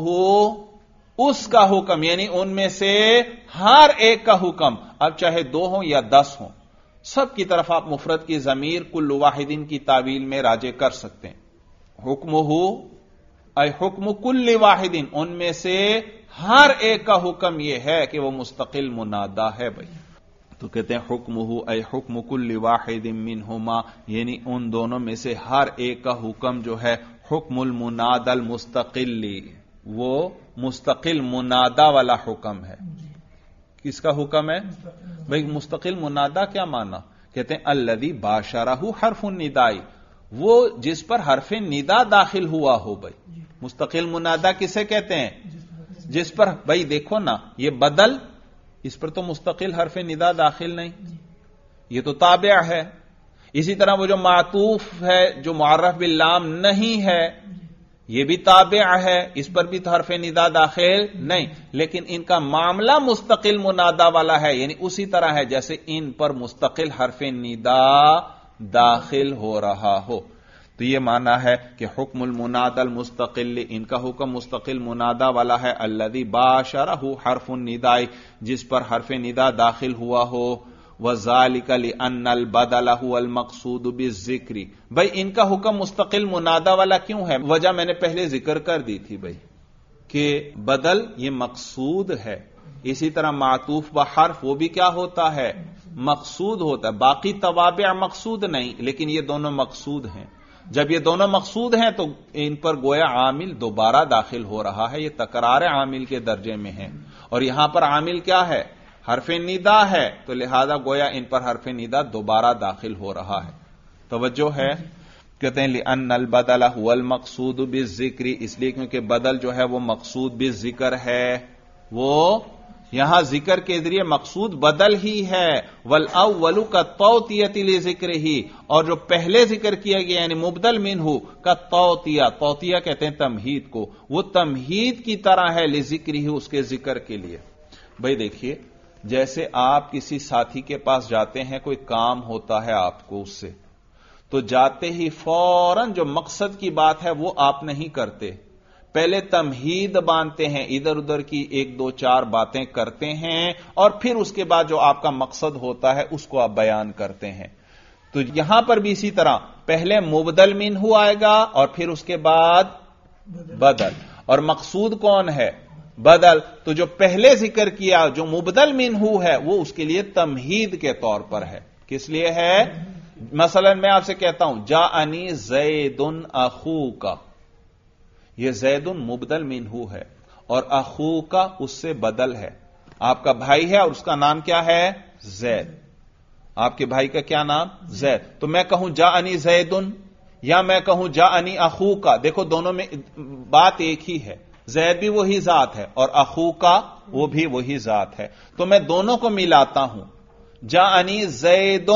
S1: اس کا حکم، یعنی ان میں سے ہر ایک کا حکم، اب چاہے 2 ہوں یا 10 ہوں، سب کی طرف آپ مفرد کی ضمیر کل واحدین کی تعویل میں راجع کر سکتے ہیں. حکمہ اے حکم کل واحدین، ان میں سے ہر ایک کا حکم یہ ہے کہ وہ مستقل منادا ہے. بھائی تو کہتے ہیں حکمہ اے حکم کل واحد منہما، یعنی ان دونوں میں سے ہر ایک کا حکم جو ہے حکم المنادى المستقلی، وہ مستقل منادا والا حکم ہے. کس کا حکم ہے؟ بھئی مستقل منادا کیا معنی؟ کہتے ہیں الذی باشرہ حرف النداء، وہ جس پر حرف ندا داخل ہوا ہو. بھئی مستقل منادا کسے کہتے ہیں؟ جس پر، بھئی دیکھو نا، یہ بدل، اس پر تو مستقل حرف ندا داخل نہیں، یہ تو تابع ہے. اسی طرح وہ جو معطوف ہے جو معرف باللام نہیں ہے، یہ بھی تابع ہے، اس پر بھی تو حرف ندا داخل نہیں، لیکن ان کا معاملہ مستقل منادا والا ہے، یعنی اسی طرح ہے جیسے ان پر مستقل حرف ندا داخل ہو رہا ہو. تو یہ معنی ہے کہ حکم المنادى المستقل، ان کا حکم مستقل منادا والا ہے. الذی باشرہ حرف النداء، جس پر حرف ندا داخل ہوا ہو. وذالک لان البدل هو المقصود بالذکر، بھئی ان کا حکم مستقل منادا والا کیوں ہے؟ وجہ میں نے پہلے ذکر کر دی تھی بھئی کہ بدل یہ مقصود ہے. اسی طرح معطوف بحرف وہ بھی کیا ہوتا ہے؟ مقصود ہوتا ہے. باقی توابع مقصود نہیں، لیکن یہ دونوں مقصود ہیں. جب یہ دونوں مقصود ہیں تو ان پر گویا عامل دوبارہ داخل ہو رہا ہے، یہ تکرار عامل کے درجے میں ہے. اور یہاں پر عامل کیا ہے؟ حرف ندا ہے، تو لہذا گویا ان پر حرف ندا دوبارہ داخل ہو رہا ہے. توجہ ہے؟ کہتے ہیں لأن البدل هو المقصود بالذکر، اس لیے کیونکہ بدل جو ہے وہ مقصود بالذکر ہے، وہ یہاں ذکر کے ذریعے مقصود بدل ہی ہے. والاول کالتوطیۃ لذکرہ، اور جو پہلے ذکر کیا گیا یعنی مبدل منہ کالتوطیہ، توطیہ کہتے ہیں تمہید کو، وہ تمہید کی طرح ہے لذکرہ، اس کے ذکر کے لیے. بھئی دیکھیے، جیسے آپ کسی ساتھی کے پاس جاتے ہیں، کوئی کام ہوتا ہے آپ کو اس سے، تو جاتے ہی فوراً جو مقصد کی بات ہے وہ آپ نہیں کرتے، پہلے تمہید باندھتے ہیں، ادھر ادھر کی 1 2 4 باتیں کرتے ہیں، اور پھر اس کے بعد جو آپ کا مقصد ہوتا ہے اس کو آپ بیان کرتے ہیں. تو یہاں پر بھی اسی طرح پہلے مبدل منہ آئے گا اور پھر اس کے بعد بدل، اور مقصود کون ہے؟ بدل. تو جو پہلے ذکر کیا جو مبدل منہ ہے وہ اس کے لیے تمہید کے طور پر ہے. کس لیے ہے؟ مثلا میں آپ سے کہتا ہوں جاءنی زید اخوک، یہ زید مبدل منہ ہے اور اخوک اس سے بدل ہے. آپ کا بھائی ہے اور اس کا نام کیا ہے؟ زید. آپ کے بھائی کا کیا نام؟ زید. تو میں کہوں جاءنی زید یا میں کہوں جاءنی اخوک، دیکھو دونوں میں بات ایک ہی ہے، زید بھی وہی ذات ہے اور اخوک وہ بھی وہی ذات ہے. تو میں دونوں کو ملاتا ہوں، جاءنی زید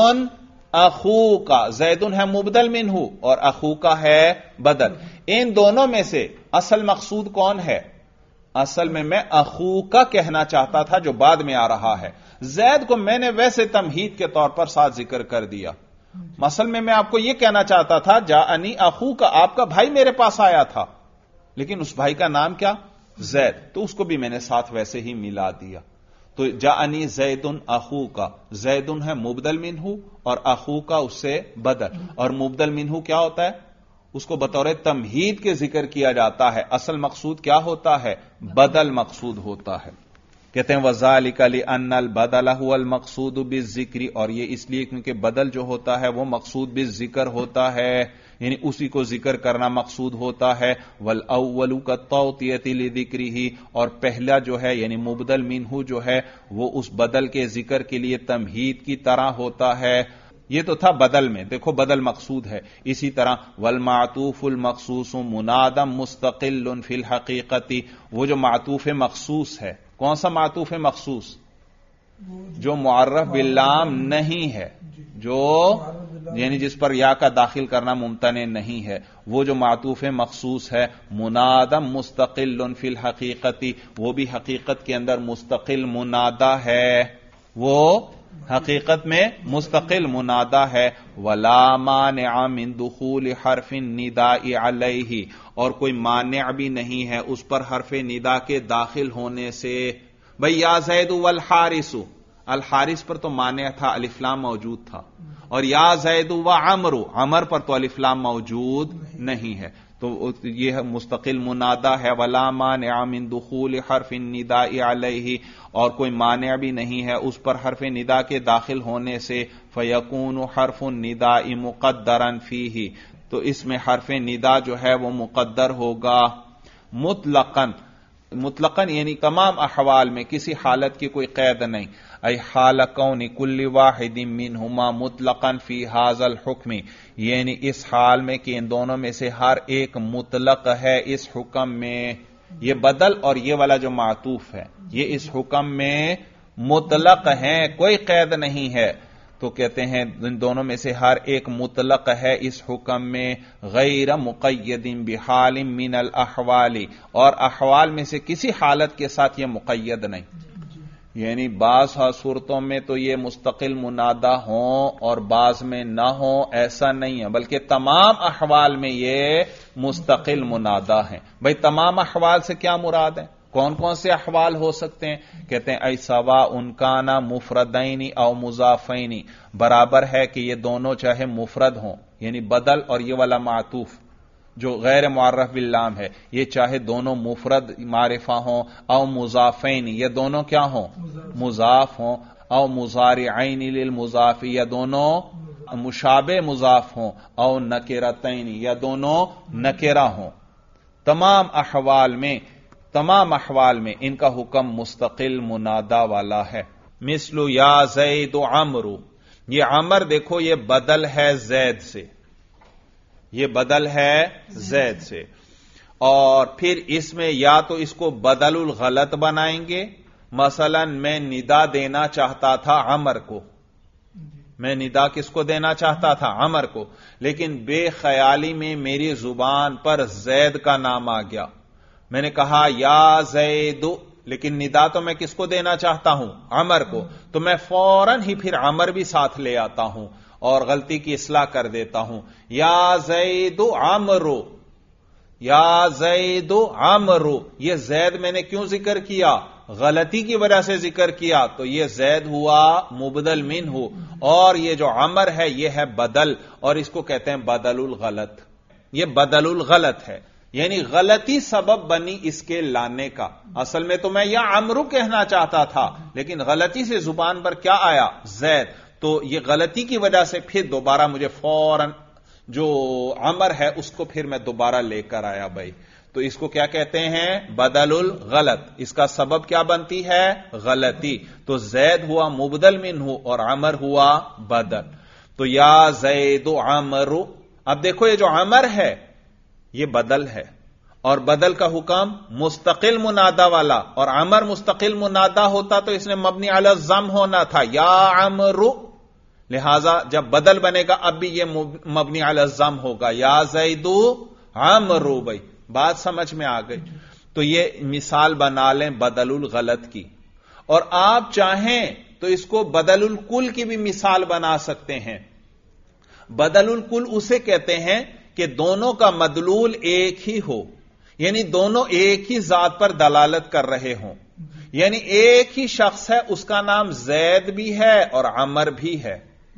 S1: اخوک، زید ہے مبدل منہ اور اخوک ہے بدل. ان دونوں میں سے اصل مقصود کون ہے؟ اصل میں اخوک کہنا چاہتا تھا جو بعد میں آ رہا ہے. زید کو میں نے ویسے تمہید کے طور پر ساتھ ذکر کر دیا. اصل میں آپ کو یہ کہنا چاہتا تھا جاءنی اخوک، آپ کا بھائی میرے پاس آیا تھا، لیکن اس بھائی کا نام کیا؟ زید، تو اس کو بھی میں نے ساتھ ویسے ہی ملا دیا. تو جاءنی زید اخوک، زید ہے مبدل منہ اور اخوک اس سے بدل. اور مبدل منہ کیا ہوتا ہے؟ اس کو بطور تمہید کے ذکر کیا جاتا ہے. اصل مقصود کیا ہوتا ہے؟ بدل مقصود ہوتا ہے. کہتے ہیں وذالک لان البدل هو المقصود بالذکر، اور یہ اس لیے کیونکہ بدل جو ہوتا ہے وہ مقصود بالذکر ہوتا ہے. یعنی اسی کو ذکر کرنا مقصود ہوتا ہے. والاول کالتوطیۃ لذکرہ، اور پہلا جو ہے یعنی مبدل منہ جو ہے وہ اس بدل کے ذکر کے لیے تمہید کی طرح ہوتا ہے. یہ تو تھا بدل میں، دیکھو بدل مقصود ہے. اسی طرح والمعطوف المخصوص منادم مستقل فی الحقیقت، وہ جو معطوف مخصوص ہے، کون سا معطوف مخصوص؟ جو معرف باللام نہیں ہے، جو یعنی جس پر یا کا داخل کرنا ممتنع نہیں ہے، وہ جو معطوف مخصوص ہے منادم مستقل فی الحقیقت، وہ بھی حقیقت کے اندر مستقل منادا ہے، وہ حقیقت میں مستقل منادا ہے. ولا مانع من دخول حرف النداء علیہ، اور کوئی مانع بھی نہیں ہے اس پر حرف ندا کے داخل ہونے سے. بھئی یا زید والحارث، الحارث پر تو مانع تھا، الف لام موجود تھا، اور یا زید و عمر پر تو الف لام موجود نہیں ہے، تو یہ مستقل منادا ہے. ولا مانع من دخول حرف النداء علیہ، اور کوئی مانع بھی نہیں ہے اس پر حرف ندا کے داخل ہونے سے. فیکون حرف النداء مقدرا فیہ، تو اس میں حرف ندا جو ہے وہ مقدر ہوگا مطلقاً یعنی تمام احوال میں، کسی حالت کی کوئی قید نہیں. ای حال کون کل واحد منہما مطلقاً فی ھذا الحکم، یعنی اس حال میں کہ ان دونوں میں سے ہر ایک مطلق ہے اس حکم میں. یہ بدل اور یہ والا جو معطوف ہے یہ اس حکم میں مطلق ہیں، کوئی قید نہیں ہے. تو کہتے ہیں ان دونوں میں سے ہر ایک مطلق ہے اس حکم میں، غیر مقید بحال من الاحوال، اور احوال میں سے کسی حالت کے ساتھ یہ مقید نہیں. یعنی بعض صورتوں میں تو یہ مستقل منادہ ہوں اور بعض میں نہ ہوں، ایسا نہیں ہے، بلکہ تمام احوال میں یہ مستقل منادہ ہیں. بھئی تمام احوال سے کیا مراد ہے؟ کون کون سے احوال ہو سکتے ہیں؟ کہتے ہیں ای سواء کانا مفردین او مضافین، برابر ہے کہ یہ دونوں چاہے مفرد ہوں، یعنی بدل اور یہ والا معطوف جو غیر معرف باللام ہے، یہ چاہے دونوں مفرد معرفہ ہوں، او مضافین، یہ دونوں کیا ہوں؟ مضاف ہوں، او مضارعین للمضاف، یا دونوں مشابہ مضاف ہوں، او نکرتین، یا دونوں نکرہ ہوں. تمام احوال میں ان کا حکم مستقل منادا والا ہے. مثل یا زید عمر، یہ عمر دیکھو یہ بدل ہے زید سے، یہ بدل ہے زید سے، اور پھر اس میں یا تو اس کو بدل الغلط بنائیں گے. مثلا میں ندا دینا چاہتا تھا عمر کو، میں ندا کس کو دینا چاہتا تھا؟ عمر کو، لیکن بے خیالی میں میری زبان پر زید کا نام آ گیا. میں نے کہا یا زید، لیکن ندا تو میں کس کو دینا چاہتا ہوں؟ عمر کو. تو میں فوراً ہی پھر عمر بھی ساتھ لے آتا ہوں اور غلطی کی اصلاح کر دیتا ہوں. یا زید عمرو، یا زید عمرو، یہ زید میں نے کیوں ذکر کیا؟ غلطی کی وجہ سے ذکر کیا، تو یہ زید ہوا مبدل منہ، اور یہ جو عمر ہے یہ ہے بدل، اور اس کو کہتے ہیں بدل الغلط. یہ بدل الغلط ہے، یعنی غلطی سبب بنی اس کے لانے کا. اصل میں تو میں یا عمرو کہنا چاہتا تھا، لیکن غلطی سے زبان پر کیا آیا؟ زید. تو یہ غلطی کی وجہ سے پھر دوبارہ مجھے فوراً جو عمر ہے اس کو پھر میں دوبارہ لے کر آیا. بھائی تو اس کو کیا کہتے ہیں؟ بدل الغلط. اس کا سبب کیا بنتی ہے؟ غلطی. تو زید ہوا مبدل منہ اور عمر ہوا بدل. تو یا زید عمرو، اب دیکھو یہ جو عمر ہے یہ بدل ہے، اور بدل کا حکم مستقل منادا والا، اور عمر مستقل منادا ہوتا تو اس نے مبنی علی الضم ہونا تھا، یا عمرو. لہذا جب بدل بنے گا اب بھی یہ مبنی علی الضم ہوگا، یا زید عمرو. بھائی بات سمجھ میں آ گئی؟ تو یہ مثال بنا لیں بدل الغلط کی، اور آپ چاہیں تو اس کو بدل الکل کی بھی مثال بنا سکتے ہیں. بدل الکل اسے کہتے ہیں کہ دونوں کا مدلول ایک ہی ہو، یعنی دونوں ایک ہی ذات پر دلالت کر رہے ہوں. یعنی ایک ہی شخص ہے، اس کا نام زید بھی ہے اور عمر بھی ہے.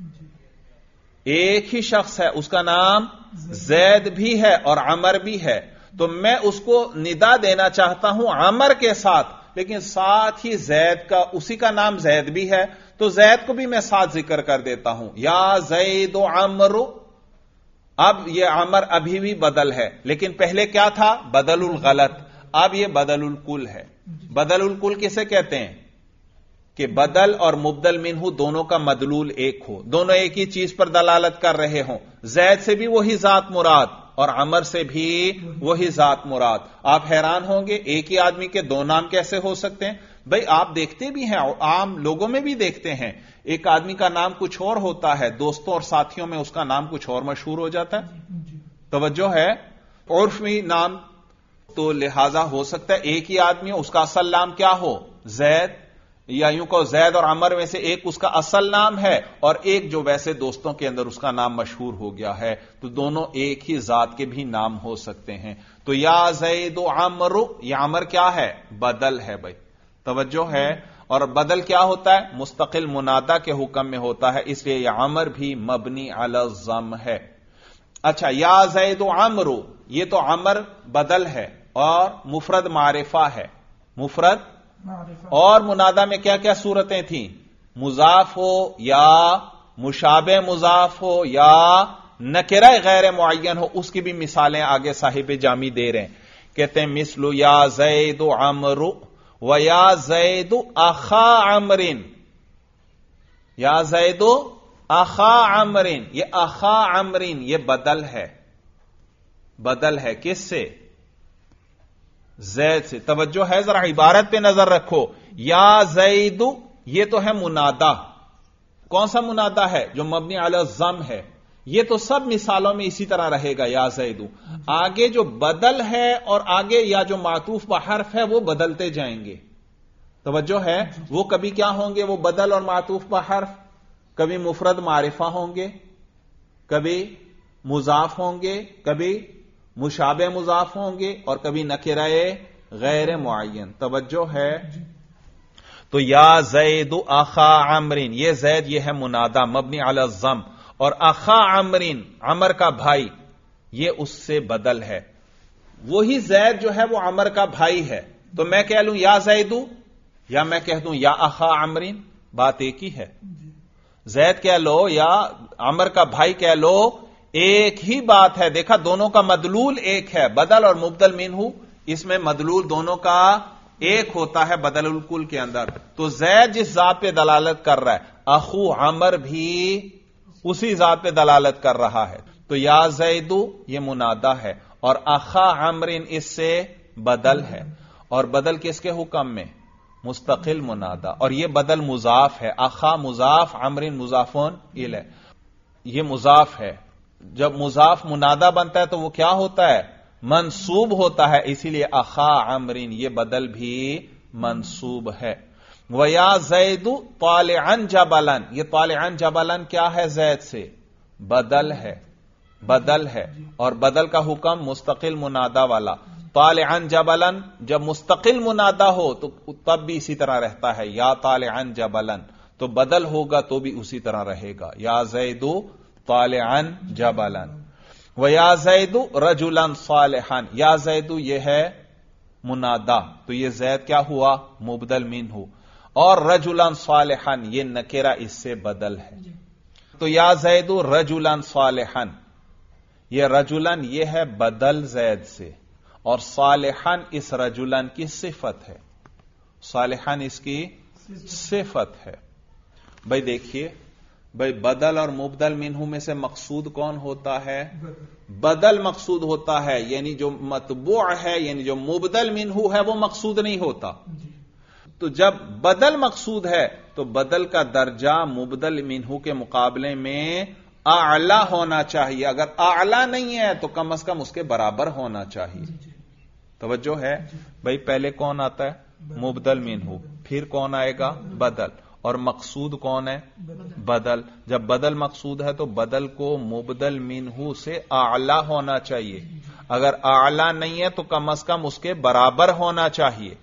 S1: ایک ہی شخص ہے، اس کا نام زید بھی ہے اور عمر بھی ہے. تو میں اس کو ندا دینا چاہتا ہوں عمر کے ساتھ، لیکن ساتھ ہی زید کا، اسی کا نام زید بھی ہے، تو زید کو بھی میں ساتھ ذکر کر دیتا ہوں، یا زید عمرو. اب یہ عمر ابھی بھی بدل ہے، لیکن پہلے کیا تھا؟ بدل الغلط. اب یہ بدل الکل ہے. بدل الکل کسے کہتے ہیں؟ کہ بدل اور مبدل منہ دونوں کا مدلول ایک ہو، دونوں ایک ہی چیز پر دلالت کر رہے ہوں. زید سے بھی وہی ذات مراد اور عمر سے بھی وہی ذات مراد. آپ حیران ہوں گے ایک ہی آدمی کے دو نام کیسے ہو سکتے ہیں؟ بھئی آپ دیکھتے بھی ہیں، عام لوگوں میں بھی دیکھتے ہیں، ایک آدمی کا نام کچھ اور ہوتا ہے، دوستوں اور ساتھیوں میں اس کا نام کچھ اور مشہور ہو جاتا ہے. توجہ ہے؟ عرفی نام تو لہذا ہو سکتا ہے ایک ہی آدمی اس کا اصل نام کیا ہو؟ زید، یا یوں کہ زید اور عمر میں سے ایک اس کا اصل نام ہے اور ایک جو ویسے دوستوں کے اندر اس کا نام مشہور ہو گیا ہے، تو دونوں ایک ہی ذات کے بھی نام ہو سکتے ہیں. تو یا زید و عمر، یہ عمر کیا ہے؟ بدل ہے. بھائی توجہ ہے؟ اور بدل کیا ہوتا ہے؟ مستقل منادا کے حکم میں ہوتا ہے، اس لیے یہ عمر بھی مبنی علی الضم ہے. اچھا، یا زید و عمر، یہ تو عمر بدل ہے اور مفرد معرفہ ہے. مفرد اور منادا میں کیا کیا صورتیں تھیں؟ مضاف ہو یا مشابہ مضاف ہو یا نکرہ غیر معین ہو. اس کی بھی مثالیں آگے صاحب جامی دے رہے ہیں. کہتے ہیں مثل یا زید عمر و یا زید اخا عمرن. یا زید اخا عمرن، یہ اخا عمرن یہ بدل ہے. بدل ہے کس سے؟ زید سے. توجہ ہے؟ ذرا عبارت پہ نظر رکھو. یا زید یہ تو ہے منادا. کون سا منادا ہے؟ جو مبنی علی الضم ہے. یہ تو سب مثالوں میں اسی طرح رہے گا یا زید. آگے جو بدل ہے اور آگے یا جو معطوف بحرف ہے وہ بدلتے جائیں گے. توجہ ہے؟ وہ کبھی کیا ہوں گے؟ وہ بدل اور معطوف بحرف کبھی مفرد معرفہ ہوں گے، کبھی مضاف ہوں گے، کبھی مشابہ مضاف ہوں گے اور کبھی نکرہ غیر معین. توجہ ہے؟ تو یا زید اخا عمرین، یہ زید یہ ہے منادا مبنی علی الضم، اور اخا عمرین عمر کا بھائی یہ اس سے بدل ہے. وہی زید جو ہے وہ عمر کا بھائی ہے. تو میں کہہ لوں یا زیدو یا میں کہہ دوں یا اخا عمرین، بات ایک ہی ہے. زید کہہ لو یا عمر کا بھائی کہہ لو، ایک ہی بات ہے. دیکھا دونوں کا مدلول ایک ہے. بدل اور مبدل منہ اس میں مدلول دونوں کا ایک ہوتا ہے بدل الکل کے اندر. تو زید جس ذات پہ دلالت کر رہا ہے اخو عمر بھی اسی ذات پہ دلالت کر رہا ہے. تو یا زیدو یہ منادا ہے اور اخا عمرن اس سے بدل ہے. اور بدل کس کے حکم میں؟ مستقل منادا. اور یہ بدل مضاف ہے. اخا مضاف، عمرن مضافون الیہ، یہ مضاف ہے. جب مضاف منادا بنتا ہے تو وہ کیا ہوتا ہے؟ منصوب ہوتا ہے. اسی لیے اخا عمرین یہ بدل بھی منصوب ہے. وَيَا زَيْدُ طَالِعًا جَبَلًا، یہ طالعًا جبلن کیا ہے؟ زید سے بدل ہے. بدل ہے اور بدل کا حکم مستقل منادا والا. طالعًا جبلن جب مستقل منادا ہو تو تب بھی اسی طرح رہتا ہے یا طالعًا جبلن، تو بدل ہوگا تو بھی اسی طرح رہے گا یا زید طالعًا جبلن. وَيَا زَيْدُ رَجُلًا صَالِحًا، یا زید یہ ہے منادا تو یہ زید کیا ہوا؟ مبدل منہ. اور رجلًا صالحًا یہ نکرہ اس سے بدل ہے. تو یا زید رجلًا صالحًا، یہ رجلًا یہ ہے بدل زید سے، اور صالحًا اس رجلًا کی صفت ہے. صالحًا اس کی صفت ہے. بھائی دیکھیے، بھائی بدل اور مبدل منہ میں سے مقصود کون ہوتا ہے؟ بدل مقصود ہوتا ہے، یعنی جو مطبوع ہے، یعنی جو مبدل منہ ہے وہ مقصود نہیں ہوتا. تو جب بدل مقصود ہے تو بدل کا درجہ مبدل منہ کے مقابلے میں اعلی ہونا چاہیے. اگر اعلی نہیں ہے تو کم از کم اس کے برابر ہونا چاہیے. توجہ ہے؟ بھائی پہلے کون آتا ہے؟ مبدل منہ، پھر کون آئے گا؟ بدل. اور مقصود کون ہے؟ بدل. جب بدل مقصود ہے تو بدل کو مبدل منہ سے اعلی ہونا چاہیے. اگر اعلی نہیں ہے تو کم از کم اس کے برابر ہونا چاہیے.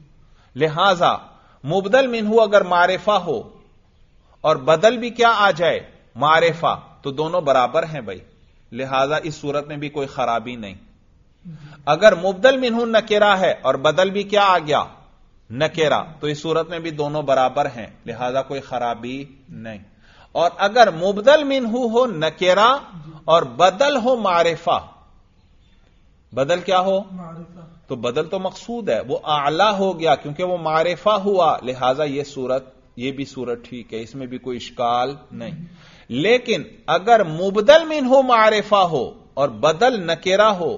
S1: لہذا مبدل منہ اگر معرفہ ہو اور بدل بھی کیا آ جائے؟ معرفہ، تو دونوں برابر ہیں بھائی. لہذا اس صورت میں بھی کوئی خرابی نہیں. اگر مبدل منہ نکرہ ہے اور بدل بھی کیا آ گیا؟ نکرہ، تو اس صورت میں بھی دونوں برابر ہیں، لہذا کوئی خرابی نہیں. اور اگر مبدل منہ ہو نکرہ اور بدل ہو معرفہ، بدل کیا ہو؟ تو بدل تو مقصود ہے، وہ اعلی ہو گیا کیونکہ وہ معرفہ ہوا، لہذا یہ بھی صورت ٹھیک ہے، اس میں بھی کوئی اشکال نہیں۔ لیکن اگر مبدل منہ معرفہ ہو اور بدل نکرہ ہو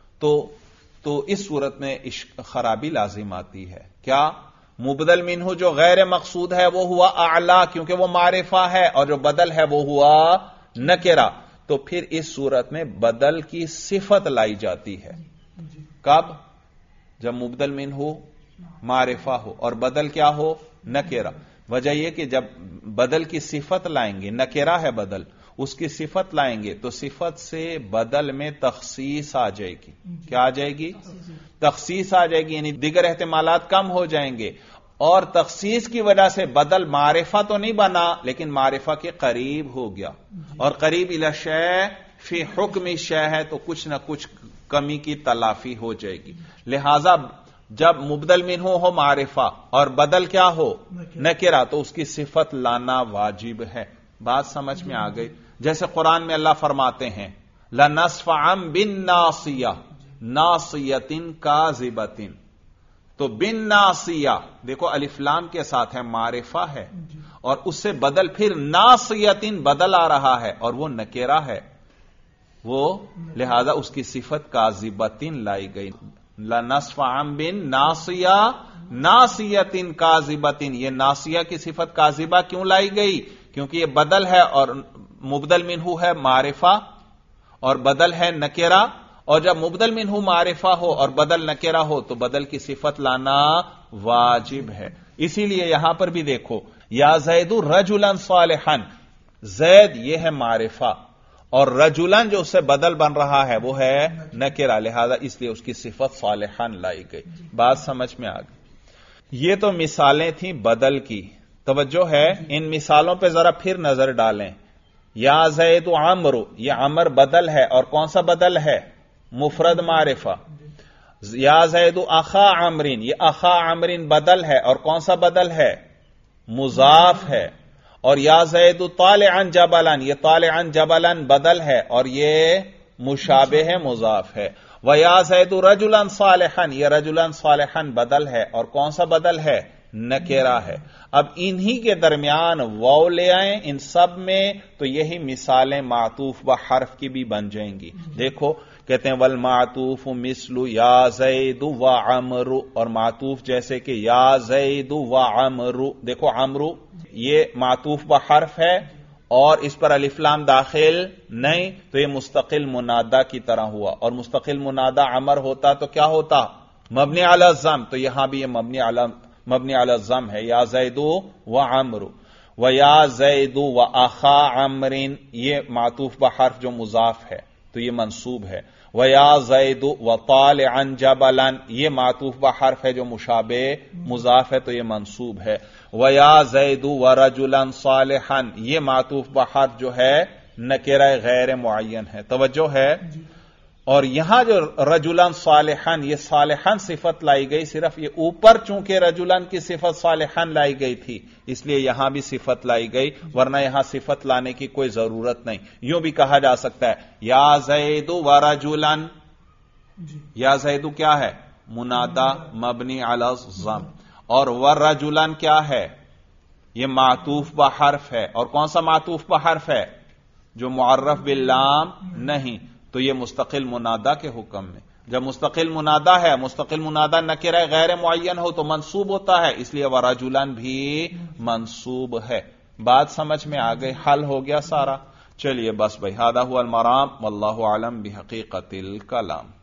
S1: تو اس صورت میں خرابی لازم آتی ہے۔ کیا؟ مبدل منہ جو غیر مقصود ہے وہ ہوا اعلی کیونکہ وہ معرفہ ہے، اور جو بدل ہے وہ ہوا نکرہ، تو پھر اس صورت میں بدل کی صفت لائی جاتی ہے۔ کب؟ جب مبدل منہ معرفہ ہو اور بدل کیا ہو؟ نکرہ۔ وجہ یہ کہ جب بدل کی صفت لائیں گے، نکرہ ہے بدل، اس کی صفت لائیں گے تو صفت سے بدل میں تخصیص آ جائے گی۔ کیا آ جائے گی؟ تخصیص آ جائے گی، یعنی دیگر احتمالات کم ہو جائیں گے، اور تخصیص کی وجہ سے بدل معرفہ تو نہیں بنا لیکن معرفہ کے قریب ہو گیا، اور قریب الی شیء فی حکم شیء ہے تو کچھ نہ کچھ کمی کی تلافی ہو جائے گی۔ لہذا جب مبدل منہ ہو معرفہ اور بدل کیا ہو؟ نکرہ، تو اس کی صفت لانا واجب ہے۔ بات سمجھ میں آ گئی؟ جیسے قرآن میں اللہ فرماتے ہیں لَنَصْفَعًا بِالنَّاصِيَةِ نَاصِيَةٍ كَاذِبَةٍ، تو بالناصیہ دیکھو الف لام کے ساتھ ہے، معرفہ ہے، اور اس سے بدل پھر ناصیتن بدل آ رہا ہے اور وہ نکرہ ہے، وہ لہذا اس کی صفت کاذبتن لائی گئی۔ لَنَصْفَعًا بِالنَّاصِيَةِ نَاصِيَةٍ كَاذِبَةٍ، یہ ناصیہ کی صفت کاذبہ کیوں لائی گئی؟ کیونکہ یہ بدل ہے اور مبدل منہ ہے معرفہ اور بدل ہے نکرہ، اور جب مبدل منہ معرفہ ہو اور بدل نکرہ ہو تو بدل کی صفت لانا واجب ہے۔ اسی لیے یہاں پر بھی دیکھو یا زید رجلا صالحا، زید یہ ہے معرفہ اور رجلن جو اس سے بدل بن رہا ہے وہ ہے نکرہ، لہذا اس لیے اس کی صفت صالحا لائی گئی۔ بات سمجھ میں آ گئی؟ یہ تو مثالیں تھیں بدل کی، توجہ ہے ان مثالوں پہ ذرا پھر نظر ڈالیں۔ یا زید عمر، یہ عمر بدل ہے، اور کون سا بدل ہے؟ مفرد معرفہ۔ یا زید اخا عمرین، یہ اخا عمرین بدل ہے، اور کون سا بدل ہے؟ مضاف ہے۔ اور یا زید طالعا جبلا، یہ طالعا جبلا بدل ہے اور یہ مشابہ ہے، مضاف ہے۔ وَيَا زَيْدُ رَجُلًا صَالِحًا، یہ رجلًا صالحًا بدل ہے، اور کون سا بدل ہے؟ نکرہ ہے۔ اب انہی کے درمیان واو لے آئیں ان سب میں تو یہی مثالیں معطوف بحرف کی بھی بن جائیں گی۔ دیکھو کہتے ہیں والمعطوف مثل یا زید و عمر، اور معطوف جیسے کہ یا زید و عمر، دیکھو عمر یہ معطوف بحرف ہے اور اس پر الف لام داخل نہیں تو یہ مستقل منادہ کی طرح ہوا، اور مستقل منادہ عمر ہوتا تو کیا ہوتا؟ مبنی علی الضم، تو یہاں بھی یہ مبنی علی الضم ہے، یا زید و عمر۔ و یا زید و اخا عمرین، یہ معطوف بحرف جو مضاف ہے تو یہ منصوب ہے۔ و یا زید و طالعا جبلا، یہ معطوف بحرف ہے جو مشابہ مضاف ہے تو یہ منصوب ہے۔ و یا زید و رجلا صالحا، یہ معطوف بحرف جو ہے نکرہ غیر معین ہے، توجہ ہے؟ اور یہاں جو رجلان صالحان، یہ صالحان صفت لائی گئی، صرف یہ اوپر چونکہ رجلان کی صفت صالحان لائی گئی تھی اس لیے یہاں بھی صفت لائی گئی، ورنہ یہاں صفت لانے کی کوئی ضرورت نہیں۔ یوں بھی کہا جا سکتا ہے یا زید و رجلان، یا زید کیا ہے؟ منادہ مبنی علی الضم، اور ورجلان کیا ہے؟ یہ معطوف بحرف ہے، اور کون سا معطوف بحرف ہے؟ جو معرف باللام نہیں، تو یہ مستقل منادہ کے حکم میں۔ جب مستقل منادہ ہے، مستقل منادہ نکرہ غیر معین ہو تو منصوب ہوتا ہے، اس لیے ورجلان بھی منصوب ہے۔ بات سمجھ میں آ گئی؟ حل ہو گیا سارا؟ چلیے بس بھائی، ھذا ھو المرام واللہ اعلم بحقیقت الکلام۔